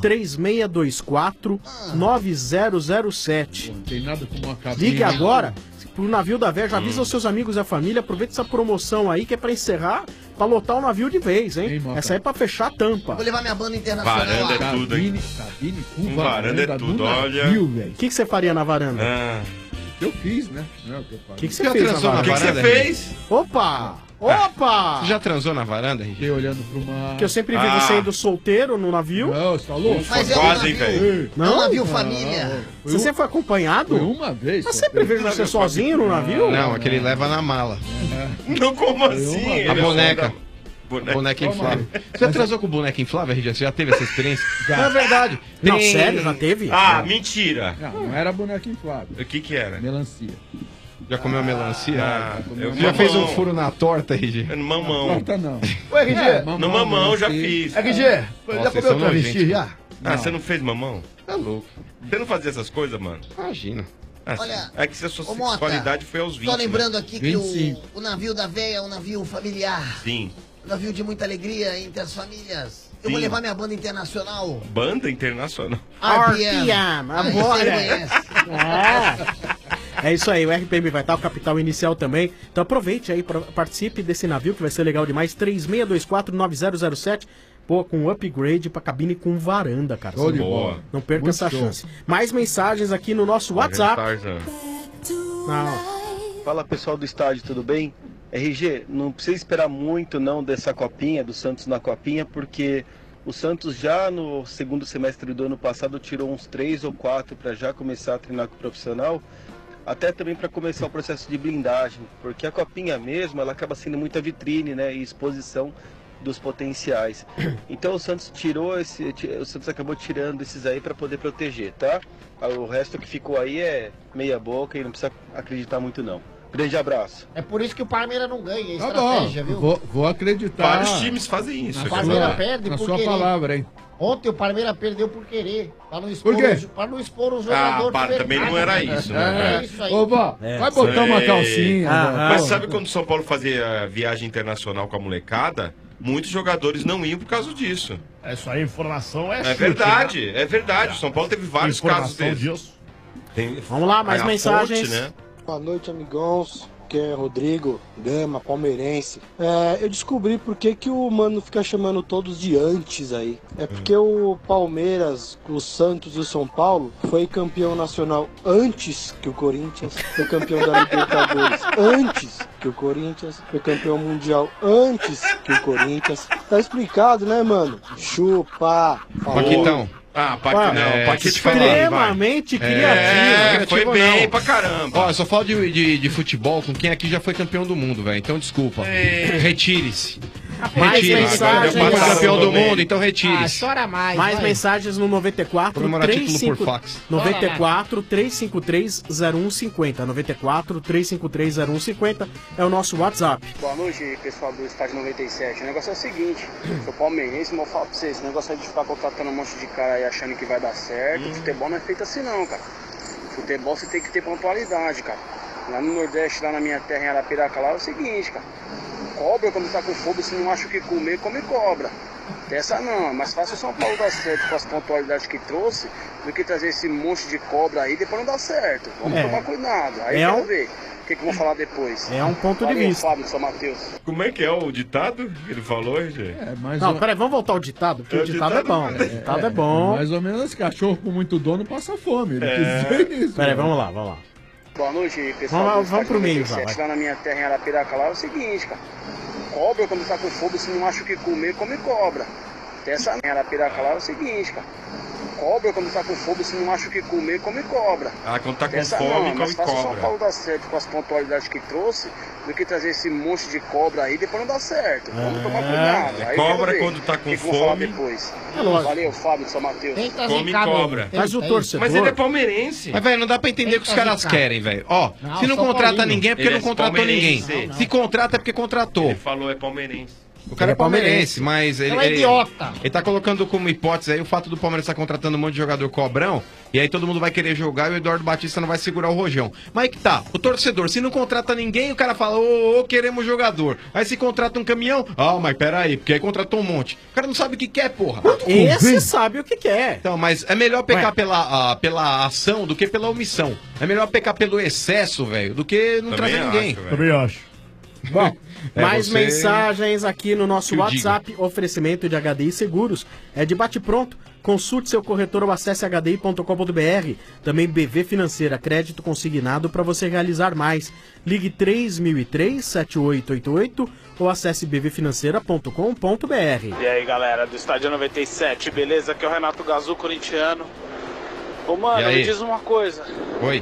3624-9007. Não tem nada como uma cabine. Ligue agora pro navio da véia, já avisa os seus amigos e a família, aproveita essa promoção aí que é pra encerrar, pra lotar o navio de vez, hein? Essa aí é pra fechar a tampa. Vou levar minha banda internacional. Varanda é lá. tudo, hein? Cabine Com varanda é tudo, olha. O que você faria na varanda? Eu fiz, né? O que você Já fez transou na varanda? varanda? fez? Opa! Opa! Você já transou na varanda, RG? Fiquei olhando pro mar. Que eu sempre vi você indo solteiro no navio. Não, você tá louco? Mas é um Quase, hein, navio. velho? É um navio família. Você sempre foi acompanhado? Foi uma vez. Mas só. sempre vejo você sozinho no navio? Não, é que ele leva na mala. Não, como assim? A Ele é boneca. onda- Boneca inflável. Você já transou com boneca inflável, RG? Você já teve essa experiência? Já. Não, é verdade. Não, Tem- sério, já teve? Ah, mentira. Não era boneca inflável. O que que era? Melancia. Já comeu melancia? Eu Já fez um mamão. furo na torta, RG? No mamão. Torta não. Ô, RG, No mamão já fiz. RG, já vocês comeu são travesti nojentos. já? Ah, você não fez mamão? Tá louco. Você não fazia essas coisas, mano? Imagina. Ah, Olha, é que a sua ô, Mota, sexualidade foi aos 20. Só lembrando aqui que 25. o navio da véia é um navio familiar. Né? Sim. Um navio de muita alegria entre as famílias. Eu vou Sim. levar minha banda internacional. Banda internacional. RPM, Ah, agora. você conhece. É isso aí, o RPM vai estar, o Capital Inicial também. Então aproveite aí, participe desse navio que vai ser legal demais. 3624-9007. Pô, com upgrade pra cabine com varanda, cara. Show de Boa. bola. Não perca Muito essa show. chance. Mais mensagens aqui no nosso WhatsApp. Tarzan. Não. Fala pessoal do estádio, tudo bem? RG, não precisa esperar muito não dessa copinha, do Santos na copinha, porque o Santos já no segundo semestre do ano passado tirou uns 3 ou 4 para já começar a treinar com o profissional, até também para começar o processo de blindagem, porque a copinha mesmo, ela acaba sendo muita vitrine, né, e exposição dos potenciais. Então o Santos o Santos acabou tirando esses aí para poder proteger, tá? O resto que ficou aí é meia boca e não precisa acreditar muito não. Grande abraço. É por isso que o Palmeiras não ganha, é Tá estratégia, bom, viu? vou acreditar. Vários times fazem isso. O Palmeiras perde na por sua querer. palavra, hein? Ontem o Palmeiras perdeu por querer. Pra não expor, Por quê? pra não expor o jogador. Também não era isso, né? É isso aí. Ô, vó, vai botar uma calcinha. Mas sabe quando o São Paulo fazia viagem internacional com a molecada? Muitos jogadores não iam por causa disso. Essa aí informação é É chute, verdade, né? é verdade. O São Paulo teve vários casos Informação desses. disso. Vamos lá, mais a mensagens. fonte, né? Boa noite, amigãos. Que é Rodrigo Gama, palmeirense. Eu descobri por que o Mano fica chamando todos de antes aí. É porque o Palmeiras, o Santos e o São Paulo foi campeão nacional antes que o Corinthians, foi campeão da Libertadores antes que o Corinthians, foi campeão mundial antes que o Corinthians. Tá explicado, né, mano? Chupa! Paquitão. Paquito extremamente criativo. Foi bem não. pra caramba. Ó, eu só falo de futebol com quem aqui já foi campeão do mundo, velho. Então desculpa. Retire-se. Retire-se. Já campeão do mundo, então retire-se. Chora mais. Mais vai. mensagens no 94 Comemorar título por fax. 94 353 0150. 94 353 0150 é o nosso WhatsApp. Boa noite, pessoal do Estádio 97. O negócio é o seguinte, sou palmeirense, mas eu falo pra vocês, esse negócio é de ficar contratando um monte de cara aí achando que vai dar certo. Futebol não é feito assim não, cara. Futebol você tem que ter pontualidade, cara. Lá no Nordeste, lá na minha terra em Arapiraca, lá é o seguinte, cara. Cobra, quando tá com fome, se não acha o que comer, come cobra. Dessa não, é mais fácil o São Paulo dar certo com as pontualidades que trouxe do que trazer esse monte de cobra aí e depois não dá certo. Vamos tomar cuidado. Aí eu quero ver o que vão falar depois. É um ponto de vista. Fábio, São Mateus. Como é que é o ditado que ele falou, gente? Não, peraí, vamos voltar ao ditado, porque o ditado é bom. O ditado é bom. Mais ou menos cachorro com muito dono passa fome. Ele quis dizer isso. Peraí, vamos lá. Boa noite, pessoal. Vamos pro meio, lá na minha terra em Arapiraca, lá é o seguinte, cara. Cobra, quando tá com fome, se não acha o que comer, come cobra. Dessa em Arapiraca, lá é o seguinte, cara. Cobra, quando tá com fome, se não acha o que comer, come cobra. Ah, quando tá com Dessa fome, não, come mas fácil o São cobra. Paulo dar certo com as pontualidades que trouxe do que trazer esse monte de cobra aí e depois não dá certo. Vamos tomar cuidado. Aí eu Cobra, quero ver quando tá com o que vão falar fome. depois. É lógico. Valeu, Fábio de São Mateus. Come cobra. Mas o torcedor... Mas ele é palmeirense. Mas, velho, não dá pra entender o que os caras querem, velho. Ó, Não, se não São contrata Paulino. ninguém é porque Ele não é contratou ninguém. palmeirense. Se contrata é porque contratou. Ele falou é palmeirense. O cara é palmeirense, mas ele. Então é idiota. Ele tá colocando como hipótese aí o fato do Palmeiras estar contratando um monte de jogador cobrão. E aí todo mundo vai querer jogar e o Eduardo Batista não vai segurar o rojão. Mas aí que tá, o torcedor, se não contrata ninguém, o cara fala, ô, queremos jogador. Aí se contrata um caminhão, mas peraí, porque aí contratou um monte. O cara não sabe o que quer, porra. Esse sabe o que quer. Então, mas é melhor pecar pela ação do que pela omissão. É melhor pecar pelo excesso, velho, do que não trazer ninguém. Também acho. Bom, mais você- mensagens aqui no nosso Que eu WhatsApp. Oferecimento de HDI Seguros. É de bate-pronto. Consulte seu corretor ou acesse hdi.com.br. Também BV Financeira, crédito consignado para você realizar mais. Ligue 3003-7888 ou acesse bvfinanceira.com.br. E aí, galera do Estádio 97, beleza? Aqui é o Renato Gazu, corintiano. Ô, E mano, aí? me diz uma coisa. Oi.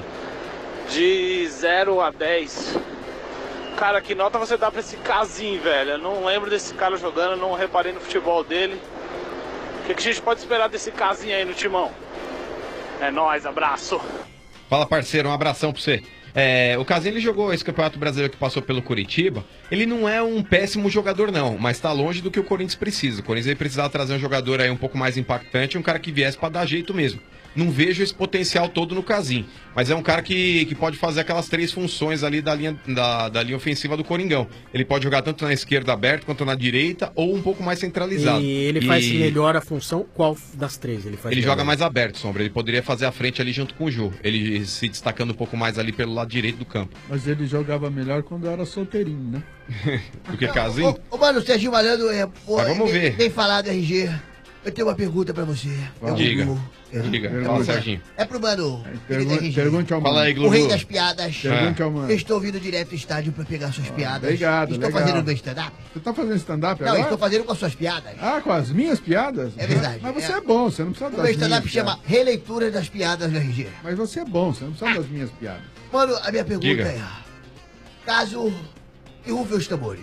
De 0 a 10, cara, que nota você dá pra esse Casim, velho? Eu não lembro desse cara jogando, não reparei no futebol dele. O que a gente pode esperar desse Casim aí no timão? É nóis, abraço. Fala, parceiro, um abração pra você. O Casim, ele jogou esse Campeonato Brasileiro que passou pelo Curitiba. Ele não é um péssimo jogador, não, mas tá longe do que o Corinthians precisa. O Corinthians precisava trazer um jogador aí um pouco mais impactante, um cara que viesse pra dar jeito mesmo. Não vejo esse potencial todo no Casim, mas é um cara que pode fazer aquelas três funções ali da linha ofensiva do Coringão. Ele pode jogar tanto na esquerda aberta quanto na direita ou um pouco mais centralizado. E ele faz melhor a função, qual das três ele faz? Ele melhor? joga mais aberto, Sombra. Ele poderia fazer a frente ali junto com o Jô. Ele se destacando um pouco mais ali pelo lado direito do campo. Mas ele jogava melhor quando era solteirinho, né? Do que Casim? Ô, mano, o Serginho Malandro Mas vamos ver. Tem falado, RG. Eu tenho uma pergunta pra você. Diga. Diga. Fala, Pergunta. Serginho. É pro mano. Pergunte ao Fala aí, O Glu. rei das piadas. Pergunte ao mano. Eu estou vindo direto do estádio pra pegar suas piadas. Obrigado, Estou legal. fazendo meu stand-up. Você tá fazendo stand-up Não, agora? estou fazendo com as suas piadas. Ah, com as minhas piadas? É verdade. Mas você é bom, você não precisa O das meu minhas stand-up piadas. chama Releitura das Piadas do RG. Mas você é bom, você não precisa das minhas piadas. Mano, a minha pergunta Diga. é: caso derrufe os tambores.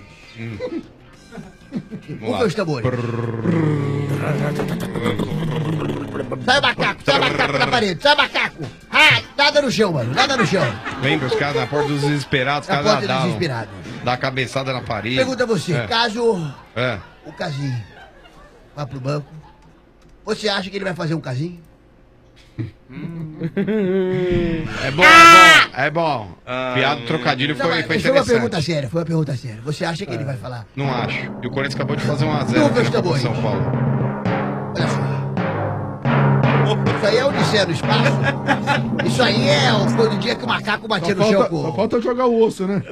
Vamos Derrufe lá. os tambores. Sai macaco na parede, sai macaco. Ah, nada no chão, mano, nada no chão. Lembra os caras na porta dos desesperados, os Na caras porta dos nadavam. desesperados. Dá a cabeçada na parede. Pergunta a você, caso o Casinho vá pro banco, você acha que ele vai fazer um casinho? É bom. Piada, trocadilho Não, foi mas foi uma interessante. pergunta séria, foi uma pergunta séria. Você acha que ele vai falar? Não acho. E o Corinthians acabou de fazer 1x0 Não, aqui meus na Copa tambores. São Paulo. Olha só. Isso aí é Odisseia no espaço. Isso aí foi do dia que o macaco batia no chão com... Só falta jogar o osso, né?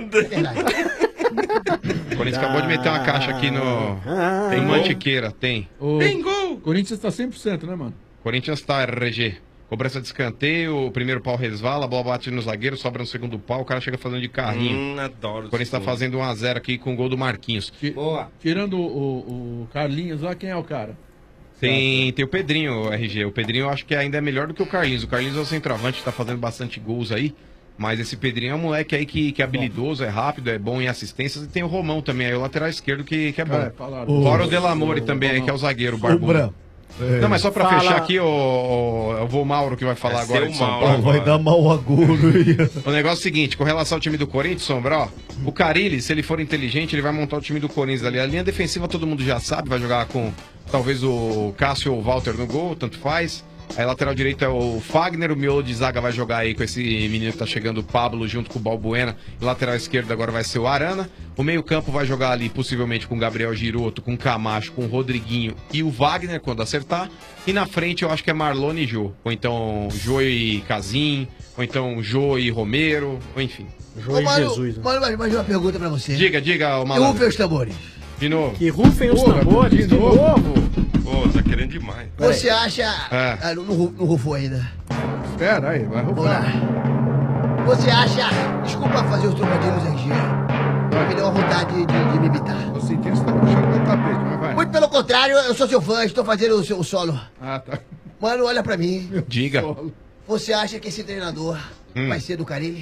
O Corinthians acabou de meter uma caixa aqui no... Tem Mantiqueira, tem. Tem gol! O Corinthians tá 100%, né, mano? Corinthians tá RG. Cobrança de escanteio, o primeiro pau resvala, a bola bate no zagueiro, sobra no segundo pau, o cara chega fazendo de carrinho. Adoro. O Corinthians tá fazendo 1x0 aqui com o gol do Marquinhos. Boa. Tirando o Carlinhos lá, quem é o cara? Tem o Pedrinho, o RG. O Pedrinho eu acho que ainda é melhor do que o Carlinhos. O Carlinhos é o centroavante, tá fazendo bastante gols aí. Mas esse Pedrinho é um moleque aí que é habilidoso, é rápido, é bom em assistências. E tem o Romão também, aí o lateral esquerdo que é bom. Fora o Delamore também, aí, que é o zagueiro, o Barbudo. Não, mas só pra fechar aqui, eu vou o Mauro que vai falar agora de São Paulo. Vai dar mau agouro aí. O negócio é o seguinte, com relação ao time do Corinthians, Sombra, ó, o Carille, se ele for inteligente, ele vai montar o time do Corinthians ali. A linha defensiva todo mundo já sabe, vai jogar com talvez o Cássio ou o Walter no gol, tanto faz. Aí lateral direito é o Fagner, o miolo de zaga vai jogar aí com esse menino que tá chegando, o Pablo, junto com o Balbuena. E lateral esquerdo agora vai ser o Arana. O meio campo vai jogar ali, possivelmente, com o Gabriel Giroto, com o Camacho, com o Rodriguinho e o Wagner, quando acertar. E na frente eu acho que é Marlone e Jô. Ou então Jô e Casim, ou então Jô e Romero, ou enfim. Ô, Mano, mais uma pergunta pra você. Diga, E malandro. rufem os tambores. De novo. Que rufem os tambores, de novo. Pô, tá querendo demais. Você acha... não rufou ainda. Espera aí, vai Vamos lá. Você acha... Desculpa fazer os trocadilhos aqui. Me deu uma vontade de me imitar. Eu senti que você tá puxando meu tapete, mas vai. Muito pelo contrário, eu sou seu fã, estou fazendo o seu solo. Ah, tá. Mano, olha pra mim. Diga. Você acha que esse treinador vai ser do Carille?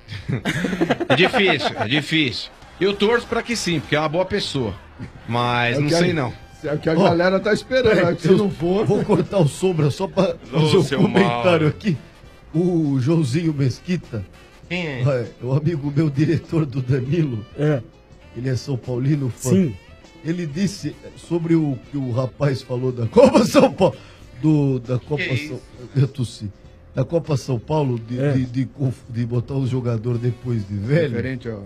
É difícil. Eu torço pra que sim, porque é uma boa pessoa. Mas não sei não. É o que a galera tá esperando. Se não for... Vou cortar o Sombra só pra fazer um comentário aqui. O Joãozinho Mesquita. Quem é? O amigo meu, diretor do Danilo. Ele é São Paulino fã. Sim. Ele disse sobre o que o rapaz falou da Copa São Paulo. Da Copa São... Eu tossi. Da Copa São Paulo, de botar o jogador depois de velho. Diferente, ó.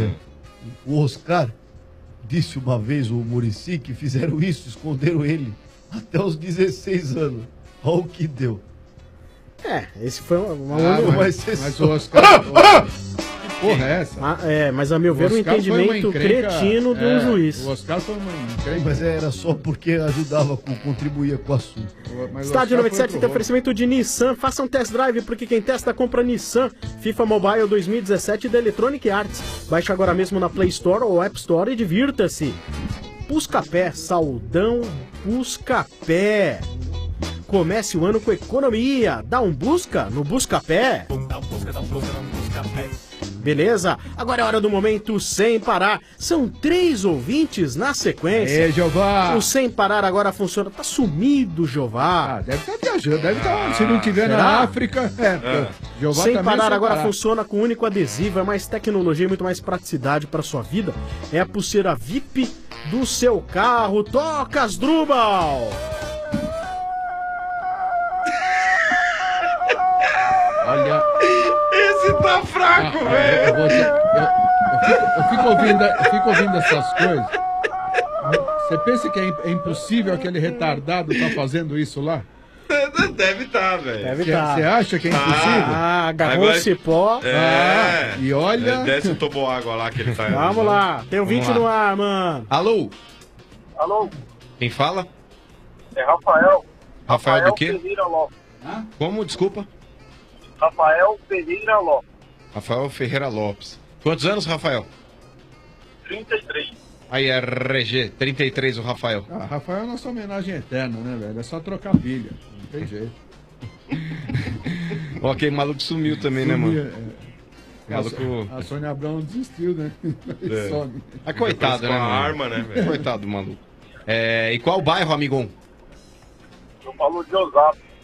O Oscar disse uma vez, o Muricy, que fizeram isso, esconderam ele até os 16 anos. Olha o que deu. Esse foi uma mas o Oscar... Que porra é essa? Mas a meu ver, um entendimento cretino de um juiz. O Oscar foi uma encrenca. Mas era só porque ajudava, contribuía com o assunto. Estádio 97 tem oferecimento de Nissan. Faça um test drive, porque quem testa compra Nissan. FIFA Mobile 2017 da Electronic Arts. Baixe agora mesmo na Play Store ou App Store e divirta-se. Buscapé, saudão Buscapé. Comece o ano com economia. Dá um busca no Buscapé. Beleza? Agora é hora do momento Sem Parar. São 3 ouvintes na sequência. Jeová! O Sem Parar agora funciona. Tá sumido, Jeová. Deve estar viajando, deve estar. Se não tiver na África. Jeová Sem também Parar sem agora parar. funciona com único adesivo. É mais tecnologia e muito mais praticidade para sua vida. É a pulseira VIP do seu carro. Toca as Drubal! Olha. Esse tá fraco, velho. Eu fico ouvindo essas coisas. Você pensa que é impossível aquele retardado tá fazendo isso lá? Deve estar, velho. Você acha que é impossível? Agarrou o cipó. E olha. Desce o toboágua lá que ele tá. Vamos lá. Tem um 20 no ar, mano. Alô? Alô? Quem fala? É Rafael. Rafael do quê? Ferreira Lopes. Como? Desculpa. Rafael Ferreira Lopes. Rafael Ferreira Lopes. Quantos anos, Rafael? 33. Aí, RG, 33 o Rafael. Rafael é nossa homenagem eterna, né, velho? É só trocar pilha. Não tem jeito. Ó, aquele maluco sumiu também, né, mano? Maluco... A Sônia Abrão desistiu, né? Some. Coitado, né, com a mano? arma, né, velho? Coitado do maluco. E qual bairro, amigão? Eu falo de Osasco.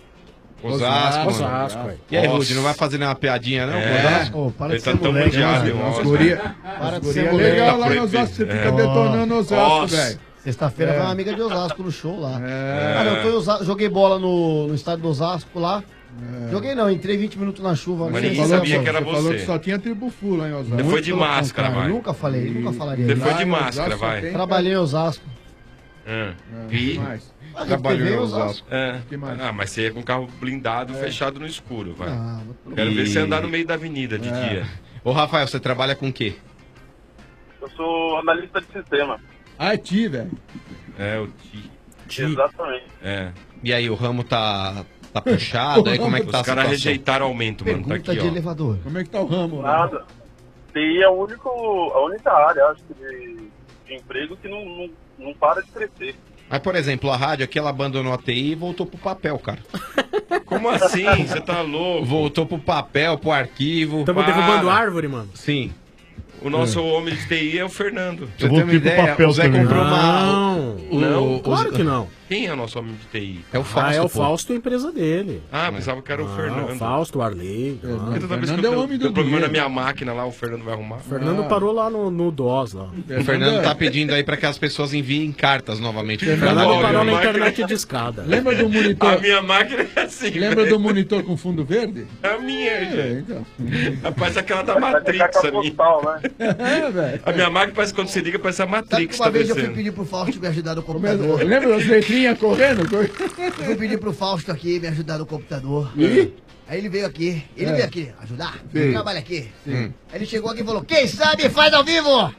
Osasco. E aí, Rudy, não vai fazer nenhuma piadinha, não? com Osasco? Ô, para de ser moleque, para de ser moleque. Legal lá no Osasco, você fica detonando Osasco, velho. Sexta-feira vai uma amiga de Osasco no show lá. Cara, eu tô em Osasco, joguei bola no estádio do Osasco lá. Joguei não, entrei 20 minutos na chuva. Mas ninguém sabia que era você. Falou que só tinha tribo full lá em Osasco. Você foi de máscara, vai. Nunca falei, nunca falaria. Você foi de máscara, vai. Trabalhei em Osasco. E? Trabalhou em Osasco. Mas você ia com carro blindado, fechado no escuro, vai. Quero ver você andar no meio da avenida de dia. Ô, Rafael, você trabalha com o quê? Eu sou analista de sistema. Ah, é Ti, velho. É, o Ti. Exatamente. E aí, o ramo tá puxado? Aí como é que tá a Os caras situação? rejeitaram aumento, mano. Tá aqui, de ó. elevador. Como é que tá o ramo? Nada. TI é a única área, acho que, de emprego que não para de crescer. Mas, por exemplo, a rádio aqui, ela abandonou a TI e voltou pro papel, cara. Como assim? Você tá louco? Voltou pro papel, pro arquivo. Estamos derrubando árvore, mano. Sim. O nosso homem de TI é o Fernando. Pra você ter uma ideia, o Zé comprou uma... Não, claro que não. Quem é o nosso homem de TI? É o Fausto. É o Fausto, a empresa dele. Pensava que era o Fernando. O Fausto, o Arley. Porque toda vez que eu tenho problema na minha máquina lá, o Fernando vai arrumar. O Fernando parou lá no DOS. Lá. O Fernando tá pedindo aí pra que as pessoas enviem cartas novamente. O Fernando parou na internet de escada. Lembra do monitor? A minha máquina é assim. Lembra do monitor com fundo verde? É a minha, gente. Então. Parece aquela da Matrix, a minha. Velho. A minha máquina parece quando você liga, parece a Matrix. Uma vez eu fui pedir pro Fausto me ajudar no computador. Lembra das letrinhas correndo? Eu fui pedir pro Fausto aqui me ajudar no computador. E? Aí ele veio aqui. Ele veio aqui ajudar. Sim. Ele trabalha aqui. Aí ele chegou aqui e falou: quem sabe faz ao vivo!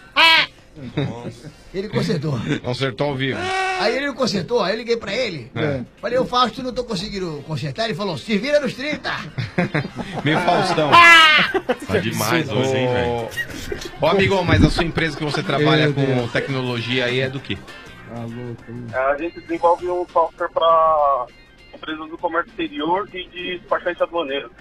Ele consertou. Consertou ao vivo. Aí ele não consertou, aí eu liguei pra ele. Falei, ô Fausto, não tô conseguindo consertar. Ele falou, se vira nos 30. Meio Faustão. Tá demais hoje, hein, velho? Ô, amigão, mas a sua empresa que você trabalha com tecnologia aí é do quê? A gente desenvolve um software para empresas do comércio exterior e de despachante aduaneiro.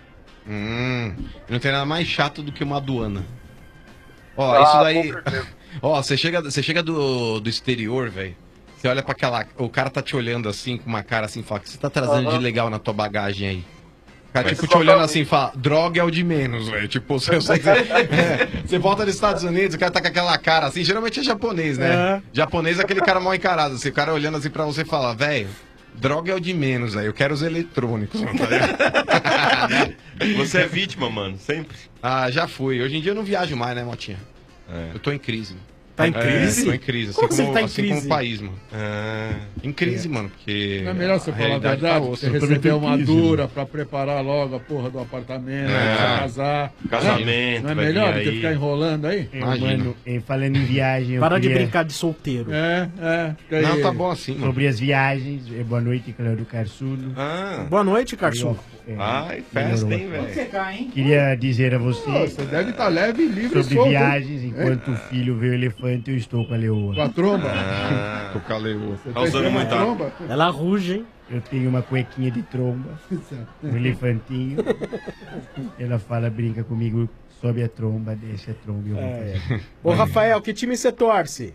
Não tem nada mais chato do que uma aduana. Ó, isso daí... Ó, você chega do exterior, velho. Você olha pra aquela... O cara tá te olhando assim, com uma cara assim, fala, o que você tá trazendo de legal na tua bagagem aí? O cara, tipo, te olhando assim, fala, droga é o de menos, velho. Tipo, você volta dos Estados Unidos, o cara tá com aquela cara assim, geralmente é japonês, né? Japonês é aquele cara mal encarado. Assim, o cara olhando assim pra você e fala, velho, droga é o de menos, velho. Eu quero os eletrônicos, mano, tá ligado? Você é vítima, mano, sempre. Ah, já fui. Hoje em dia eu não viajo mais, né, Motinha? Eu tô em crise. Tá em crise? Tô em crise. Como você tá em assim crise? como o país, mano. Em crise, mano, porque... Não é melhor você falar a realidade verdade? tá Você osso. recebeu uma dura pra preparar logo a porra do apartamento, pra casar. Casamento, Não é vai melhor vir do que aí. ficar enrolando aí? Mano, falando em viagem... eu Para de queria- brincar de solteiro. Não, tá bom assim, mano. Sobre as viagens, boa noite, Claudio Carsudo. Boa noite, Carsu. Ai, festa, hein, velho. Queria dizer a você... Você deve estar leve e livre sobre solto, hein? viagens, enquanto o filho vê o elefante, eu estou com a leoa. Com a tromba? Tô com a leoa. Tá usando muita... Tromba? Ela ruge, hein? Eu tenho uma cuequinha de tromba, um elefantinho. Ela fala, brinca comigo, sobe a tromba, desce a tromba. Eu vou fazer. Ô, Rafael, que time você torce?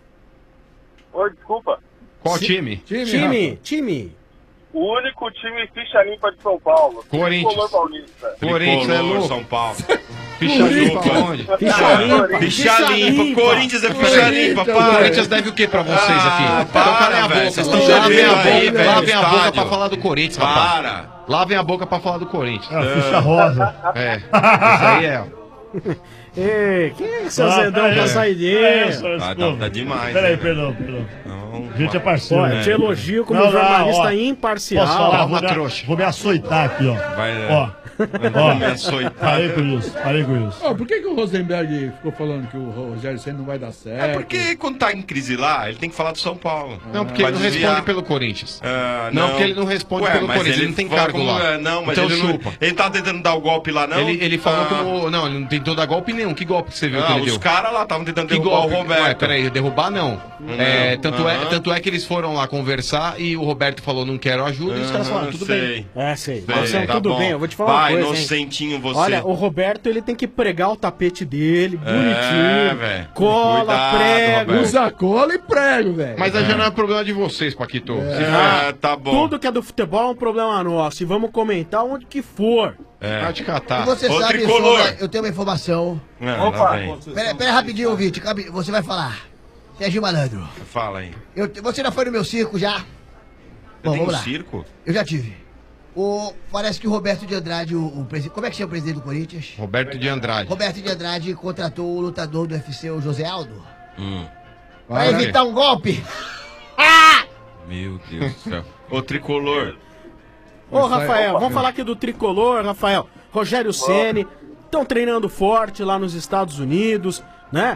Oi, desculpa. Qual time? Time. O único time ficha limpa de São Paulo. Corinthians. Tricolor paulista. Corinthians é louco. São Paulo. Ficha limpa onde? Ficha limpa. Corinthians é ficha limpa, O para. Corinthians deve o que pra vocês aqui? para, Então calem a velho, boca. vocês estão Lavem a bebendo aí, boca, velho, lavem a boca estádio. pra falar do Corinthians, rapaz. Para. Lavem a boca pra falar do Corinthians. Ficha rosa. É, isso aí é. Ei, quem é esse azedão pra sair dele? Tá demais. Peraí, né, perdão. Não, Gente, é parceiro. Olha, te elogio como Não, jornalista ó, imparcial. Posso falar? uma trouxa. Vou me açoitar aqui, ó. Vai, Ó. Vai me açoitar. Parei com isso, parei com isso. Ó, por que o Rosenberg ficou falando que o Rogério Ceni não vai dar certo? É porque quando tá em crise lá, ele tem que falar do São Paulo. Não, porque ele não responde pelo Corinthians. Não, porque ele não responde pelo mas Corinthians, ele não tem fala cargo como- lá. Não, mas Então ele não. chupa. Ele tá tentando dar o golpe lá, não? Ele falou Ah. como... Não, ele não tentou dar golpe nenhum. Que golpe que você viu que ele Os deu? caras lá estavam tentando Que derrubar golpe? o Roberto. Ué, peraí, derrubar não. É, tanto Aham. é que eles foram lá conversar e o Roberto falou, não quero ajuda, e os caras falaram, tudo bem. É, sei. Sei, Marcelo, tá tudo bom. bem, eu vou te falar uma coisa, inocentinho hein? você. Olha, o Roberto, ele tem que pregar o tapete dele, bonitinho. velho. Cola, Cuidado, prego. Roberto. Usa cola e prego, velho. Mas aí já não é problema de vocês, Paquito. Tá bom. Tudo que é do futebol é um problema nosso. E vamos comentar onde que for. Vai te catar. E você Ô, sabe, Tricolor. Sombra, eu tenho uma informação. Lá vem. Pera rapidinho, ouvinte. Você vai falar. Serginho Malandro. Fala aí. Você já foi no meu circo já? Eu tenho vamos lá. circo? Eu já tive. Parece que o Roberto de Andrade, o presidente. Como é que chama o presidente do Corinthians? Roberto de Andrade. Roberto de Andrade contratou o lutador do UFC, o José Aldo. Pra Vai, evitar um golpe. Meu Deus do céu. Ô, Tricolor. Ô, Rafael, vamos falar aqui do Tricolor, Rafael. Rogério Ceni, estão treinando forte lá nos Estados Unidos, né?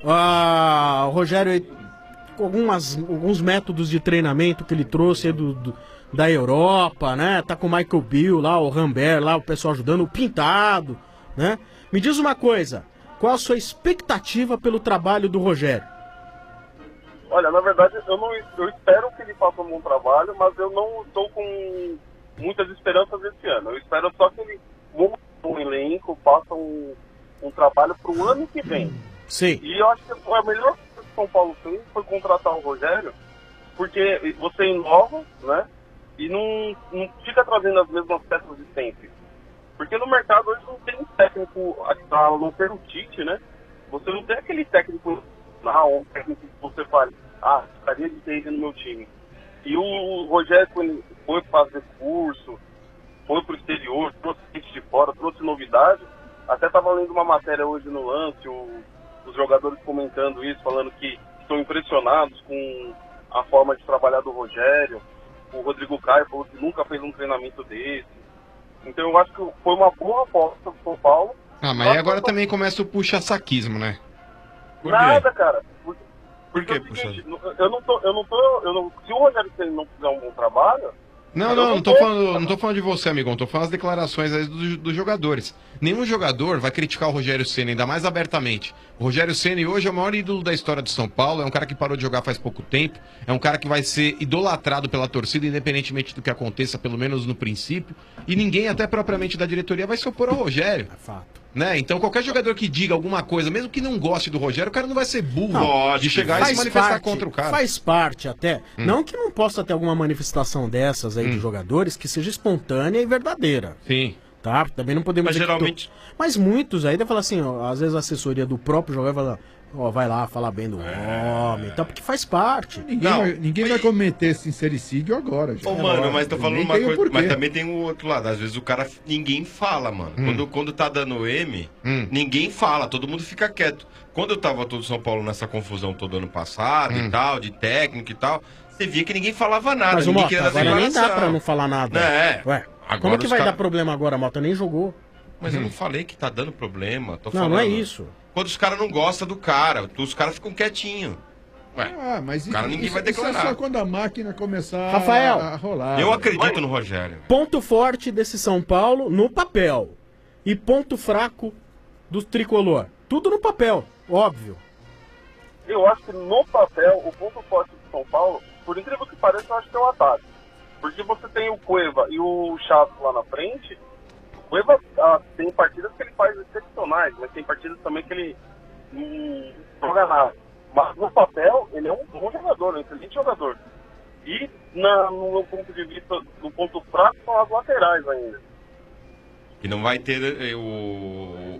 O Rogério, com alguns métodos de treinamento que ele trouxe aí da Europa, né? Tá com o Michael Bill lá, o Rambert lá, o pessoal ajudando, o Pintado, né? Me diz uma coisa, qual a sua expectativa pelo trabalho do Rogério? Olha, na verdade, eu espero que ele faça um bom trabalho, mas eu não estou com muitas esperanças esse ano. Eu espero só que ele monte um elenco, faça um trabalho para o ano que vem. Sim. E eu acho que a melhor coisa que o São Paulo fez foi contratar o Rogério, porque você inova, né? E não fica trazendo as mesmas peças de sempre. Porque no mercado hoje não tem técnico, a não ser o Tite, né? Você não tem aquele técnico um técnico que você fala, gostaria de ter ele no meu time. E o Rogério foi fazer curso, foi pro exterior, trouxe gente de fora, trouxe novidade. Até estava lendo uma matéria hoje no Lance, os jogadores comentando isso, falando que estão impressionados com a forma de trabalhar do Rogério. O Rodrigo Caio falou que nunca fez um treinamento desse. Então eu acho que foi uma boa aposta do São Paulo. Mas aí agora também começa o puxa-saquismo, né? Nada, cara. Por que, puxa? Se o Rogério Ceni não fizer um bom trabalho... Não tô falando de você, amigão. Tô falando as declarações aí dos jogadores. Nenhum jogador vai criticar o Rogério Ceni, ainda mais abertamente. O Rogério Ceni hoje é o maior ídolo da história de São Paulo, é um cara que parou de jogar faz pouco tempo, é um cara que vai ser idolatrado pela torcida, independentemente do que aconteça, pelo menos no princípio. E ninguém, até propriamente da diretoria, vai se opor ao Rogério. É fato. Né? Então qualquer jogador que diga alguma coisa, mesmo que não goste do Rogério, o cara não vai ser burro de chegar e se manifestar contra o cara. Faz parte até. Não que não possa ter alguma manifestação dessas aí dos jogadores que seja espontânea e verdadeira. Sim. Tá? Também não podemos Mas dizer geralmente... Mas muitos aí, falar assim, ó, às vezes a assessoria do próprio jogador fala, vai lá falar bem do homem, então, porque faz parte. Ninguém vai cometer sincericídio agora, gente. Mas tô falando uma coisa, mas também tem o outro lado. Às vezes o cara, ninguém fala, mano. Quando tá dando M, ninguém fala, todo mundo fica quieto. Quando eu tava todo São Paulo nessa confusão todo ano passado e tal, de técnico e tal, você via que ninguém falava nada. Mas o ninguém Mota, agora nem dá pra não falar nada. Ué, agora como que vai dar problema agora, Mota? Nem jogou. Mas eu não falei que tá dando problema. Tô Não, falando. não é isso. Quando os caras não gostam do cara, os caras ficam quietinhos. Mas cara, ninguém vai declarar. Isso é só quando a máquina começar Rafael, a rolar. Eu acredito no Rogério. Ponto forte desse São Paulo no papel. E ponto fraco do Tricolor. Tudo no papel, óbvio. Eu acho que no papel, o ponto forte do São Paulo, por incrível que pareça, eu acho que é o ataque. Porque você tem o Cueva e o Chaves lá na frente. O Cueva tem partidas que ele faz excepcionais, mas tem partidas também que ele não joga nada. Mas no papel, ele é um bom jogador, um excelente jogador. E, no meu ponto de vista, no ponto fraco, são as laterais ainda. E não vai ter o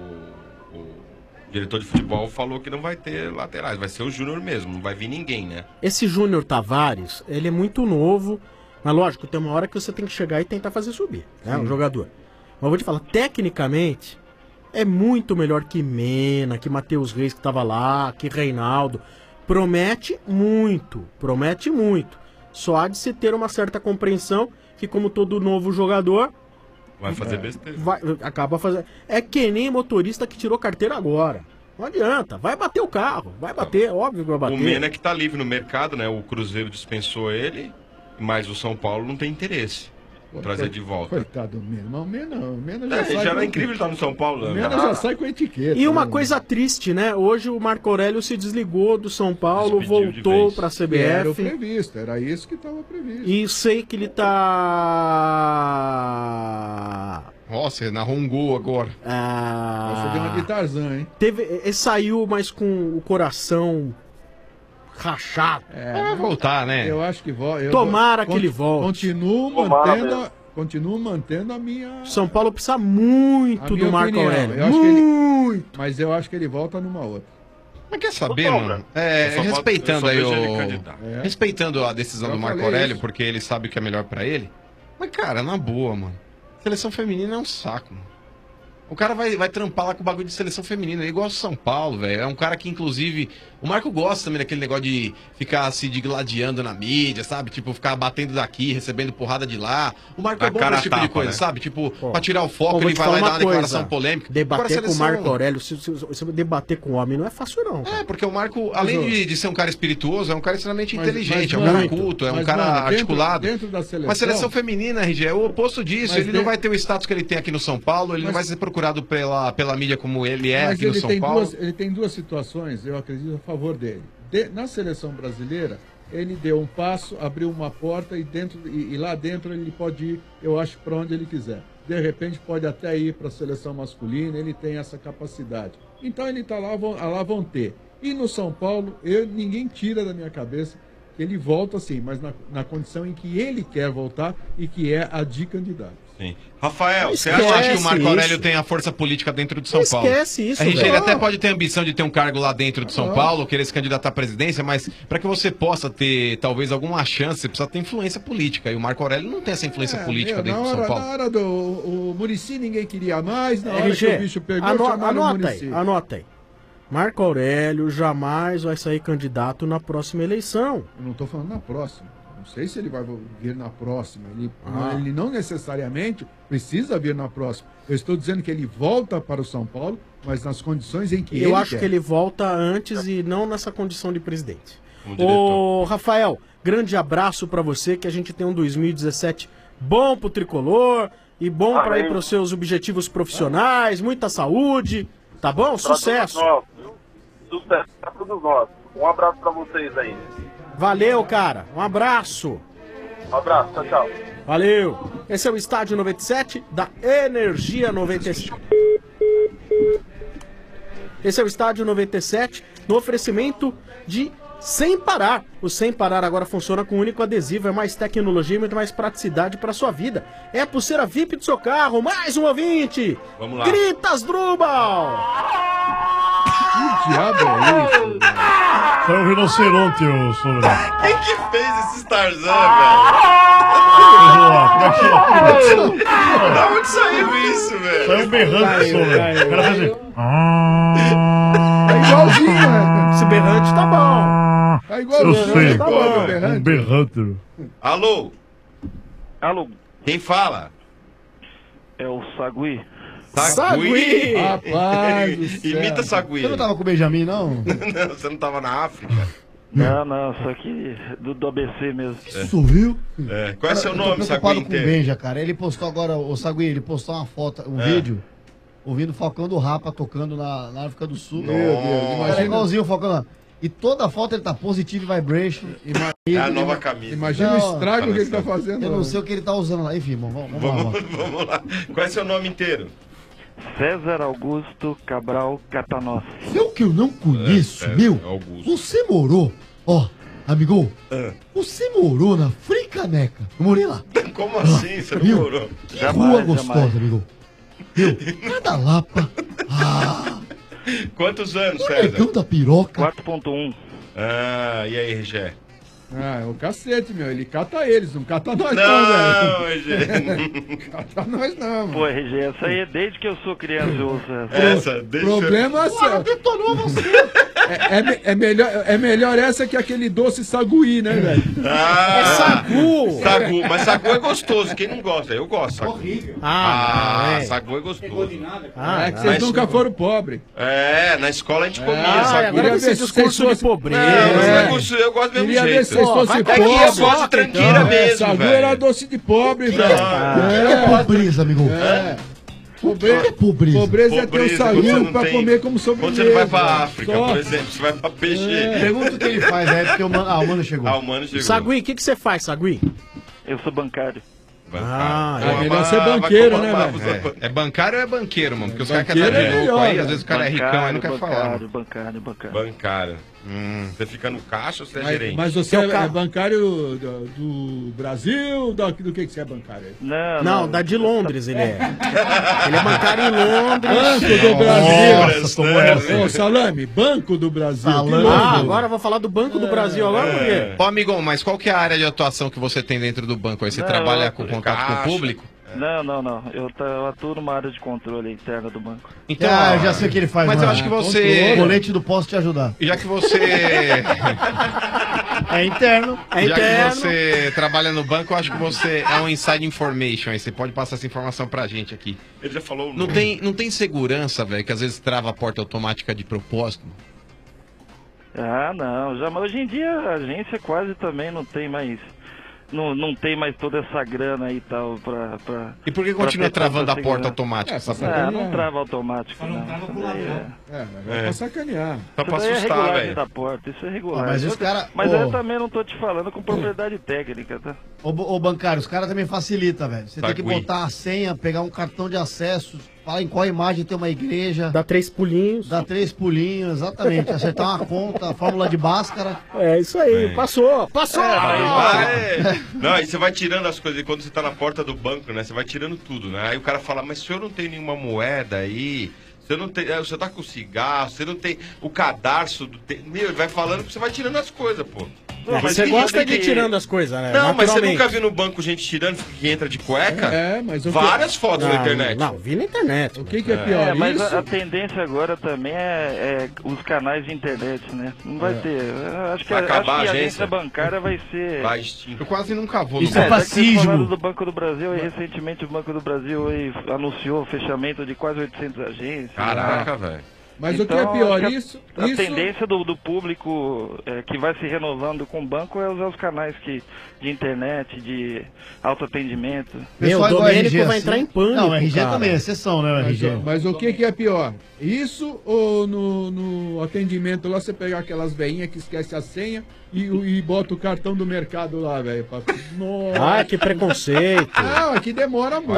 diretor de futebol falou que não vai ter laterais, vai ser o Júnior mesmo, não vai vir ninguém, né? Esse Júnior Tavares, ele é muito novo, mas lógico, tem uma hora que você tem que chegar e tentar fazer subir, né, um jogador. Mas eu vou te falar, tecnicamente, é muito melhor que Mena, que Matheus Reis que estava lá, que Reinaldo. Promete muito, promete muito. Só há de se ter uma certa compreensão que, como todo novo jogador... Vai fazer besteira. Acaba fazendo. É que nem motorista que tirou carteira agora. Não adianta, vai bater o carro, vai bater, óbvio que vai bater. O Mena que tá livre no mercado, né? O Cruzeiro dispensou ele, mas o São Paulo não tem interesse. trazer de volta. Coitado do Mena. O Mena Já sai era incrível estar no São Paulo. O Mena já sai com etiqueta. E uma coisa triste, né? Hoje o Marco Aurélio se desligou do São Paulo, voltou pra CBF. Era o previsto, era isso que estava previsto. E sei que ele tá... Nossa, narrou um gol agora. Nossa, deu uma de Tarzan, hein? Ele saiu, mas com o coração rachado. Vai voltar, né? Eu acho que volta. Tomara que ele volte. Continuo mantendo a minha... São Paulo precisa muito do Marco Aurélio. Mas eu acho que ele volta numa outra. Mas quer saber, mano? Respeitando aí respeitando a decisão do Marco Aurélio, porque ele sabe o que é melhor pra ele. Mas, cara, na boa, mano. Seleção feminina é um saco, mano. O cara vai trampar lá com o bagulho de seleção feminina. Ele gosta do São Paulo, velho. É um cara que, inclusive... O Marco gosta também daquele negócio de ficar se digladiando na mídia, sabe? Tipo, ficar batendo daqui, recebendo porrada de lá. O Marco é bom pra esse tipo de coisa, sabe? Tipo, pra tirar o foco, ele vai lá e dá uma declaração polêmica. Debater com o Marco Aurélio, se debater com o homem não é fácil, não. É, porque o Marco, além de ser um cara espirituoso, é um cara extremamente inteligente, é um cara culto, é um cara articulado. Dentro da seleção... Mas seleção feminina, RG, é o oposto disso. Ele não vai ter o status que ele tem aqui no São Paulo, ele não vai ser procurado pela mídia como ele é aqui no São Paulo. Ele tem duas situações, eu acredito, a favor dele. Na seleção brasileira, ele deu um passo, abriu uma porta e lá dentro ele pode ir, eu acho, para onde ele quiser. De repente pode até ir para a seleção masculina, ele tem essa capacidade. Então ele está lá vão ter. E no São Paulo, ninguém tira da minha cabeça que ele volta sim, mas na condição em que ele quer voltar e que é a de candidato. Sim. Rafael, você acha que o Marco Aurélio tem a força política dentro de São Paulo? Esquece isso, RG, velho. ele até pode ter a ambição de ter um cargo lá dentro de São Paulo, querer se candidatar à presidência, mas para que você possa ter, talvez, alguma chance, você precisa ter influência política. E o Marco Aurélio não tem essa influência política dentro de São Paulo. Na hora do Muricy ninguém queria mais, na hora que o bicho pegou, chamaram o Muricy. Anota aí. Marco Aurélio jamais vai sair candidato na próxima eleição. Eu não estou falando na próxima. Não sei se ele vai vir na próxima. Ele não necessariamente precisa vir na próxima. Eu estou dizendo que ele volta para o São Paulo, mas nas condições em que eu acho que ele volta antes e não nessa condição de presidente. Ô, Rafael, grande abraço para você, que a gente tem um 2017 bom pro Tricolor e bom para ir para os seus objetivos profissionais, muita saúde, tá bom? Sucesso! Sucesso para todos nós. Um abraço para vocês aí. Valeu, cara. Um abraço. Um abraço. Tchau, tchau. Valeu. Esse é o Estádio 97 da Energia 97. Esse é o Estádio 97 no oferecimento de Sem Parar. O Sem Parar agora funciona com um único adesivo. É mais tecnologia e muito mais praticidade para sua vida. É a pulseira VIP do seu carro. Mais um ouvinte. Vamos lá. Grita, Asdrubal. Que diabo é isso? É um rinoceronte, ô Sombra. Quem que fez esses Tarzan, velho? Da onde saiu isso, velho? Saiu berrando, Sombra. O cara faz assim. É igualzinho, né? Esse berrante tá bom. É igualzinho. Eu sei, tá bom, um berrante. Alô? Alô? Quem fala? É o Sagui. Sagui! Rapaz do céu. Imita Sagui. Você não tava com o Benjamin, não? Não, você não tava na África? Não, só que do ABC mesmo. Isso, viu? Qual é seu nome, Sagui? Eu tô preocupado com o Benja, cara. Ele postou agora, o Sagui, ele postou uma foto, um vídeo, ouvindo o Falcão do Rapa tocando na África do Sul. Meu Deus, Cara, é igualzinho o Falcão lá. E toda foto ele tá positive vibration. É a nova camisa. Imagina o estrago que ele tá fazendo. Eu não sei o que ele tá usando lá. Enfim, vamos lá. Qual é seu nome inteiro? César Augusto Cabral Catanós. Sei o que eu não conheço, meu. Augusto. Você morou, amigo, você morou na Fricaneca. Eu morei lá. Como assim? Você não morou? Que rua gostosa, amigo. Meu, cada Lapa. Quantos anos, o César? negão da piroca. 4.1. E aí, Regé? É o cacete, meu. Ele cata eles, não cata nós, não, velho. Cata nós, não, mano. Pô, RG, essa aí é desde que eu sou criança. Essa, deixa Problema é seu. Detonou você. É melhor essa que aquele doce sagui, né, velho? Ah, É sagu. Sagu, mas sagu é gostoso. Quem não gosta? Eu gosto. Sagu. Horrível. Sagu é gostoso. É que vocês nunca foram pobres. É, na escola a gente comia sagu. Agora esse discurso de pobreza. Eu gosto do mesmo Queria ver jeito. se vocês fossem Aqui é só de tranqueira mesmo, Sagu velho. era doce de pobre, velho. É pobreza, amigo. Pobreza é ter o sagu pra comer como sobremesa. Quando você não vai pra África, por exemplo, você vai pra peixe. Pergunta o que ele faz, porque o Mano chegou. Ah, o Mano chegou. Sagui, o que você faz, Sagui? Eu sou bancário. É melhor ser banqueiro, né, velho? É bancário ou é banqueiro, mano? Porque os caras Banqueiro querem é estar de louco melhor, aí, né? às vezes o cara é ricão aí não quer falar. mano. Bancário. Você fica no caixa ou você é gerente? Mas você é bancário do Brasil? Do que você é bancário? Não, da de Londres ele é. Ele é bancário em Londres. Banco do Brasil. Nossa, tomou essa. Ô, Salame, Banco do Brasil. Agora eu vou falar do Banco do Brasil agora, por quê? Ô, amigão, mas qual que é a área de atuação que você tem dentro do banco aí? Você trabalha com contato com o público? Não. Eu atuo numa área de controle interna do banco. Então, eu já sei o que ele faz. Mas eu acho que você... O colete do posso te ajudar. Já que você... É interno. Já que você trabalha no banco, eu acho que você é um inside information aí. Você pode passar essa informação pra gente aqui. Ele já falou... Não tem segurança, velho, que às vezes trava a porta automática de propósito? Não. Já, mas hoje em dia a agência quase também não tem mais... Não tem mais toda essa grana aí e tal pra E por que continua travando a porta automática? Não trava automático, não. É pra sacanear. Só pra assustar, velho. Da porta, isso é regular. Mas os cara... Mas eu também não tô te falando com propriedade técnica, tá? Ô, bancário, os caras também facilitam, velho. Você tem que botar a senha, pegar um cartão de acesso, falar em qual imagem tem uma igreja. Dá 3 pulinhos. Dá 3 pulinhos, exatamente. Acertar uma conta, a fórmula de Bhaskara. É isso aí, passou! Não, aí você vai tirando as coisas. E quando você tá na porta do banco, né? Você vai tirando tudo, né? Aí o cara fala, mas o senhor não tem nenhuma moeda aí? Você não tem. Você tá com cigarro, você não tem o cadarço do. Meu, ele vai falando que você vai tirando as coisas, pô. Não, mas você gosta de ir tirando as coisas, né? Não, mas você nunca viu no banco gente tirando que entra de cueca? Mas várias fotos na internet. Não, vi na internet. O que é pior? Mas a tendência agora também é os canais de internet, né? Não vai ter. Acho que a agência bancária vai ser. Vai extinto. Eu quase nunca vou. Isso é fascismo. Do Banco do Brasil, e recentemente o Banco do Brasil anunciou o fechamento de quase 800 agências. Caraca, velho. Mas o que é pior, a tendência do público que vai se renovando com o banco é usar os canais de internet, de autoatendimento. O Domênico vai entrar em pânico. Não, o RG também é exceção, né, o RG? Mas o que é pior? Isso ou no atendimento lá você pegar aquelas veinhas que esquece a senha e bota o cartão do mercado lá, velho? Ah, que preconceito. Não, aqui demora muito.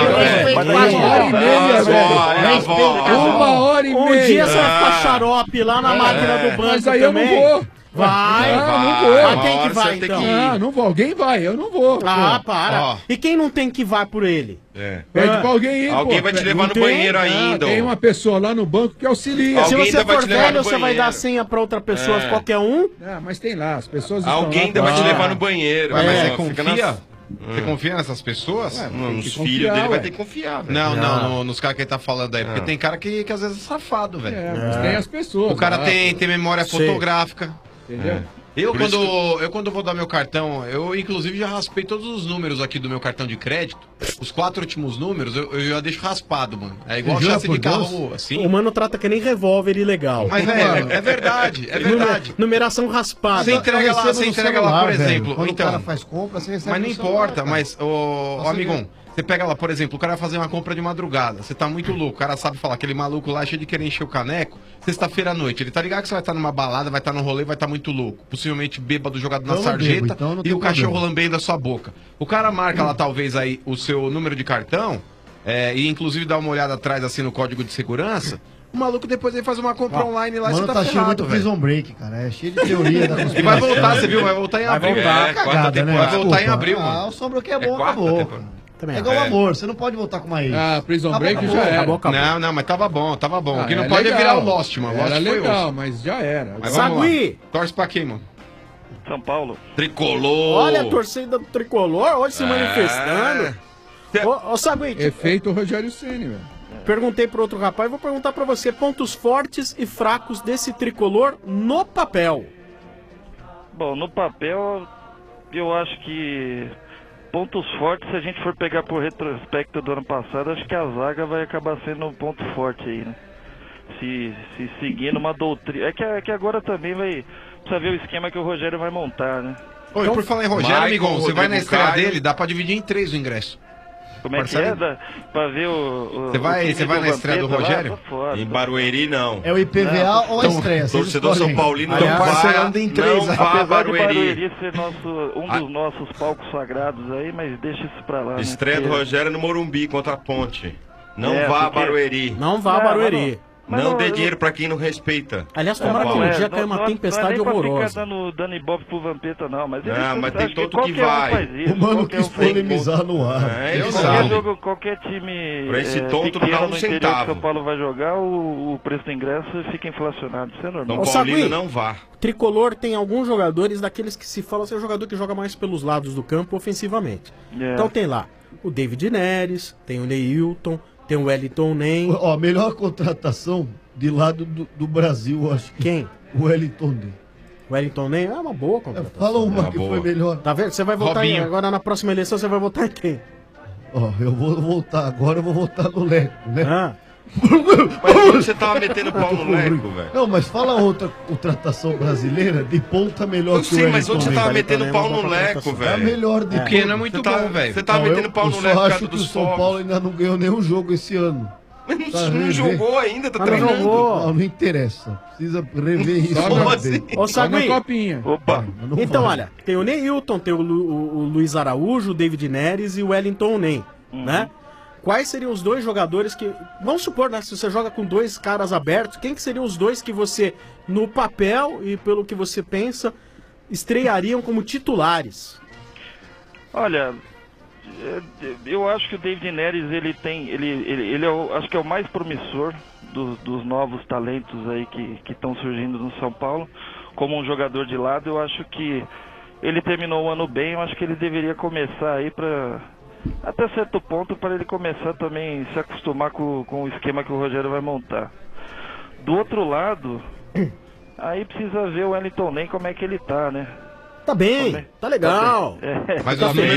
Uma hora e meia. Um dia você vai ficar xarope lá na máquina do banco. Mas aí também. eu não vou. Vai, não vou. Mas quem que vai, então? Não vou. Alguém vai, eu não vou. Para. E quem não tem que vai por ele? Pede pra alguém ir, Alguém vai te levar no banheiro ainda. Tem uma pessoa lá no banco que auxilia. Se você for velho, você vai dar a senha pra outra pessoa, qualquer um? Mas tem lá, as pessoas Alguém ainda vai te levar no banheiro. Mas você confia? Você confia nessas pessoas? Nos filhos dele vai ter que confiar, velho. Não, nos caras que ele tá falando aí. Porque tem cara que às vezes é safado, velho. Mas tem as pessoas. O cara tem memória fotográfica. Entendeu? Eu quando vou dar meu cartão, eu inclusive já raspei todos os números aqui do meu cartão de crédito. Os 4 últimos números eu já deixo raspado, mano. É igual chassi de carro, assim. O mano trata que nem revólver ilegal. Mas é verdade, é verdade. Numeração raspada. Você entrega lá, por exemplo. Quando então, o cara faz compra, você recebe mas não importa, mas, ô amigão, você pega lá, por exemplo, o cara vai fazer uma compra de madrugada, você tá muito louco, o cara sabe falar, aquele maluco lá cheio de querer encher o caneco, sexta-feira à noite, ele tá ligado que você vai estar numa balada, vai estar num rolê, vai estar muito louco, possivelmente bêbado jogado na sarjeta e o cachorro lambendo a sua boca. O cara marca lá, talvez, aí o seu número de cartão, e inclusive dá uma olhada atrás, assim, no código de segurança. O maluco depois ele faz uma compra online lá e você tá cheio muito Prison Break, cara. É cheio de teoria da conspiração. E vai voltar, você viu? Vai voltar em abril. Vai voltar em abril, mano. O Sombra que é bom, acabou. É igual o amor, você não pode voltar com uma ex. Prison Break já era. Não, mas tava bom. O que não pode é virar o Lost, mano. Era legal, mas já era. Sagui! Torce pra quem, mano? São Paulo. Tricolor! Olha a torcida do Tricolor hoje se manifestando. Ô, Sagui. Efeito Rogério Ceni, velho. Perguntei pro outro rapaz, vou perguntar pra você, pontos fortes e fracos desse tricolor no papel. Bom, no papel, eu acho que pontos fortes, se a gente for pegar por retrospecto do ano passado, acho que a zaga vai acabar sendo um ponto forte aí, né? Se seguir numa doutrina. É que agora também vai precisa ver o esquema que o Rogério vai montar, né? Oi, por falar em Rogério, amigão, você vai na estreia dele, dá pra dividir em 3 o ingresso. Como é que é? Pra ver o... Você vai na estreia do Rogério? Em Barueri, não. É o IPVA ou a estreia? Torcedor São Paulino não vá a Barueri ser um dos nossos palcos sagrados aí, mas deixa isso pra lá. Estreia do Rogério no Morumbi contra a Ponte. Não vá a Barueri. Não vá a Barueri. Não dê dinheiro pra quem não respeita. Aliás, tomara que um dia caia uma tempestade horrorosa. Não é ficar dando ibope pro Vampeta, não. Mas tem todo que vai. O mano quis polemizar no ar. Qualquer time pra esse tonto não dá um centavo. São Paulo vai jogar, o preço do ingresso fica inflacionado. Isso é normal. São Paulino não vá. Tricolor tem alguns jogadores daqueles que se fala ser o jogador que joga mais pelos lados do campo ofensivamente. Então tem lá o David Neres, tem o Neilton, tem o Wellington Nem. Ó, melhor contratação de lado do Brasil, eu acho que. Quem? O Wellington Nem. O Wellington Nem é uma boa contratação. Fala uma que foi melhor. Tá vendo? Você vai votar agora na próxima eleição, você vai votar em quem? Ó, eu vou votar agora, eu vou votar no Leco, né? Mas você tava metendo pau no Leco, velho. Não, mas fala outra contratação brasileira de ponta melhor que o Wellington. Mas onde você tava metendo pau no Leco, velho? É melhor de porque não é muito bom, velho. Você tava metendo pau no Leco. Eu acho que o São Paulo ainda não ganhou nenhum jogo esse ano. Mas não jogou ainda, tá treinando. Não interessa. Precisa rever isso. Ô, Sagui. Opa. Então, olha, tem o Neilton, tem o Luiz Araújo, o David Neres e o Wellington Nem, né? Quais seriam os dois jogadores que... Vamos supor, né, se você joga com dois caras abertos, quem que seriam os dois que você, no papel e pelo que você pensa, estreariam como titulares? Olha, eu acho que o David Neres, ele é acho que é o mais promissor dos novos talentos aí que estão surgindo no São Paulo. Como um jogador de lado, eu acho que ele terminou o ano bem, eu acho que ele deveria começar aí até certo ponto, para ele começar também a se acostumar com o esquema que o Rogério vai montar. Do outro lado, aí precisa ver o Wellington Nem como é que ele tá, né? Tá bem, tá legal. Mas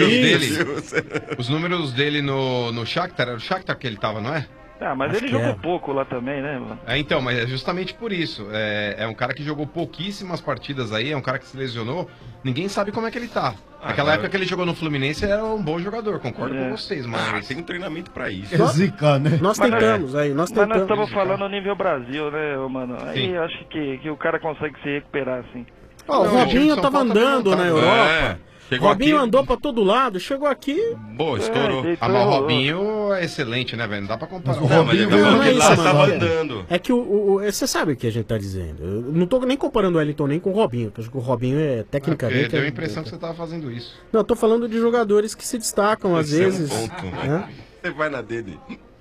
os números dele no Shakhtar, era o Shakhtar que ele tava, não é? Mas acho ele jogou pouco lá também, né, mano? Então, mas é justamente por isso. É um cara que jogou pouquíssimas partidas aí, é um cara que se lesionou. Ninguém sabe como é que ele tá. Naquela época que ele jogou no Fluminense, era um bom jogador, concordo com vocês, mas tem um treinamento pra isso. É zicar, né? Nós tentamos aí, nós tentamos. Mas nós estamos falando nível Brasil, né, mano? Aí acho que o cara consegue se recuperar, assim. O Robinho tava andando na Europa. Robinho andou pra todo lado, chegou aqui... Boa, estourou. Mas o Robinho é excelente, né, velho? Não dá pra comparar. Mas o Robinho tava andando. É que você sabe o que a gente tá dizendo. Eu não tô nem comparando o Wellington Nem com o Robinho, porque o Robinho é tecnicamente... Deu a impressão que você tava fazendo isso. Não, eu tô falando de jogadores que se destacam às vezes. Né? Você vai na dele.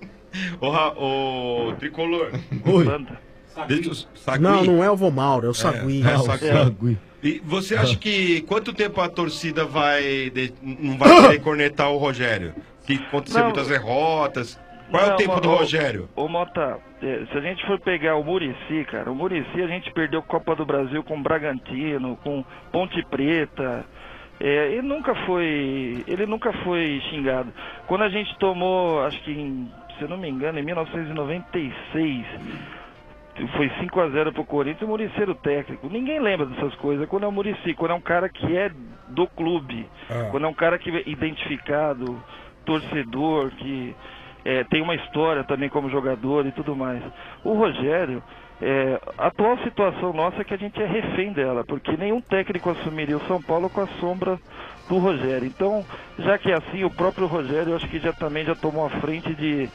Ô, Tricolor. Oi. Não é o Vomauro, é o Sagui. Sagui. E você acha que quanto tempo a torcida não vai querer cornetar o Rogério? Que aconteceu muitas derrotas. Qual é o tempo do Rogério? Ô Mota, se a gente for pegar o Muricy, cara, o Muricy a gente perdeu Copa do Brasil com o Bragantino, com Ponte Preta. Ele nunca foi xingado. Quando a gente tomou, acho que se eu não me engano, em 1996... foi 5-0 pro Corinthians, o Muricy era o técnico. Ninguém lembra dessas coisas. Quando é o Muricy, quando é um cara que é do clube, quando é um cara que é identificado, torcedor, que tem uma história também como jogador e tudo mais. O Rogério, a atual situação nossa é que a gente é refém dela, porque nenhum técnico assumiria o São Paulo com a sombra do Rogério. Então, já que é assim, o próprio Rogério, eu acho que já tomou a frente de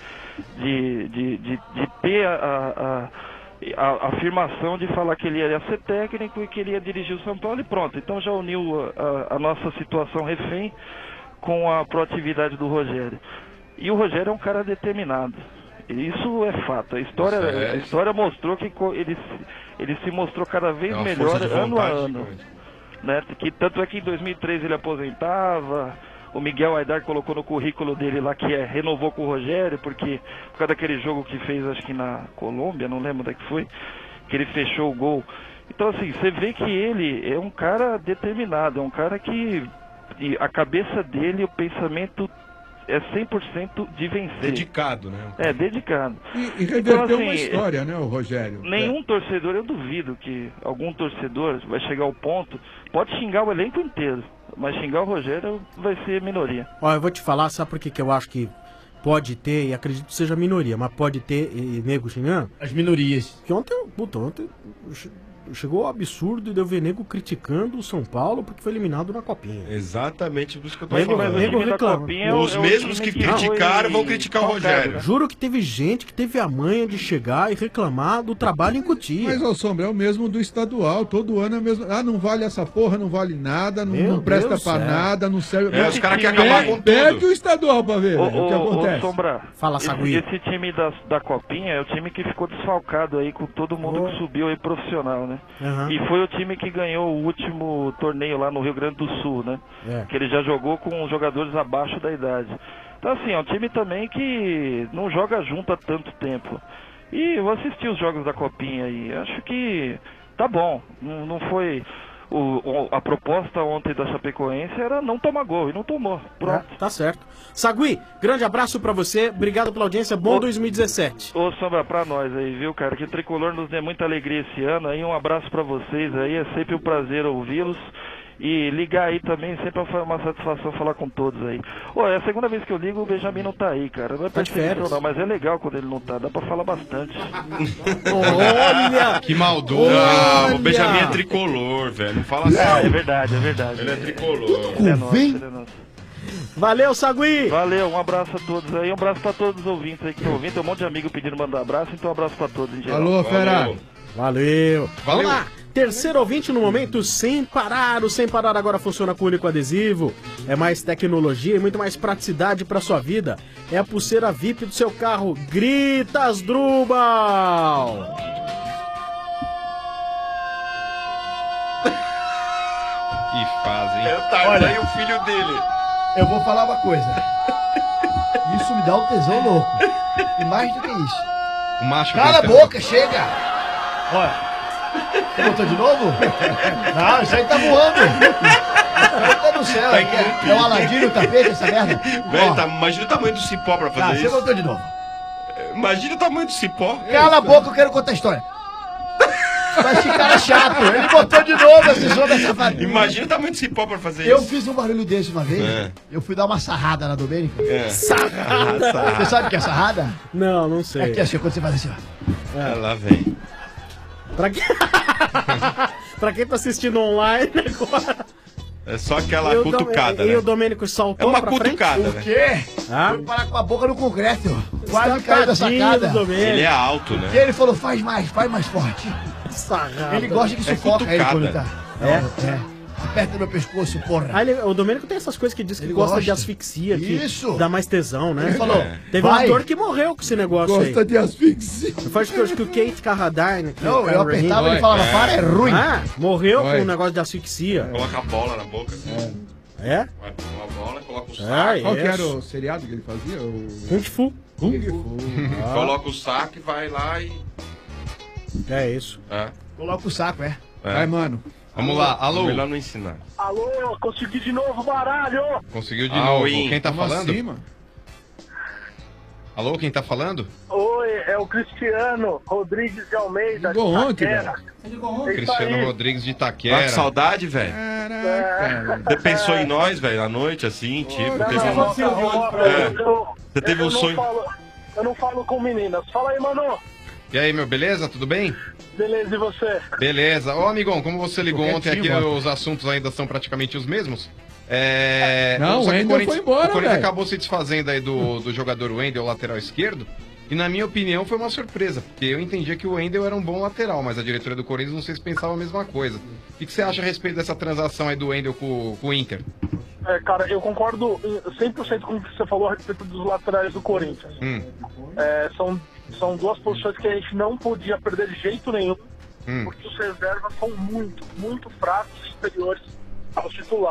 ter a afirmação de falar que ele ia ser técnico e que ele ia dirigir o São Paulo e pronto. Então já uniu a nossa situação refém com a proatividade do Rogério. E o Rogério é um cara determinado. Isso é fato. A história mostrou que ele se mostrou cada vez melhor ano a ano. Né? Tanto é que em 2003 ele aposentava, o Miguel Aidar colocou no currículo dele lá, que renovou com o Rogério, porque por causa daquele jogo que fez, acho que na Colômbia, não lembro onde é que foi, que ele fechou o gol. Então, assim, você vê que ele é um cara determinado, é um cara que a cabeça dele, o pensamento é 100% de vencer. Dedicado, né? Dedicado. E reverteu uma história, né, o Rogério? Nenhum torcedor, eu duvido que algum torcedor vai chegar ao ponto, pode xingar o elenco inteiro, mas xingar o Rogério vai ser minoria. Ó, eu vou te falar, sabe por que eu acho que pode ter, e acredito que seja minoria, mas pode ter nego xingando? As minorias. Que ontem chegou o absurdo de eu ver nego criticando o São Paulo porque foi eliminado na Copinha. Exatamente por isso que eu tô Nego falando. reclama. Os mesmos que criticaram vão criticar o Rogério. Juro que teve gente que teve a manha de chegar e reclamar do trabalho em Cotia. Mas, ô Sombra, é o mesmo do estadual, todo ano é o mesmo. Ah, não vale essa porra, não vale nada, não presta pra nada, não serve. Os caras querem acabar com tudo. Perde o estadual pra ver o que acontece. Sombra, fala, Sagui. Esse time da Copinha é o time que ficou desfalcado aí com todo mundo que subiu aí profissional, né? Uhum. E foi o time que ganhou o último torneio lá no Rio Grande do Sul, né? Que ele já jogou com jogadores abaixo da idade. Então, assim, é um time também que não joga junto há tanto tempo. E eu assisti os jogos da Copinha e acho que tá bom. Não foi... A proposta ontem da Chapecoense era não tomar gol, e não tomou. Pronto. Tá certo. Sagui, grande abraço pra você, obrigado pela audiência, bom 2017. Ô, Sombra, pra nós aí, viu, cara, que o Tricolor nos dê muita alegria esse ano, aí um abraço pra vocês aí, é sempre um prazer ouvi-los. E ligar aí também sempre é uma satisfação falar com todos aí. É a segunda vez que eu ligo, o Benjamin não tá aí, cara. Não é perseguição não, mas é legal quando ele não tá, dá pra falar bastante. Olha! Que maldoso. O Benjamin é tricolor, velho. Não fala assim. É verdade, é verdade. Ele é tricolor. Ele é nosso, ele é nosso. Valeu, Sagui! Valeu, um abraço a todos aí, um abraço pra todos os ouvintes aí que estão ouvindo. Tem um monte de amigo pedindo mandar abraço, então um abraço pra todos em geral. Alô, fera! Valeu! Vamos lá! Terceiro ouvinte no momento, Sem Parar. O Sem Parar agora funciona com único adesivo. É mais tecnologia e muito mais praticidade para sua vida. É a pulseira VIP do seu carro. Grita Asdrubal! Que fazem. Olha, aí o filho dele. Eu vou falar uma coisa. Isso me dá um tesão louco. E mais do que isso. O macho Cala a boca, chega! Olha. Você botou de novo? Não, isso aí tá voando. Isso aí tá no céu. É o Aladino, o tapete, essa merda. Velho, imagina o tamanho do cipó pra fazer isso. Você botou de novo. Imagina o tamanho do cipó. Cala a boca, eu quero contar a história. Mas que cara chato. Ele botou de novo esse som dessa safadinha. Imagina o tamanho do cipó pra fazer isso. Eu fiz um barulho desse uma vez. Eu fui dar uma sarrada na Domênica. Sarrada? Você sabe o que é sarrada? Não sei. É aqui assim, quando você faz assim, ó. Lá vem. Pra quem tá assistindo online agora. É só aquela cutucada, né? E o Domênico saltou É uma pra cutucada, frente. O quê? Foi parar com a boca no concreto. Quase caiu da sacada. Ele é alto, né? E ele falou, faz mais forte. Sarrada. Ele gosta que sufoca ele quando ele tá. É? Aperta meu pescoço, porra. O Domênico tem essas coisas que diz que Ele gosta gosta. de asfixia, que Isso. dá mais tesão, né? Ele falou, Teve um vai. ator que morreu com esse negócio aí. Gosta de asfixia. Faz que o Kate Carradine. Não, eu apertava e ele falava, para, é ruim. Morreu Vai. com um negócio de asfixia. Coloca a bola na boca. É? Vai com uma bola, coloca o saco. Qual que era o seriado que ele fazia? Kung Fu. Coloca o saco e vai lá e... É isso. Coloca o saco, Vai, mano. Vamos lá, alô. Melhor não ensinar. Alô, consegui de novo, baralho! Conseguiu de novo. Quem tá Como falando? assim, mano? Alô, quem tá falando? Oi, é o Cristiano Rodrigues de Almeida. Ligou ontem, Itaquera. Cristiano Rodrigues de Tá Itaquera. com saudade, velho? Caraca. Você pensou em nós, velho, à noite, assim, tipo, teve Você teve um sonho... Eu não falo com meninas. Fala aí, mano. E aí, meu, beleza? Tudo bem? Beleza, e você? Beleza. Ô, amigão, como você ligou Tô ontem aqui, quietinho, os assuntos ainda são praticamente os mesmos. Não, Só o que Wendel foi embora, o Corinthians velho. acabou se desfazendo aí do jogador Wendel, lateral esquerdo. E na minha opinião foi uma surpresa, porque eu entendia que o Wendel era um bom lateral, mas a diretoria do Corinthians não sei se pensava a mesma coisa. O que você acha a respeito dessa transação aí do Wendel com o Inter? Cara, eu concordo 100% com o que você falou a respeito dos laterais do Corinthians. São duas posições que a gente não podia perder de jeito nenhum, porque os reservas são muito, muito fracos e superiores aos titulares.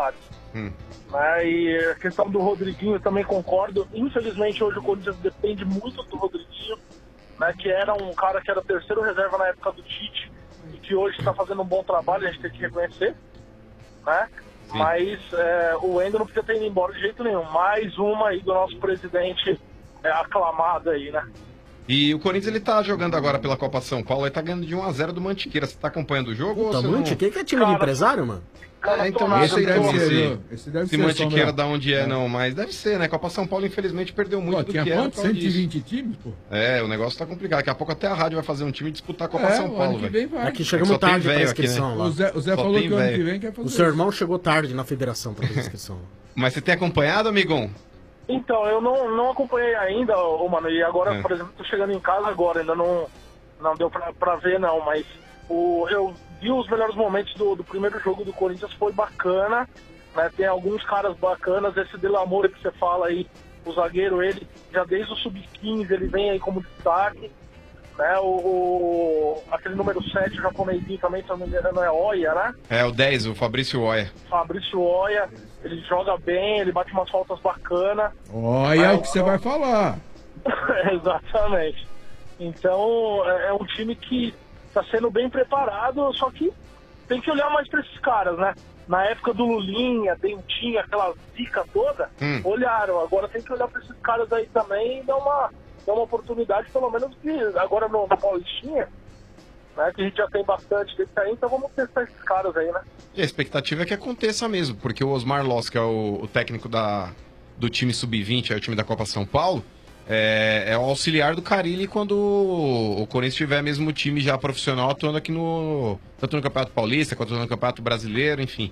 Né? E a questão do Rodriguinho, eu também concordo. Infelizmente, hoje o Corinthians depende muito do Rodriguinho, né? Que era um cara que era terceiro reserva na época do Tite e que hoje está fazendo um bom trabalho, a gente tem que reconhecer, né? Mas o Wendel não precisa ter ido embora de jeito nenhum. Mais uma aí do nosso presidente aclamado aí, né? E o Corinthians, ele tá jogando agora pela Copa São Paulo, ele tá ganhando de 1-0 do Mantiqueira. Você tá acompanhando o jogo? Puta, ou você Mantiqueira, que é time de empresário, mano? Então não sei esse deve se ser Mantiqueira só, da onde é, não, mas deve ser, né? Copa São Paulo, infelizmente, perdeu muito do tinha que era. quanto? 120 times, pô? É, o negócio tá complicado. Daqui a pouco até a rádio vai fazer um time e disputar a Copa São Paulo, velho. Aqui chegamos tarde pra inscrição lá. O Zé falou que o ano que vem quer fazer O seu irmão chegou tarde na federação pra fazer inscrição. Mas você tem acompanhado, amigão? Então, eu não acompanhei ainda, mano, e agora, por exemplo, tô chegando em casa agora, ainda não deu pra ver, não, mas eu vi os melhores momentos do primeiro jogo do Corinthians, foi bacana, né, tem alguns caras bacanas, esse Delamore que você fala aí, o zagueiro, ele, já desde o Sub-15, ele vem aí como destaque, né, aquele número 7, o japonesinho também, se não me engano, é Oia, né? É, o 10, o Fabrício Oia. Fabrício Oia, ele joga bem, ele bate umas faltas bacanas. Olha o que você vai falar. Exatamente. Então, é um time que está sendo bem preparado, só que tem que olhar mais para esses caras, né? Na época do Lulinha, Dentinho, aquela zica toda, olharam. Agora tem que olhar para esses caras aí também e dar uma oportunidade, pelo menos que agora no Paulistinha, né? Que a gente já tem bastante desse aí, então vamos testar esses caras aí, né? E a expectativa é que aconteça mesmo, porque o Osmar Loss, que é o técnico do time Sub-20, é o time da Copa São Paulo, é o auxiliar do Carille quando o Corinthians tiver mesmo o time já profissional atuando aqui tanto no Campeonato Paulista quanto no Campeonato Brasileiro, enfim.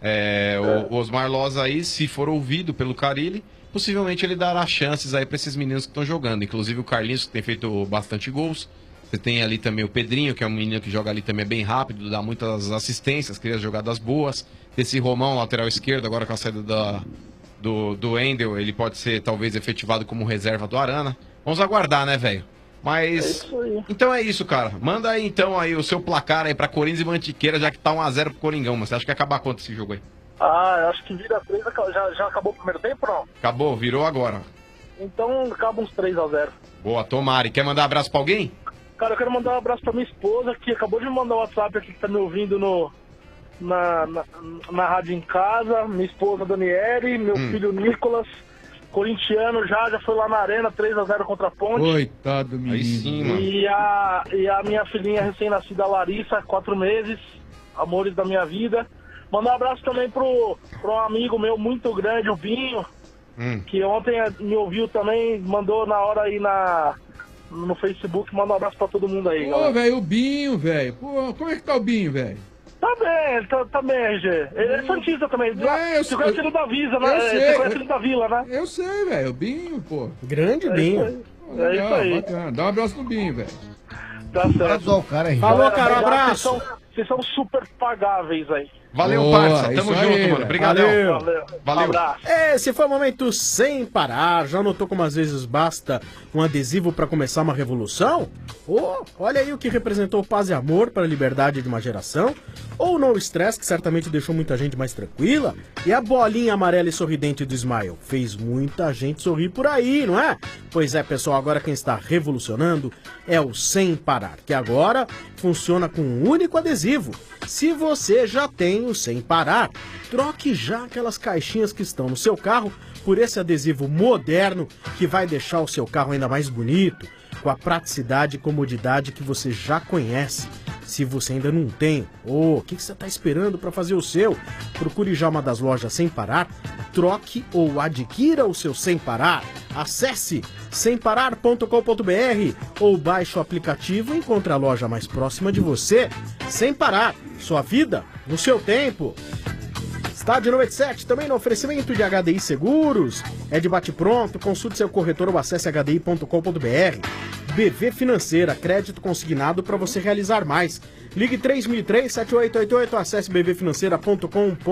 O Osmar Loss aí, se for ouvido pelo Carille, possivelmente ele dará chances aí para esses meninos que estão jogando, inclusive o Carlinhos, que tem feito bastante gols. Você tem ali também o Pedrinho, que é um menino que joga ali também bem rápido, dá muitas assistências, cria jogadas boas. Esse Romão, lateral esquerdo, agora com a saída do Wendel, ele pode ser talvez efetivado como reserva do Arana. Vamos aguardar, né, velho? Mas... É isso aí. Então é isso, cara. Manda aí então aí o seu placar aí pra Corinthians e Mantiqueira, já que tá 1-0 pro Coringão. Mas você acha que acabar quanto esse jogo aí? Eu acho que vira 3, já acabou o primeiro tempo, não? Acabou, virou agora. Então acaba uns 3-0. Boa, tomara. E quer mandar abraço pra alguém? Cara, eu quero mandar um abraço pra minha esposa, que acabou de me mandar um WhatsApp aqui, que tá me ouvindo na rádio em casa. Minha esposa Daniele, meu filho Nicolas, corintiano, já foi lá na arena, 3-0 contra a Ponte. Coitado, menino. Aí sim, mano. E a minha filhinha recém-nascida, Larissa, 4 meses, amores da minha vida. Mandar um abraço também pro um amigo meu muito grande, o Binho, que ontem me ouviu também, mandou na hora aí no Facebook, manda um abraço pra todo mundo aí. Pô, velho, o Binho, velho. Pô, como é que tá o Binho, velho? Tá bem, tá bem, RG. Ele é santista também. Você conhece ele da Visa, né? Você conhece ele da Vila, né? Eu sei, velho. O Binho, pô. Grande Binho. É isso aí. Bacana. Dá um abraço no Binho, velho. Tá certo. O cara, Falou, cara, um abraço. Vocês são super pagáveis aí. Valeu, parça. Tamo junto, mano. Obrigadão. Valeu. Abraço. Esse foi o momento sem parar. Já notou como às vezes basta um adesivo pra começar uma revolução? Olha aí o que representou paz e amor para a liberdade de uma geração. Ou No Stress, que certamente deixou muita gente mais tranquila. E a bolinha amarela e sorridente do Smile fez muita gente sorrir por aí, não é? Pois é, pessoal, agora quem está revolucionando é o Sem Parar, que agora funciona com um único adesivo. Se você já tem o Sem Parar, troque já aquelas caixinhas que estão no seu carro por esse adesivo moderno que vai deixar o seu carro ainda mais bonito, com a praticidade e comodidade que você já conhece. Se você ainda não tem, o que você está esperando para fazer o seu? Procure já uma das lojas Sem Parar, troque ou adquira o seu Sem Parar. Acesse semparar.com.br ou baixe o aplicativo e encontre a loja mais próxima de você. Sem Parar, sua vida no seu tempo. Estádio 97, também no oferecimento de HDI Seguros. É de bate-pronto, consulte seu corretor ou acesse hdi.com.br. BV Financeira, crédito consignado para você realizar mais. Ligue 3003-7888, acesse bvfinanceira.com.br.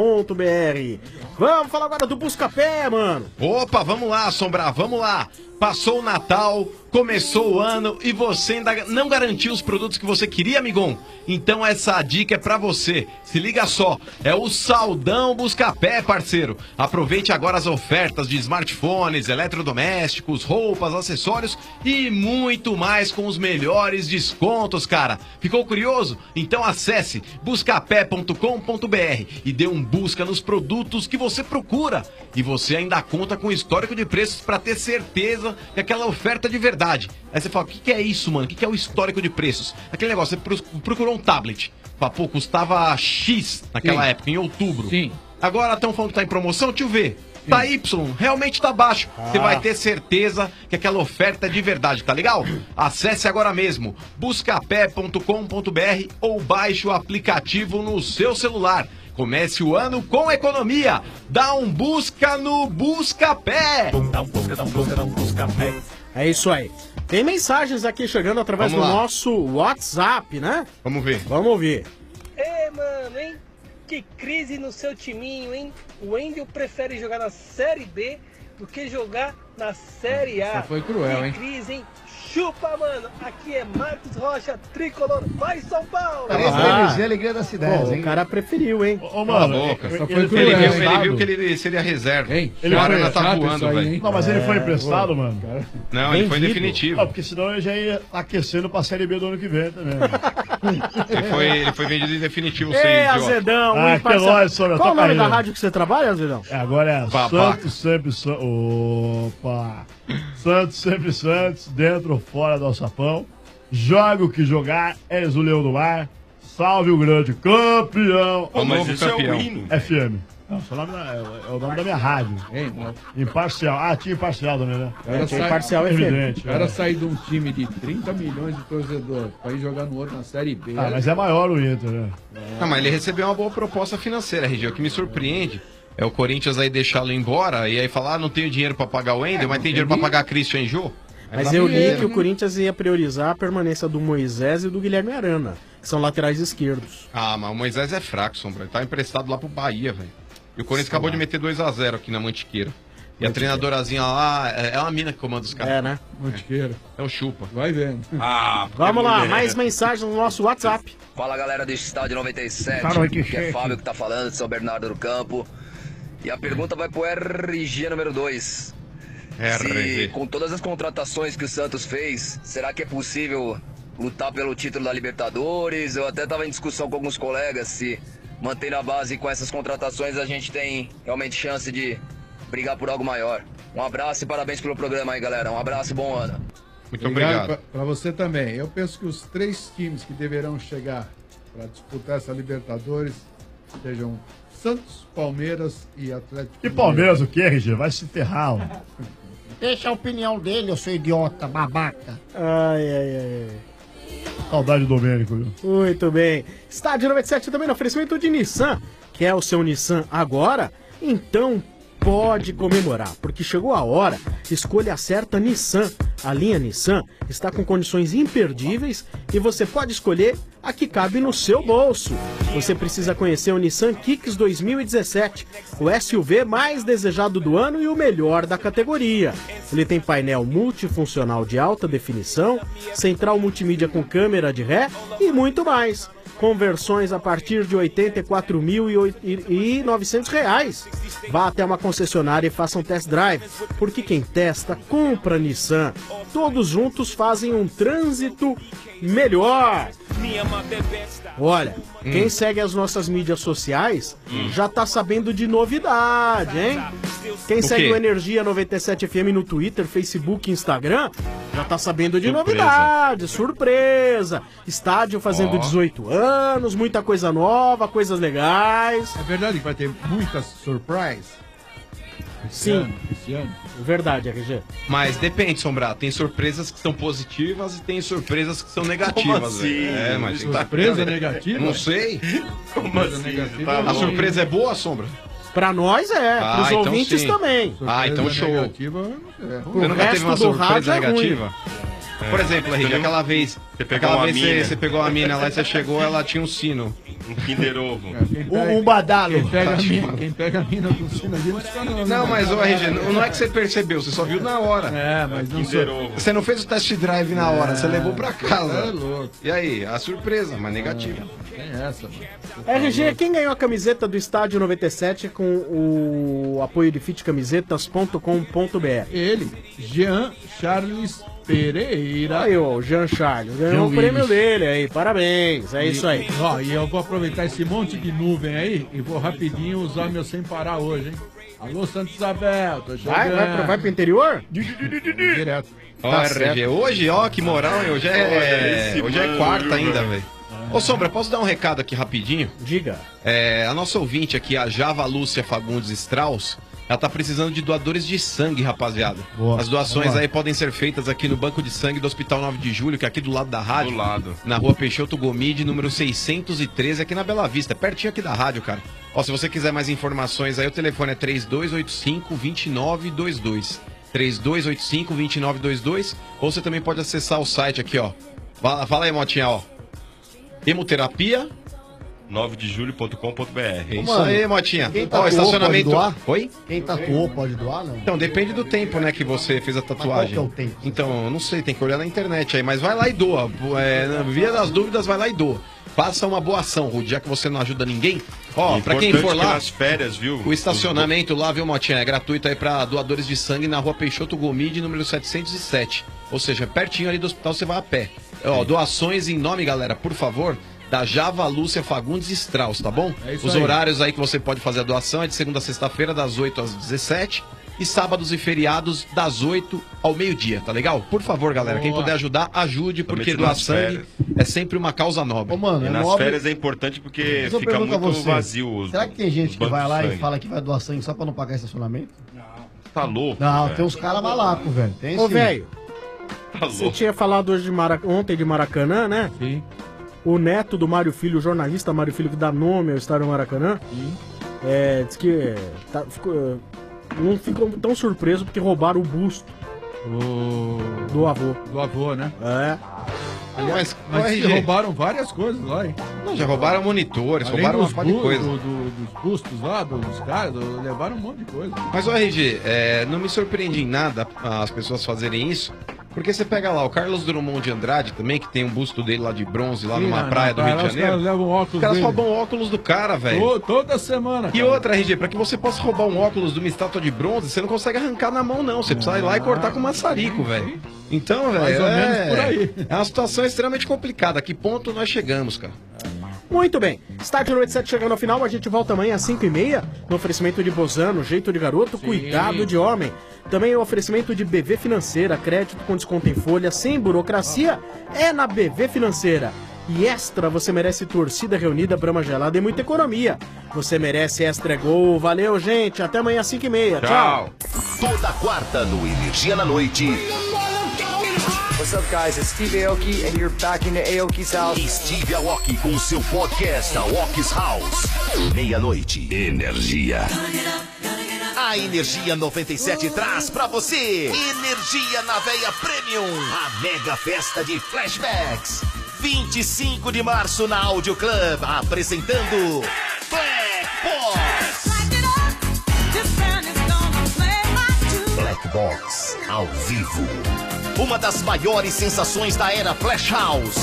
Vamos falar agora do Buscapé, mano. Opa, vamos lá, Sombra, vamos lá. Passou o Natal, Começou o ano e você ainda não garantiu os produtos que você queria, amigão? Então essa dica é pra você. Se liga só, é o Saldão Buscapé, parceiro. Aproveite agora as ofertas de smartphones, eletrodomésticos, roupas, acessórios e muito mais com os melhores descontos, cara. Ficou curioso? Então acesse buscapé.com.br e dê um busca nos produtos que você procura. E você ainda conta com histórico de preços pra ter certeza que aquela oferta é de verdade. Aí você fala, o que é isso, mano? O que é o histórico de preços? Aquele negócio, você procurou um tablet. Fala, pô, custava X naquela época, em outubro. Sim. Agora estão falando que tá em promoção, deixa eu ver. Tá Y, realmente tá baixo. Você vai ter certeza que aquela oferta é de verdade, tá legal? Acesse agora mesmo, buscapé.com.br ou baixe o aplicativo no seu celular. Comece o ano com economia. Dá um busca no Buscapé. Dá um busca-pé. É isso aí. Tem mensagens aqui chegando através do nosso WhatsApp, né? Vamos ver. Vamos ouvir. Ei, mano, hein? Que crise no seu timinho, hein? O Wendel prefere jogar na Série B do que jogar na Série A. Isso foi cruel, hein? Que crise, hein? Chupa, mano. Aqui é Marcos Rocha, Tricolor. Vai, São Paulo! Parece a alegria da cidade, hein? O cara preferiu, hein? Ô, mano, ele viu que ele seria reserva. Ele o Arana tá voando, velho. Não, mas ele foi emprestado, mano. Não, ele foi definitivo. Não, porque senão ele já ia aquecendo pra Série B do ano que vem também. Ele foi vendido em definitivo, Ei, Azedão, Qual o nome da rádio que você trabalha, Azedão? Agora é Santos sempre Santos. Opa! Santos sempre Santos, dentro ou fora do alçapão. Joga o que jogar, és o leão do mar. Salve o grande campeão. O novo campeão. FM. Não, é o nome da minha rádio. Imparcial. Ah, tinha Imparcial também, né? Imparcial é evidente. O cara sair de um time de 30 milhões de torcedores pra ir jogar no outro na Série B. Ah, mas é maior o Inter, né? Não, mas ele recebeu uma boa proposta financeira, RG. O que me surpreende é o Corinthians aí deixá-lo embora e aí falar, não tenho dinheiro pra pagar o Wendel, mas tem dinheiro pra pagar Christian Jô. Mas eu li que o Corinthians ia priorizar a permanência do Moisés e do Guilherme Arana, que são laterais esquerdos. Ah, mas o Moisés é fraco, Sombra. Ele tá emprestado lá pro Bahia, velho. E o Corinthians acabou de meter 2-0 aqui na Mantiqueira. E a treinadorazinha lá é uma mina que comanda os caras. É, né? Mantiqueira. É o chupa. Vai vendo. Vamos lá, mais mensagens no nosso WhatsApp. Fala, galera do Estádio 97. Que é Fábio que tá falando de São Bernardo do Campo. E a pergunta vai pro RG número 2. Se, com todas as contratações que o Santos fez, será que é possível lutar pelo título da Libertadores? Eu até tava em discussão com alguns colegas se mantendo a base com essas contratações a gente tem realmente chance de brigar por algo maior. Um abraço e parabéns pelo programa aí, galera. Um abraço e bom ano. Muito obrigado. Pra você também. Eu penso que os 3 times que deverão chegar para disputar essa Libertadores sejam Santos, Palmeiras e Atlético. E Palmeiras o quê, RG? Vai se ferrar, ó. Deixa a opinião dele, eu sou idiota, babaca. Ai. Saudade do Domênico, viu? Muito bem. Estádio 97 também no oferecimento de Nissan. Quer o seu Nissan agora? Então pode comemorar, porque chegou a hora. Escolha a certa Nissan. A linha Nissan está com condições imperdíveis e você pode escolher a que cabe no seu bolso. Você precisa conhecer o Nissan Kicks 2017, o SUV mais desejado do ano e o melhor da categoria. Ele tem painel multifuncional de alta definição, central multimídia com câmera de ré e muito mais. Conversões a partir de R$ 84.900. Vá até uma concessionária e faça um test drive, porque quem testa, compra Nissan. Todos juntos fazem um trânsito melhor. Olha, quem segue as nossas mídias sociais já tá sabendo de novidade, hein? Quem segue o Energia 97 FM no Twitter, Facebook e Instagram já tá sabendo de novidade, surpresa. Estádio fazendo 18 anos, muita coisa nova, coisas legais. É verdade que vai ter muitas surprises? Sim, verdade, RG. Mas depende, Sombra. Tem surpresas que são positivas e tem surpresas que são negativas. Como assim? É, mas surpresa negativa? Não sei. Como assim? Negativa? A surpresa é boa, Sombra? Pra nós pros então ouvintes sim. também. Então show. Negativa, Você nunca teve uma surpresa negativa? Por exemplo, RG, aquela vez você pegou a mina lá e você chegou, ela tinha um sino. Um Kinder Ovo. Um badalo. Quem pega a mina com sino ali, não fica não, mas o RG, não é que você percebeu, você só viu na hora. Mas não Você não fez o test drive na hora, você levou pra casa. É louco. E aí, a surpresa, mas negativa. Tem essa, mano. RG, quem ganhou a camiseta do Estádio 97 com o apoio de fitcamisetas.com.br? Ele, Jean Charles Pereira. Aí, ó, o Jean Charles. Ganhou o prêmio dele aí, parabéns. É isso aí. Ó, e eu vou aproveitar esse monte de nuvem aí e vou rapidinho usar meu sem parar hoje, hein? Alô, Santa Isabel, tô chegando. Vai pro interior? Direto. Ó, RG, hoje, ó, que moral, hein? Hoje é quarta ainda, velho. Ô, Sombra, posso dar um recado aqui rapidinho? Diga. A nossa ouvinte aqui, a Java Lúcia Fagundes Strauss, ela tá precisando de doadores de sangue, rapaziada. Boa. As doações aí podem ser feitas aqui no Banco de Sangue do Hospital 9 de Julho, que é aqui do lado da rádio. Do lado. Na rua Peixoto Gomide, número 613, aqui na Bela Vista. Pertinho aqui da rádio, cara. Ó, se você quiser mais informações aí, o telefone é 3285-2922. 3285-2922. Ou você também pode acessar o site aqui, ó. Fala aí, Motinha, ó. Hemoterapia 9dejulho.com.br. Isso aí, Motinha. Quem tatuou estacionamento. pode doar? Oi? Quem tatuou pode doar, não? Então, depende do tempo, né, que você fez a tatuagem. qual que é o tempo? Então, eu não sei, tem que olhar na internet aí, mas vai lá e doa. Na via das dúvidas, vai lá e doa. Faça uma boa ação, Rudy, já que você não ajuda ninguém. Ó, pra quem for lá, nas férias, viu? O estacionamento lá, viu, Motinha, é gratuito aí pra doadores de sangue na rua Peixoto Gomide, número 707. Ou seja, pertinho ali do hospital, você vai a pé. Ó, doações em nome, galera, por favor, da Java Lúcia Fagundes Strauss, tá bom? Os horários aí que você pode fazer a doação é de segunda a sexta-feira, das 8 às 17, e sábados e feriados, das 8 ao meio-dia, tá legal? Por favor, galera, quem puder ajudar, ajude, porque doar sangue é sempre uma causa nobre. Ô, mano, E nas nobre. férias é importante porque Mas eu fica pergunto a muito você, vazio. Será que tem gente que vai lá sangue. e fala que vai doar sangue só pra não pagar estacionamento? Tá louco? Não, velho. tem uns caras malacos, velho. Tem Ô, sim. velho, Tá você louco. tinha falado hoje ontem de Maracanã, né? Sim. O neto do Mário Filho, o jornalista Mário Filho, que dá nome ao Estádio Maracanã, diz que não ficou tão surpreso porque roubaram o busto do avô. Do avô, né? É. Aliás, mas mas roubaram várias coisas lá, hein? Não, já roubaram monitores, Além roubaram uma dos par de coisa. dos bustos lá, dos caras, levaram um monte de coisa. Mas o RG, não me surpreende em nada as pessoas fazerem isso, porque você pega lá o Carlos Drummond de Andrade também, que tem um busto dele lá de bronze, lá Sim, numa na praia do Rio de os Janeiro. caras levam óculos Os caras dele. roubam óculos do cara, velho. Toda semana. E cara. outra, RG, pra que você possa roubar um óculos de uma estátua de bronze, você não consegue arrancar na mão, não. Você precisa ir lá e cortar com maçarico, velho. Então, velho, Mais ou menos por aí. É uma situação extremamente complicada. A que ponto nós chegamos, cara? Muito bem. Estádio 97 chegando ao final, a gente volta amanhã às 5h30 no oferecimento de Bozano, jeito de garoto, cuidado de homem. Também o oferecimento de BV Financeira, crédito com desconto em folha, sem burocracia, é na BV Financeira. E Extra, você merece torcida reunida, brama gelada e muita economia. Você merece Extra Gol. Valeu, gente. Até amanhã às 5h30. Tchau. Toda quarta no Energia na Noite. What's up, guys? It's Steve Aoki, and you're back in the Aoki's house. Steve Aoki com seu podcast Aoki's House. Meia-noite. Energia. A Energia 97 traz pra você Energia na Veia Premium, a mega festa de flashbacks. 25 de março na Audio Club, apresentando Black Box. Black Box ao vivo. Uma das maiores sensações da era Flash House.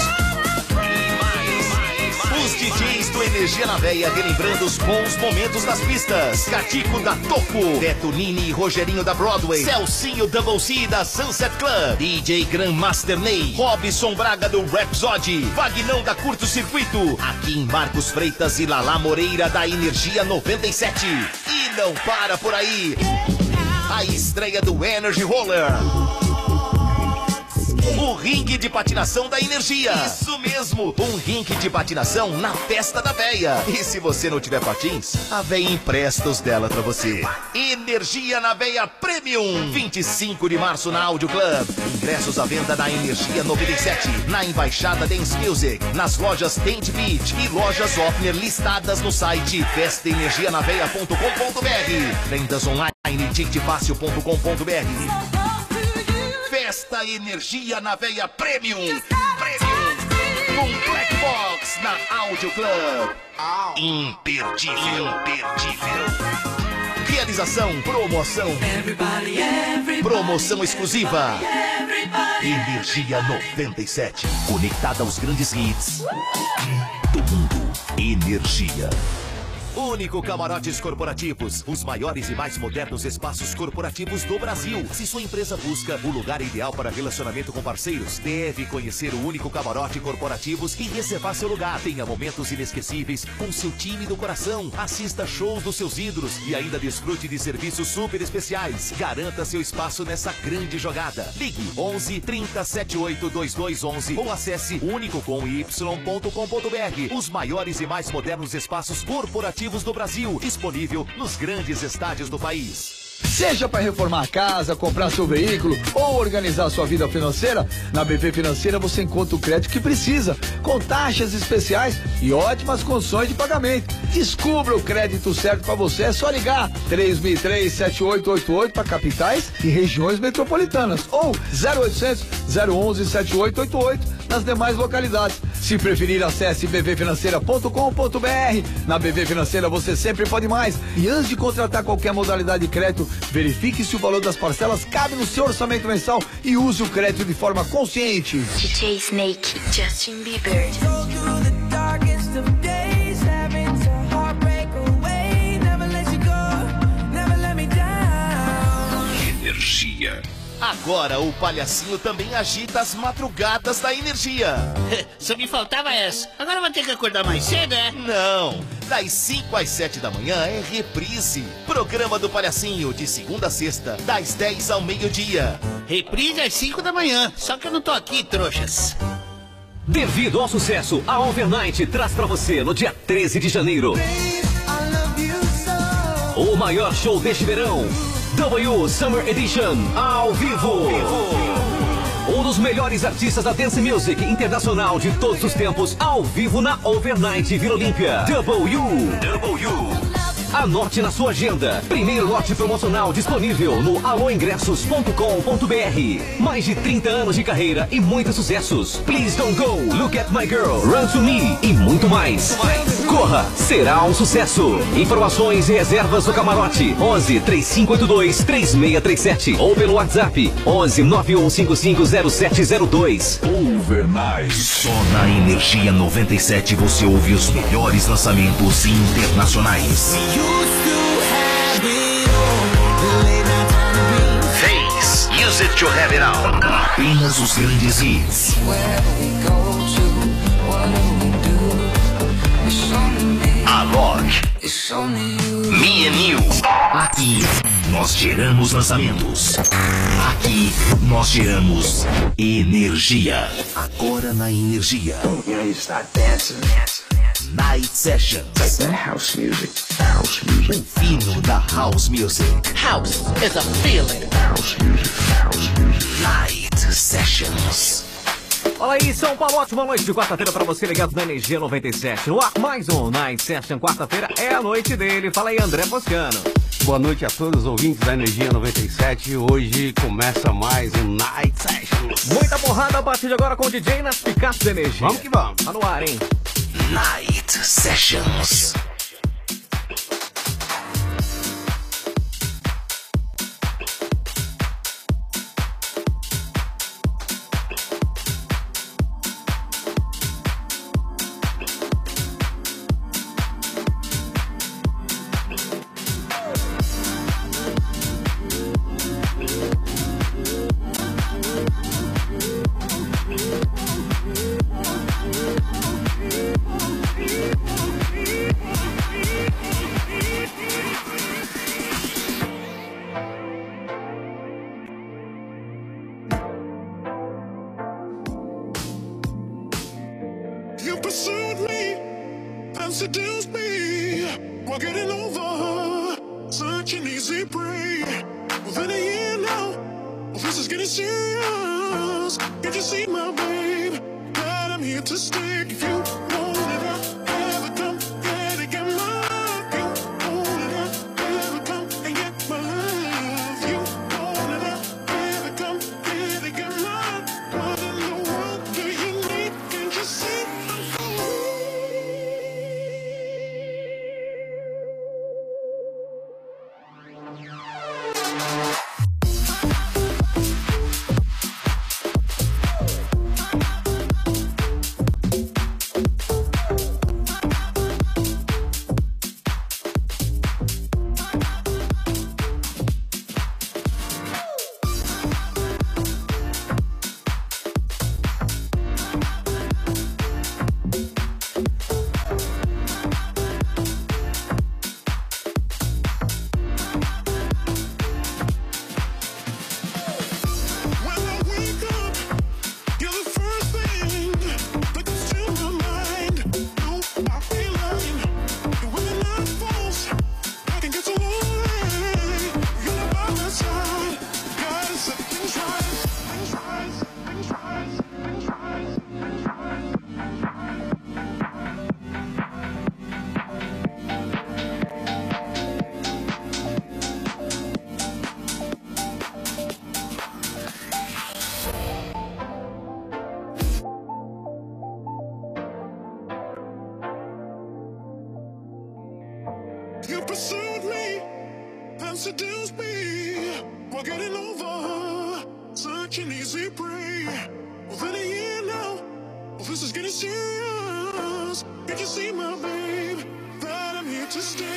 Os DJs do Energia na Veia relembrando os bons momentos das pistas. Catico da Toco, Beto Nini e Rogerinho da Broadway, Celcinho Double C da Sunset Club, DJ Grandmaster Ney, Robson Braga do Rhapsody, Vagnão da Curto Circuito, aqui em Marcos Freitas e Lala Moreira da Energia 97. E não para por aí. A estreia do Energy Roller. O ringue de patinação da Energia. Isso mesmo, um ringue de patinação na festa da véia. E se você não tiver patins, a véia empresta os dela pra você. Energia na Veia Premium. 25 de março na Audio Club. Ingressos à venda na Energia 97, na Embaixada Dance Music, nas lojas Tent Beach e lojas Offner listadas no site festaenergianaveia.com.br. Vendas online ticketfácil.com.br. Festa Energia na Veia Premium. Com Black Box na Audio Club. Imperdível. Realização, promoção. Promoção exclusiva. Energia 97. Conectada aos grandes hits do mundo. Energia. Único Camarotes Corporativos, os maiores e mais modernos espaços corporativos do Brasil. Se sua empresa busca o lugar ideal para relacionamento com parceiros, deve conhecer o Único Camarote Corporativos e reservar seu lugar. Tenha momentos inesquecíveis com seu time do coração. Assista shows dos seus ídolos e ainda desfrute de serviços super especiais. Garanta seu espaço nessa grande jogada. Ligue 11 30 78 2211 ou acesse unicocomy.com.br. Os maiores e mais modernos espaços corporativos do Brasil, disponível nos grandes estádios do país. Seja para reformar a casa, comprar seu veículo ou organizar sua vida financeira, na BV Financeira você encontra o crédito que precisa, com taxas especiais e ótimas condições de pagamento. Descubra o crédito certo para você, é só ligar 3003-7888 para capitais e regiões metropolitanas ou 0800 011 7888 nas demais localidades. Se preferir, acesse bvfinanceira.com.br. Na BV Financeira você sempre pode mais. E antes de contratar qualquer modalidade de crédito, verifique se o valor das parcelas cabe no seu orçamento mensal e use o crédito de forma consciente. DJ Snake, Justin Bieber. Energia. Agora o Palhacinho também agita as madrugadas da Energia. Só me faltava essa. Agora vou ter que acordar mais cedo, é? Não, das 5 às 7 da manhã é reprise. Programa do Palhacinho, de segunda a sexta, das 10 ao meio-dia. Reprise às 5 da manhã, só que eu não tô aqui, trouxas. Devido ao sucesso, a Overnight traz pra você no dia 13 de janeiro o maior show deste verão. W Summer Edition ao vivo. Um dos melhores artistas da dance music internacional de todos os tempos ao vivo na Overnight Vila Olímpia. W. Anote na sua agenda. Primeiro lote promocional disponível no aloingressos.com.br. Mais de 30 anos de carreira e muitos sucessos. Please Don't Go, Look at My Girl, Run to Me e muito mais. Corra, será um sucesso. Informações e reservas do camarote 11 3582 3637 ou pelo WhatsApp 11 91550702. Overnight. Só na Energia 97 você ouve os melhores lançamentos internacionais. Face, Use It to Have It All. Apenas os grandes hits. Alok, Me and You. Aqui nós geramos lançamentos. Aqui nós geramos energia. Agora na Energia. Night Sessions. House music. House music. O fino da House Music. House is a feeling. House music. House music. Night Sessions. Olha aí, São Paulo, ótima noite de quarta-feira pra você ligado na Energia 97. No ar, mais um Night Session. Quarta-feira é a noite dele. Fala aí, André Boscano. Boa noite a todos os ouvintes da Energia 97. Hoje começa mais um Night Sessions. Muita porrada a partir de agora com o DJ nas Picasso da Energia. Vamos que vamos. Tá no ar, hein? Night Sessions. seduce me. We're getting over such an easy prey. Within a year now, this is getting serious. Can't you see, my babe, that I'm here to stay?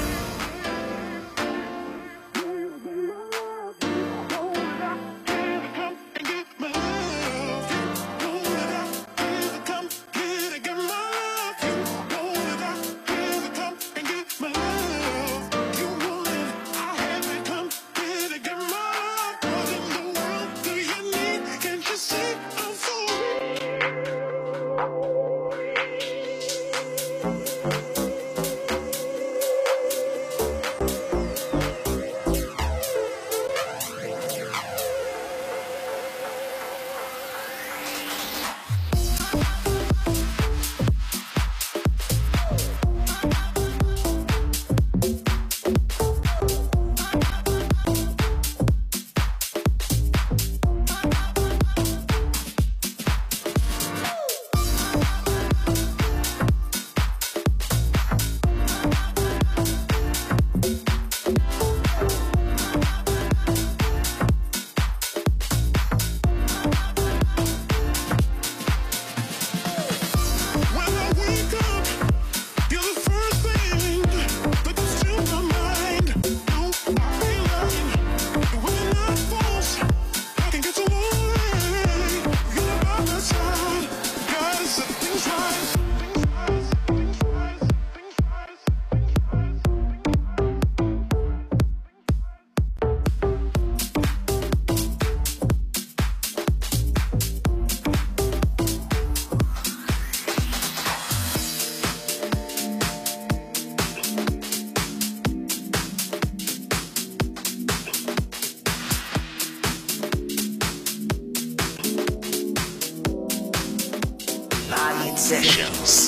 Sessions.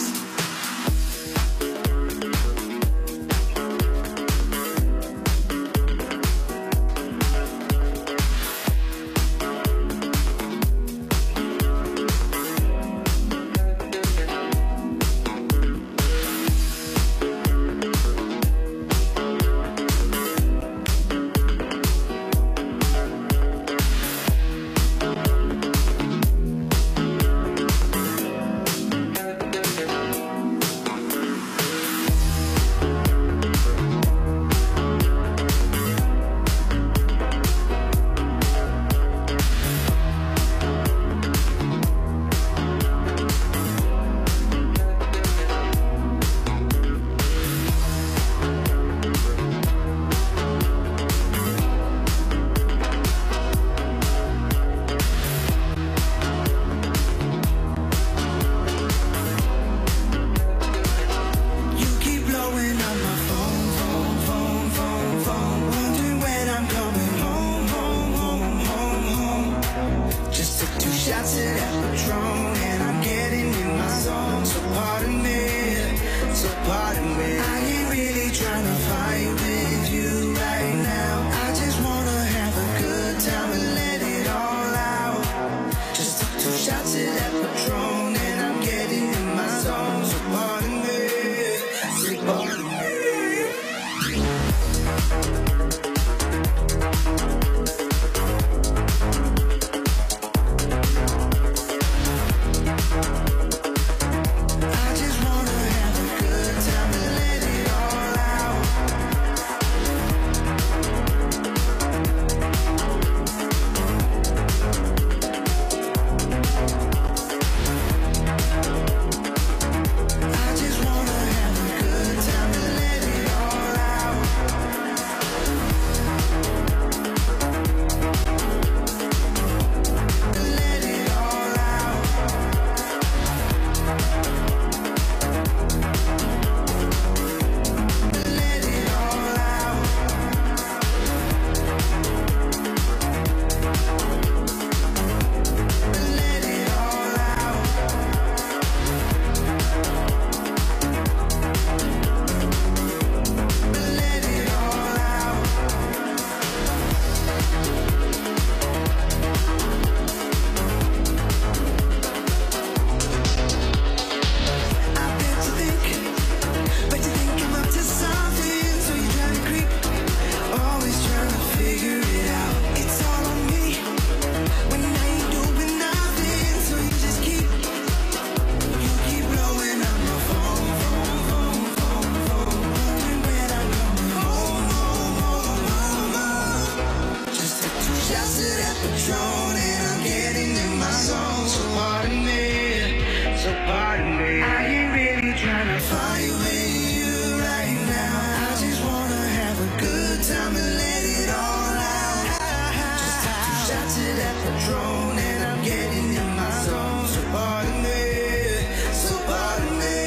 Patron and I'm getting in my zone. So pardon me, I ain't really trying to fight with you right now. I just wanna have a good time and let it all out. Just take 2 shots of that Patron and I'm getting in my zone. So pardon me, so pardon me.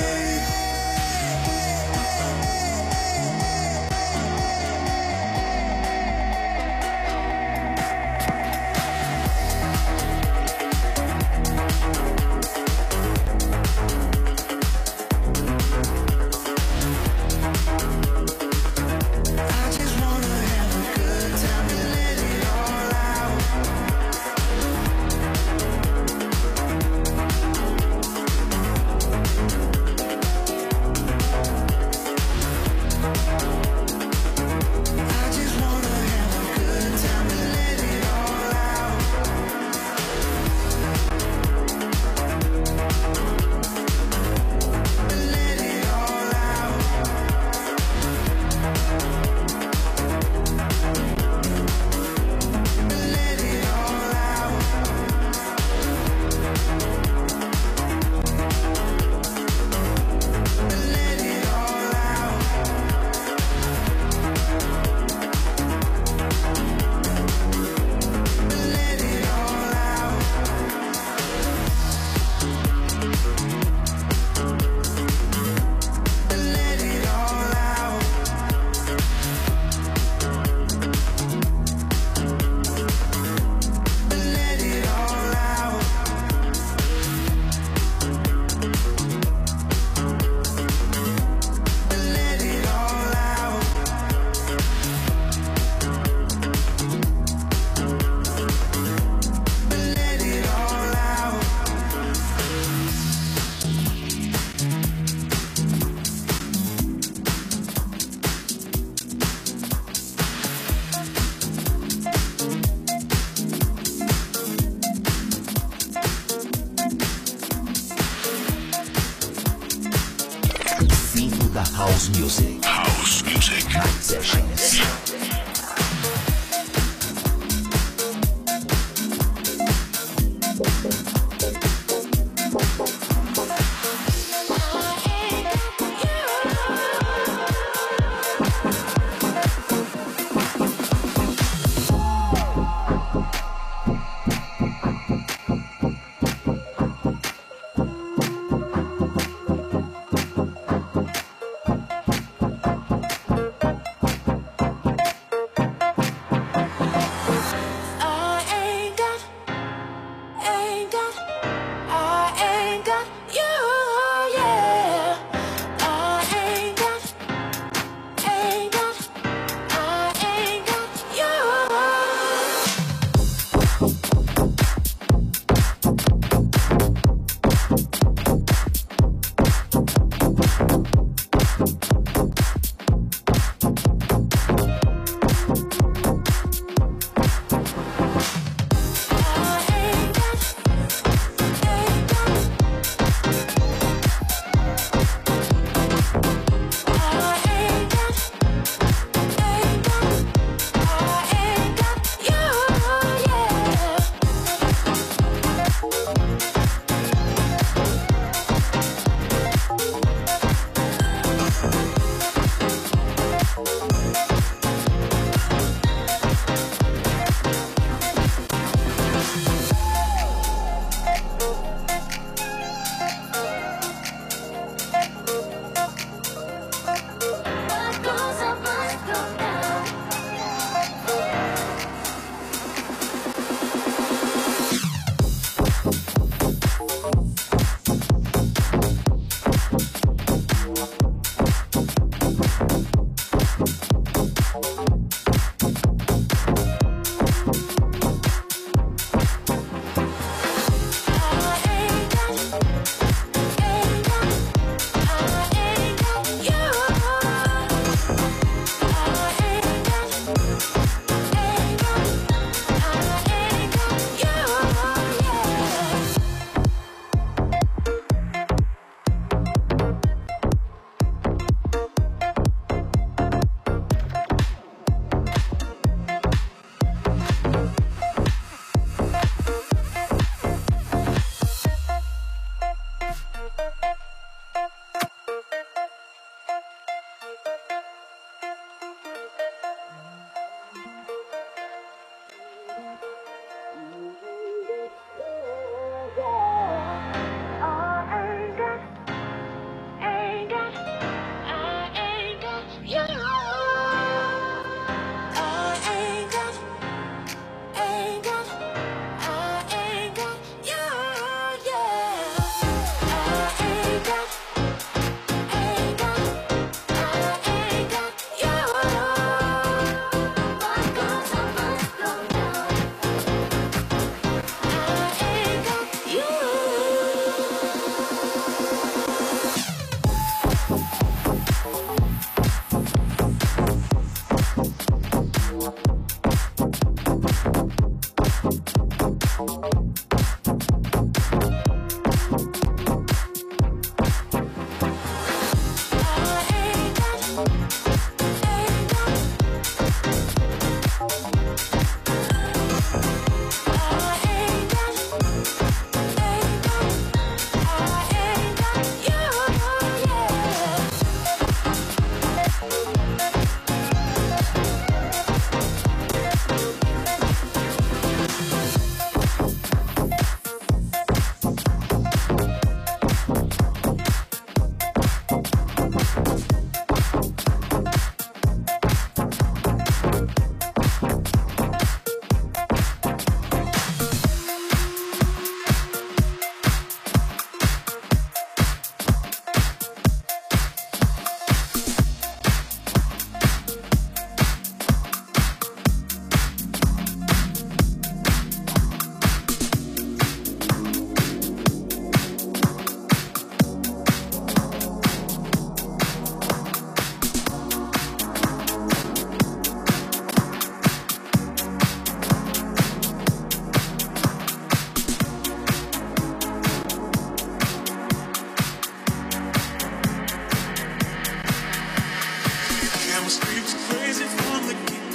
House Music. House Music. Night Sessions.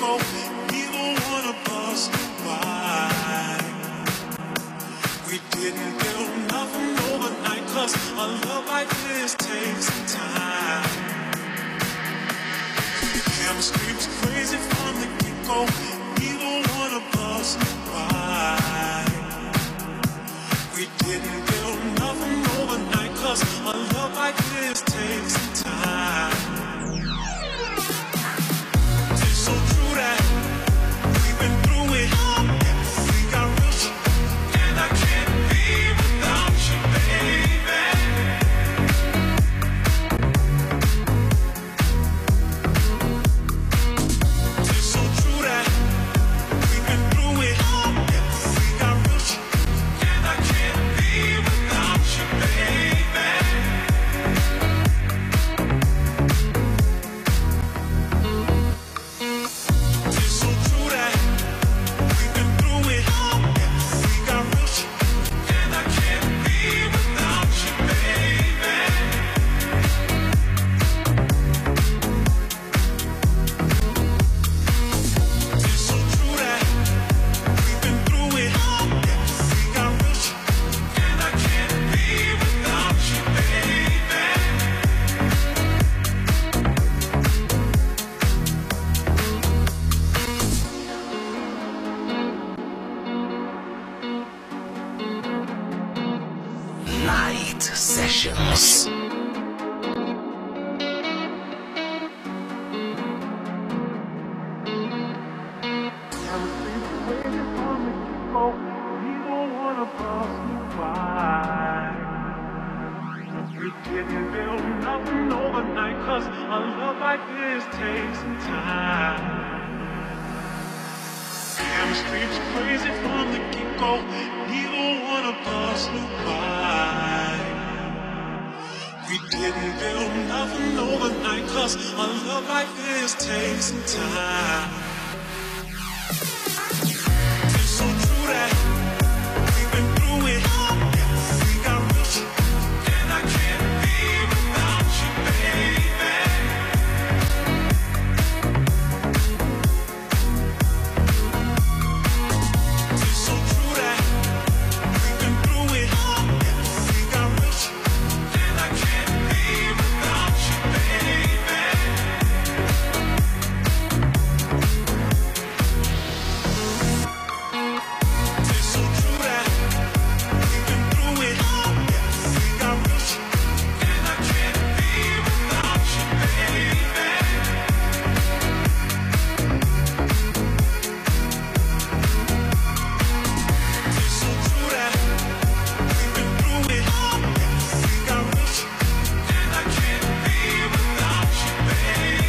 get-go, neither one of us knew why. We didn't build nothing overnight, 'cause a love like this takes some time. Chemistry was crazy from the get-go, neither one of us knew why. We didn't build nothing overnight, 'cause a love like this takes some time. It's so true that we've been through it. We got real shit, and I can't be without you, baby. It's so true that we've been through it. We got real shit, and I can't be without you, baby. It's so true that we've been through it. We got real shit, and I can't be without you, baby. It's so true that we've been through it. We got real shit, and I can't be without you, baby. Night Sessions. We didn't build nothing overnight, 'cause a love like this takes some time. Chemistry was crazy from the get-go, neither one of us knew why. We didn't build nothing overnight, 'cause a love like this takes some time. It's so true that we've been through it. We got real shit, and I can't be without you, baby. It's so true that we've been through it. We got real shit, and I can't be without you, baby. It's so true that we've been through it. We got real shit, and I can't be without you, baby. It's so true that we've been through it. We got real shit, and I can't be without you, baby.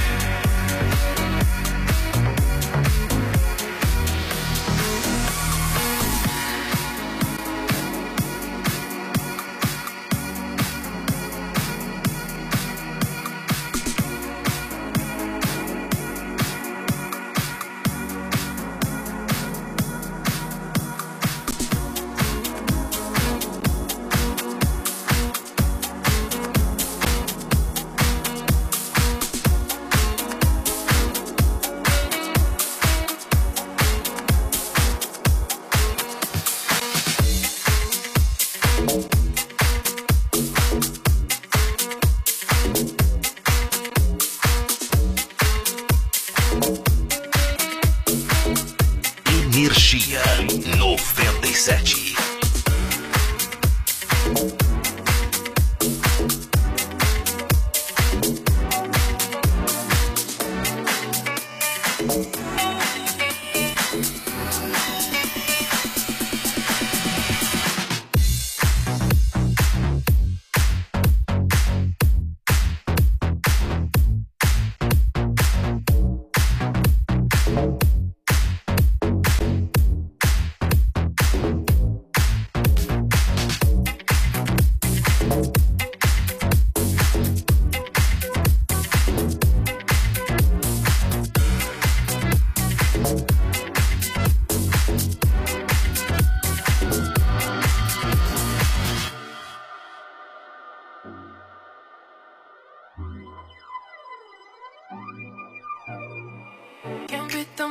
Energia 97.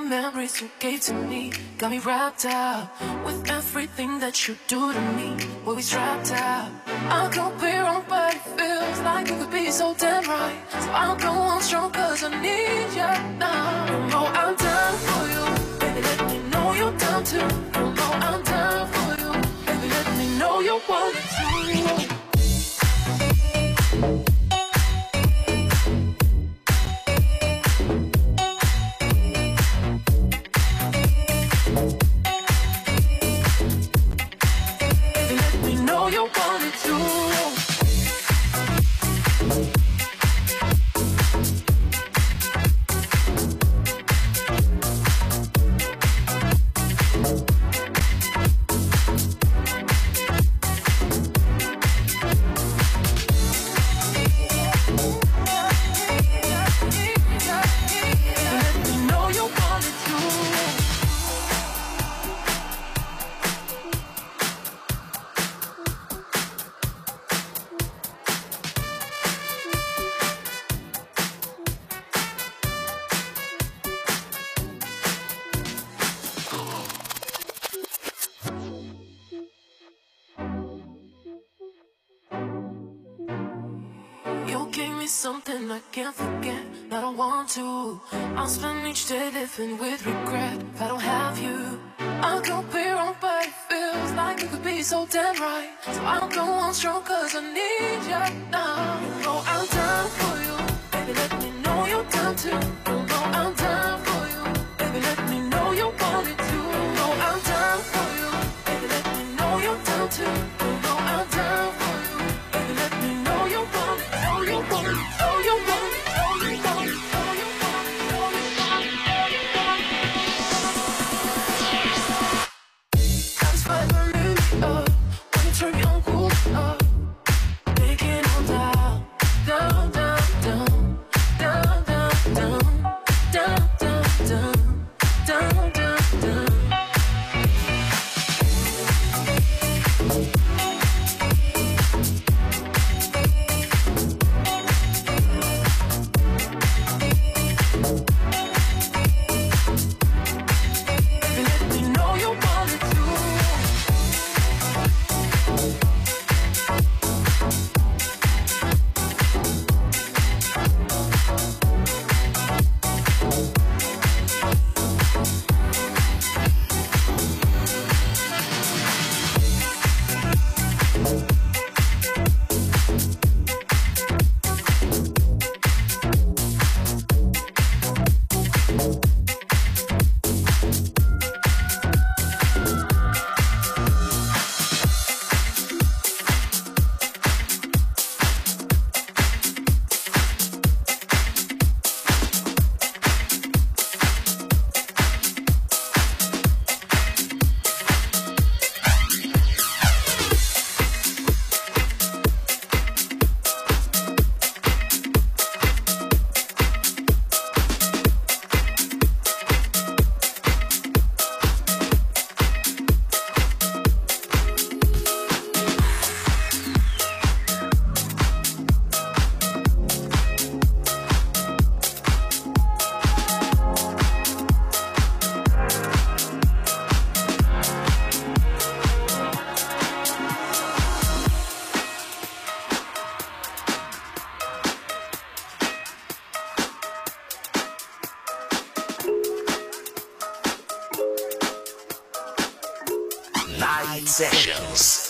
memories you gave to me got me wrapped up with everything that you do to me. We'll be strapped up. I'll go be wrong, but it feels like it could be so damn right. So I'll go on strong, cause I need you now. You know I'm down for you. Baby, let me know you're down too. You know I'm down for you. Baby, let me know you want it too. Something I can't forget, I don't want to. I'll spend each day living with regret if I don't have you. I'll go be wrong, but it feels like it could be so damn right. So I'll go on strong, cause I need you now. You know I'm down for you. Baby, let me know you're down too. You know I'm down for you. Baby, let me know you want it too. You know I'm down for you. Baby, let me know you're down too. You know I'm down for you. Baby, let me know you want it. Know you want it. Know you want it. Know you want it. Know you want it. Know you want it. Know you want it. That's why I live up. When you turn young, cool up. Taking on down, down, down, down, down, down, down, down, down, down, down, down, down. Baby, let me know you want it too. Night Sessions.